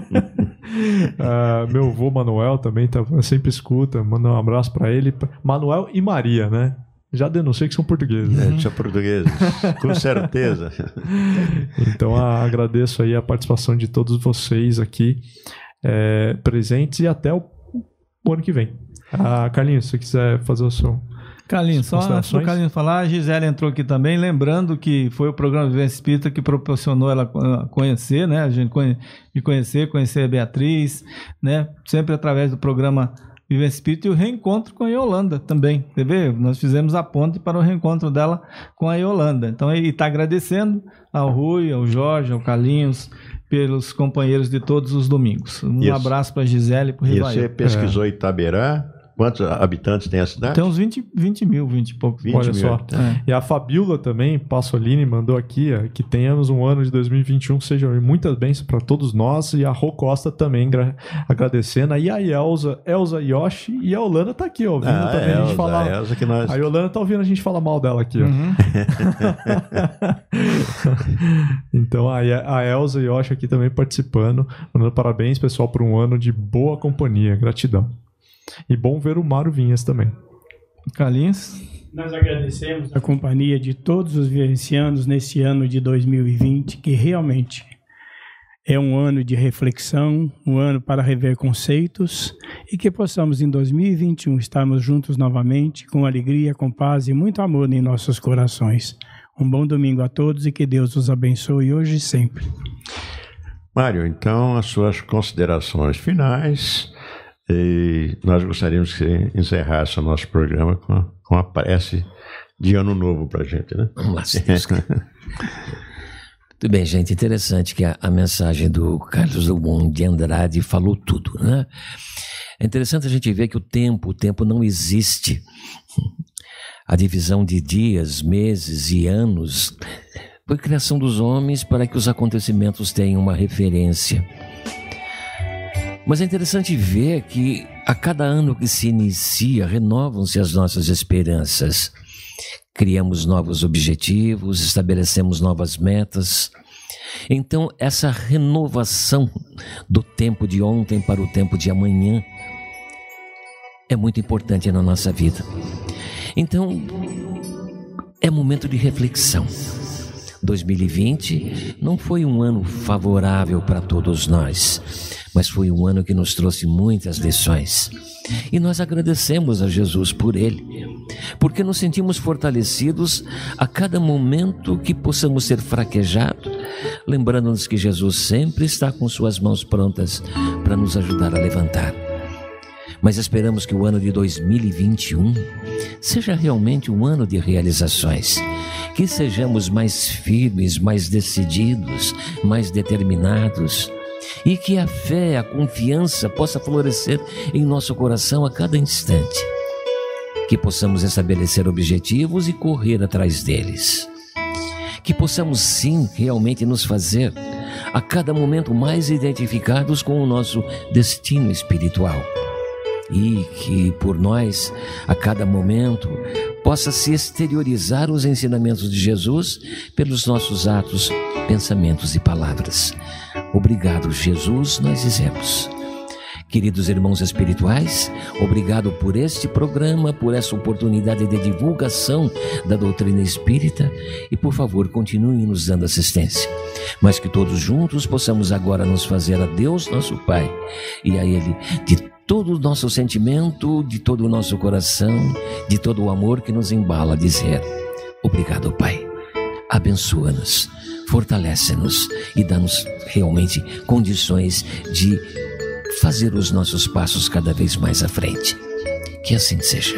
Meu vô Manuel também sempre escuta, manda um abraço para ele. Manuel e Maria, né? Já denunciei que são portugueses. São portugueses, com certeza. Então agradeço aí a participação de todos vocês aqui presentes e até o ano que vem. Carlinhos, se você quiser fazer o som. Carlinhos, só antes do Carlinhos falar, a Gisele entrou aqui também, lembrando que foi o programa Vivência Espírita que proporcionou ela conhecer, né? A gente conhecer a Beatriz, né? Sempre através do programa Vivência Espírita, e o reencontro com a Yolanda também. Você vê? Nós fizemos a ponte para o reencontro dela com a Yolanda. Então ele está agradecendo ao Rui, ao Jorge, ao Carlinhos, pelos companheiros de todos os domingos. Abraço para a Gisele e para o Rivail. E você pesquisou Itaberá? Quantos habitantes tem a cidade? Tem uns 20 mil, 20 e poucos. 20 Olha mil. Só. E a Fabiola também, Passolini, mandou aqui que tenhamos um ano de 2021 que seja muitas bênçãos para todos nós. E a Rô Costa também agradecendo. E a Elza Yoshi e a Yolanda tá aqui ouvindo também a gente falar. A Yolanda tá ouvindo a gente falar mal dela aqui. Então a Elza Yoshi aqui também participando. Mandando parabéns, pessoal, por um ano de boa companhia. Gratidão. E bom ver o Mário Vinhas também. Carlinhos? Nós agradecemos a companhia de todos os vivencianos nesse ano de 2020, que realmente é um ano de reflexão, um ano para rever conceitos, e que possamos em 2021 estarmos juntos novamente, com alegria, com paz e muito amor em nossos corações. Um bom domingo a todos e que Deus os abençoe hoje e sempre. Mário, então as suas considerações finais. E nós gostaríamos que você encerrasse o nosso programa com a prece de Ano Novo para a gente, né? Vamos lá, se Deus quiser. Muito bem, gente. Interessante que a mensagem do Carlos Drummond de Andrade falou tudo, né? É interessante a gente ver que o tempo não existe. A divisão de dias, meses e anos foi criação dos homens para que os acontecimentos tenham uma referência. Mas é interessante ver que a cada ano que se inicia, renovam-se as nossas esperanças. Criamos novos objetivos, estabelecemos novas metas. Então, essa renovação do tempo de ontem para o tempo de amanhã é muito importante na nossa vida. Então, é momento de reflexão. 2020 não foi um ano favorável para todos nós, mas foi um ano que nos trouxe muitas lições. E nós agradecemos a Jesus por ele, porque nos sentimos fortalecidos a cada momento que possamos ser fraquejados, lembrando-nos que Jesus sempre está com suas mãos prontas para nos ajudar a levantar. Mas esperamos que o ano de 2021 seja realmente um ano de realizações, que sejamos mais firmes, mais decididos, mais determinados, e que a fé, a confiança possa florescer em nosso coração a cada instante, que possamos estabelecer objetivos e correr atrás deles, que possamos sim realmente nos fazer a cada momento mais identificados com o nosso destino espiritual, e que por nós a cada momento possa se exteriorizar os ensinamentos de Jesus pelos nossos atos, pensamentos e palavras. Obrigado, Jesus, nós dizemos. Queridos irmãos espirituais, obrigado por este programa, por essa oportunidade de divulgação da doutrina espírita, e por favor, continuem nos dando assistência, mas que todos juntos possamos agora nos fazer a Deus nosso Pai e a Ele de todo o nosso sentimento, de todo o nosso coração, de todo o amor que nos embala a dizer: obrigado, Pai. Abençoa-nos, fortalece-nos e dá-nos realmente condições de fazer os nossos passos cada vez mais à frente. Que assim seja.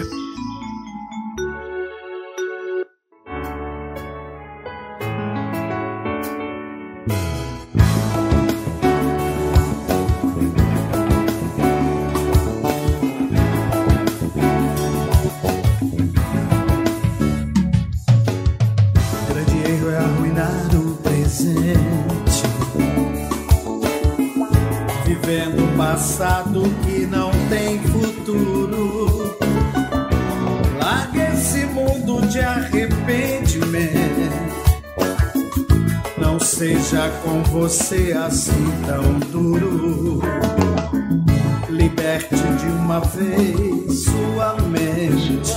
Com você assim tão duro, liberte de uma vez sua mente,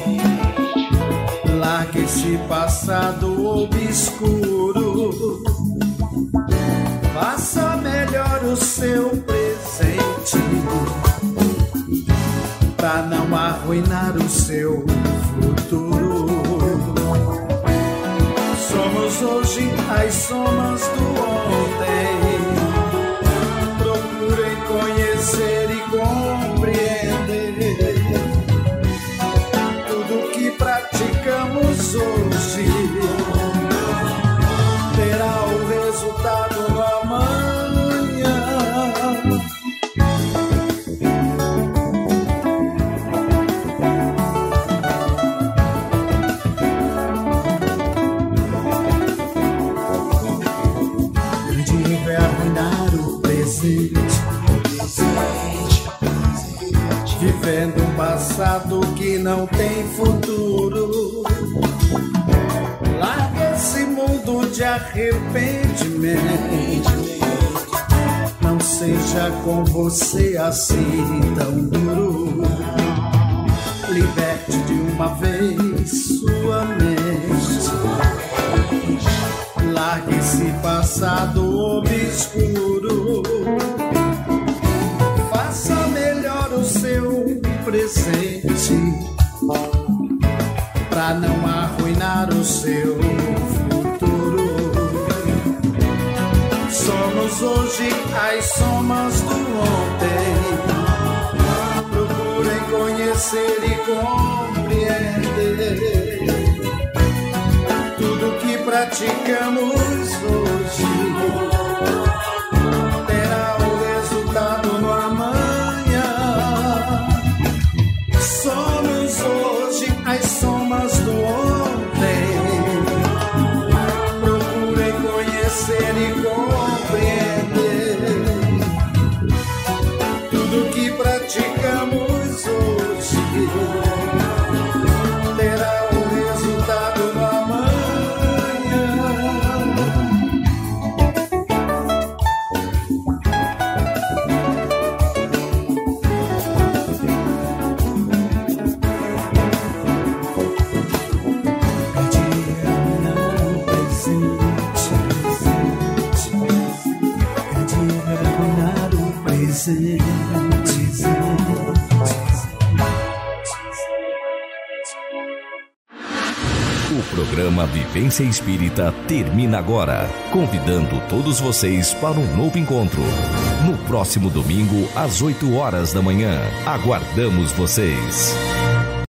largue esse passado obscuro, faça melhor o seu presente, pra o seu futuro. Somos hoje as somas do ontem. Procurem conhecer e compreender tudo que praticamos hoje. Terá o resultado no amanhã. Grande erro é arruinar o presente, vivendo um passado que não tem futuro. Larga esse mundo de arrependimento. Não seja com você assim tão duro. Liberte de uma vez sua mente. Largue esse passado obscuro. Faça melhor o seu presente, pra não arruinar o seu futuro. Somos hoje as somas do ontem. Procurem conhecer e compreender tudo que praticamos hoje. Terá o resultado no amanhã. Somos hoje as somas do ontem. Procurem conhecer e compreender tudo que praticamos hoje. Terá o resultado no amanhã. O programa Vivência Espírita termina agora, convidando todos vocês para um novo encontro. No próximo domingo, às 8 horas da manhã. Aguardamos vocês.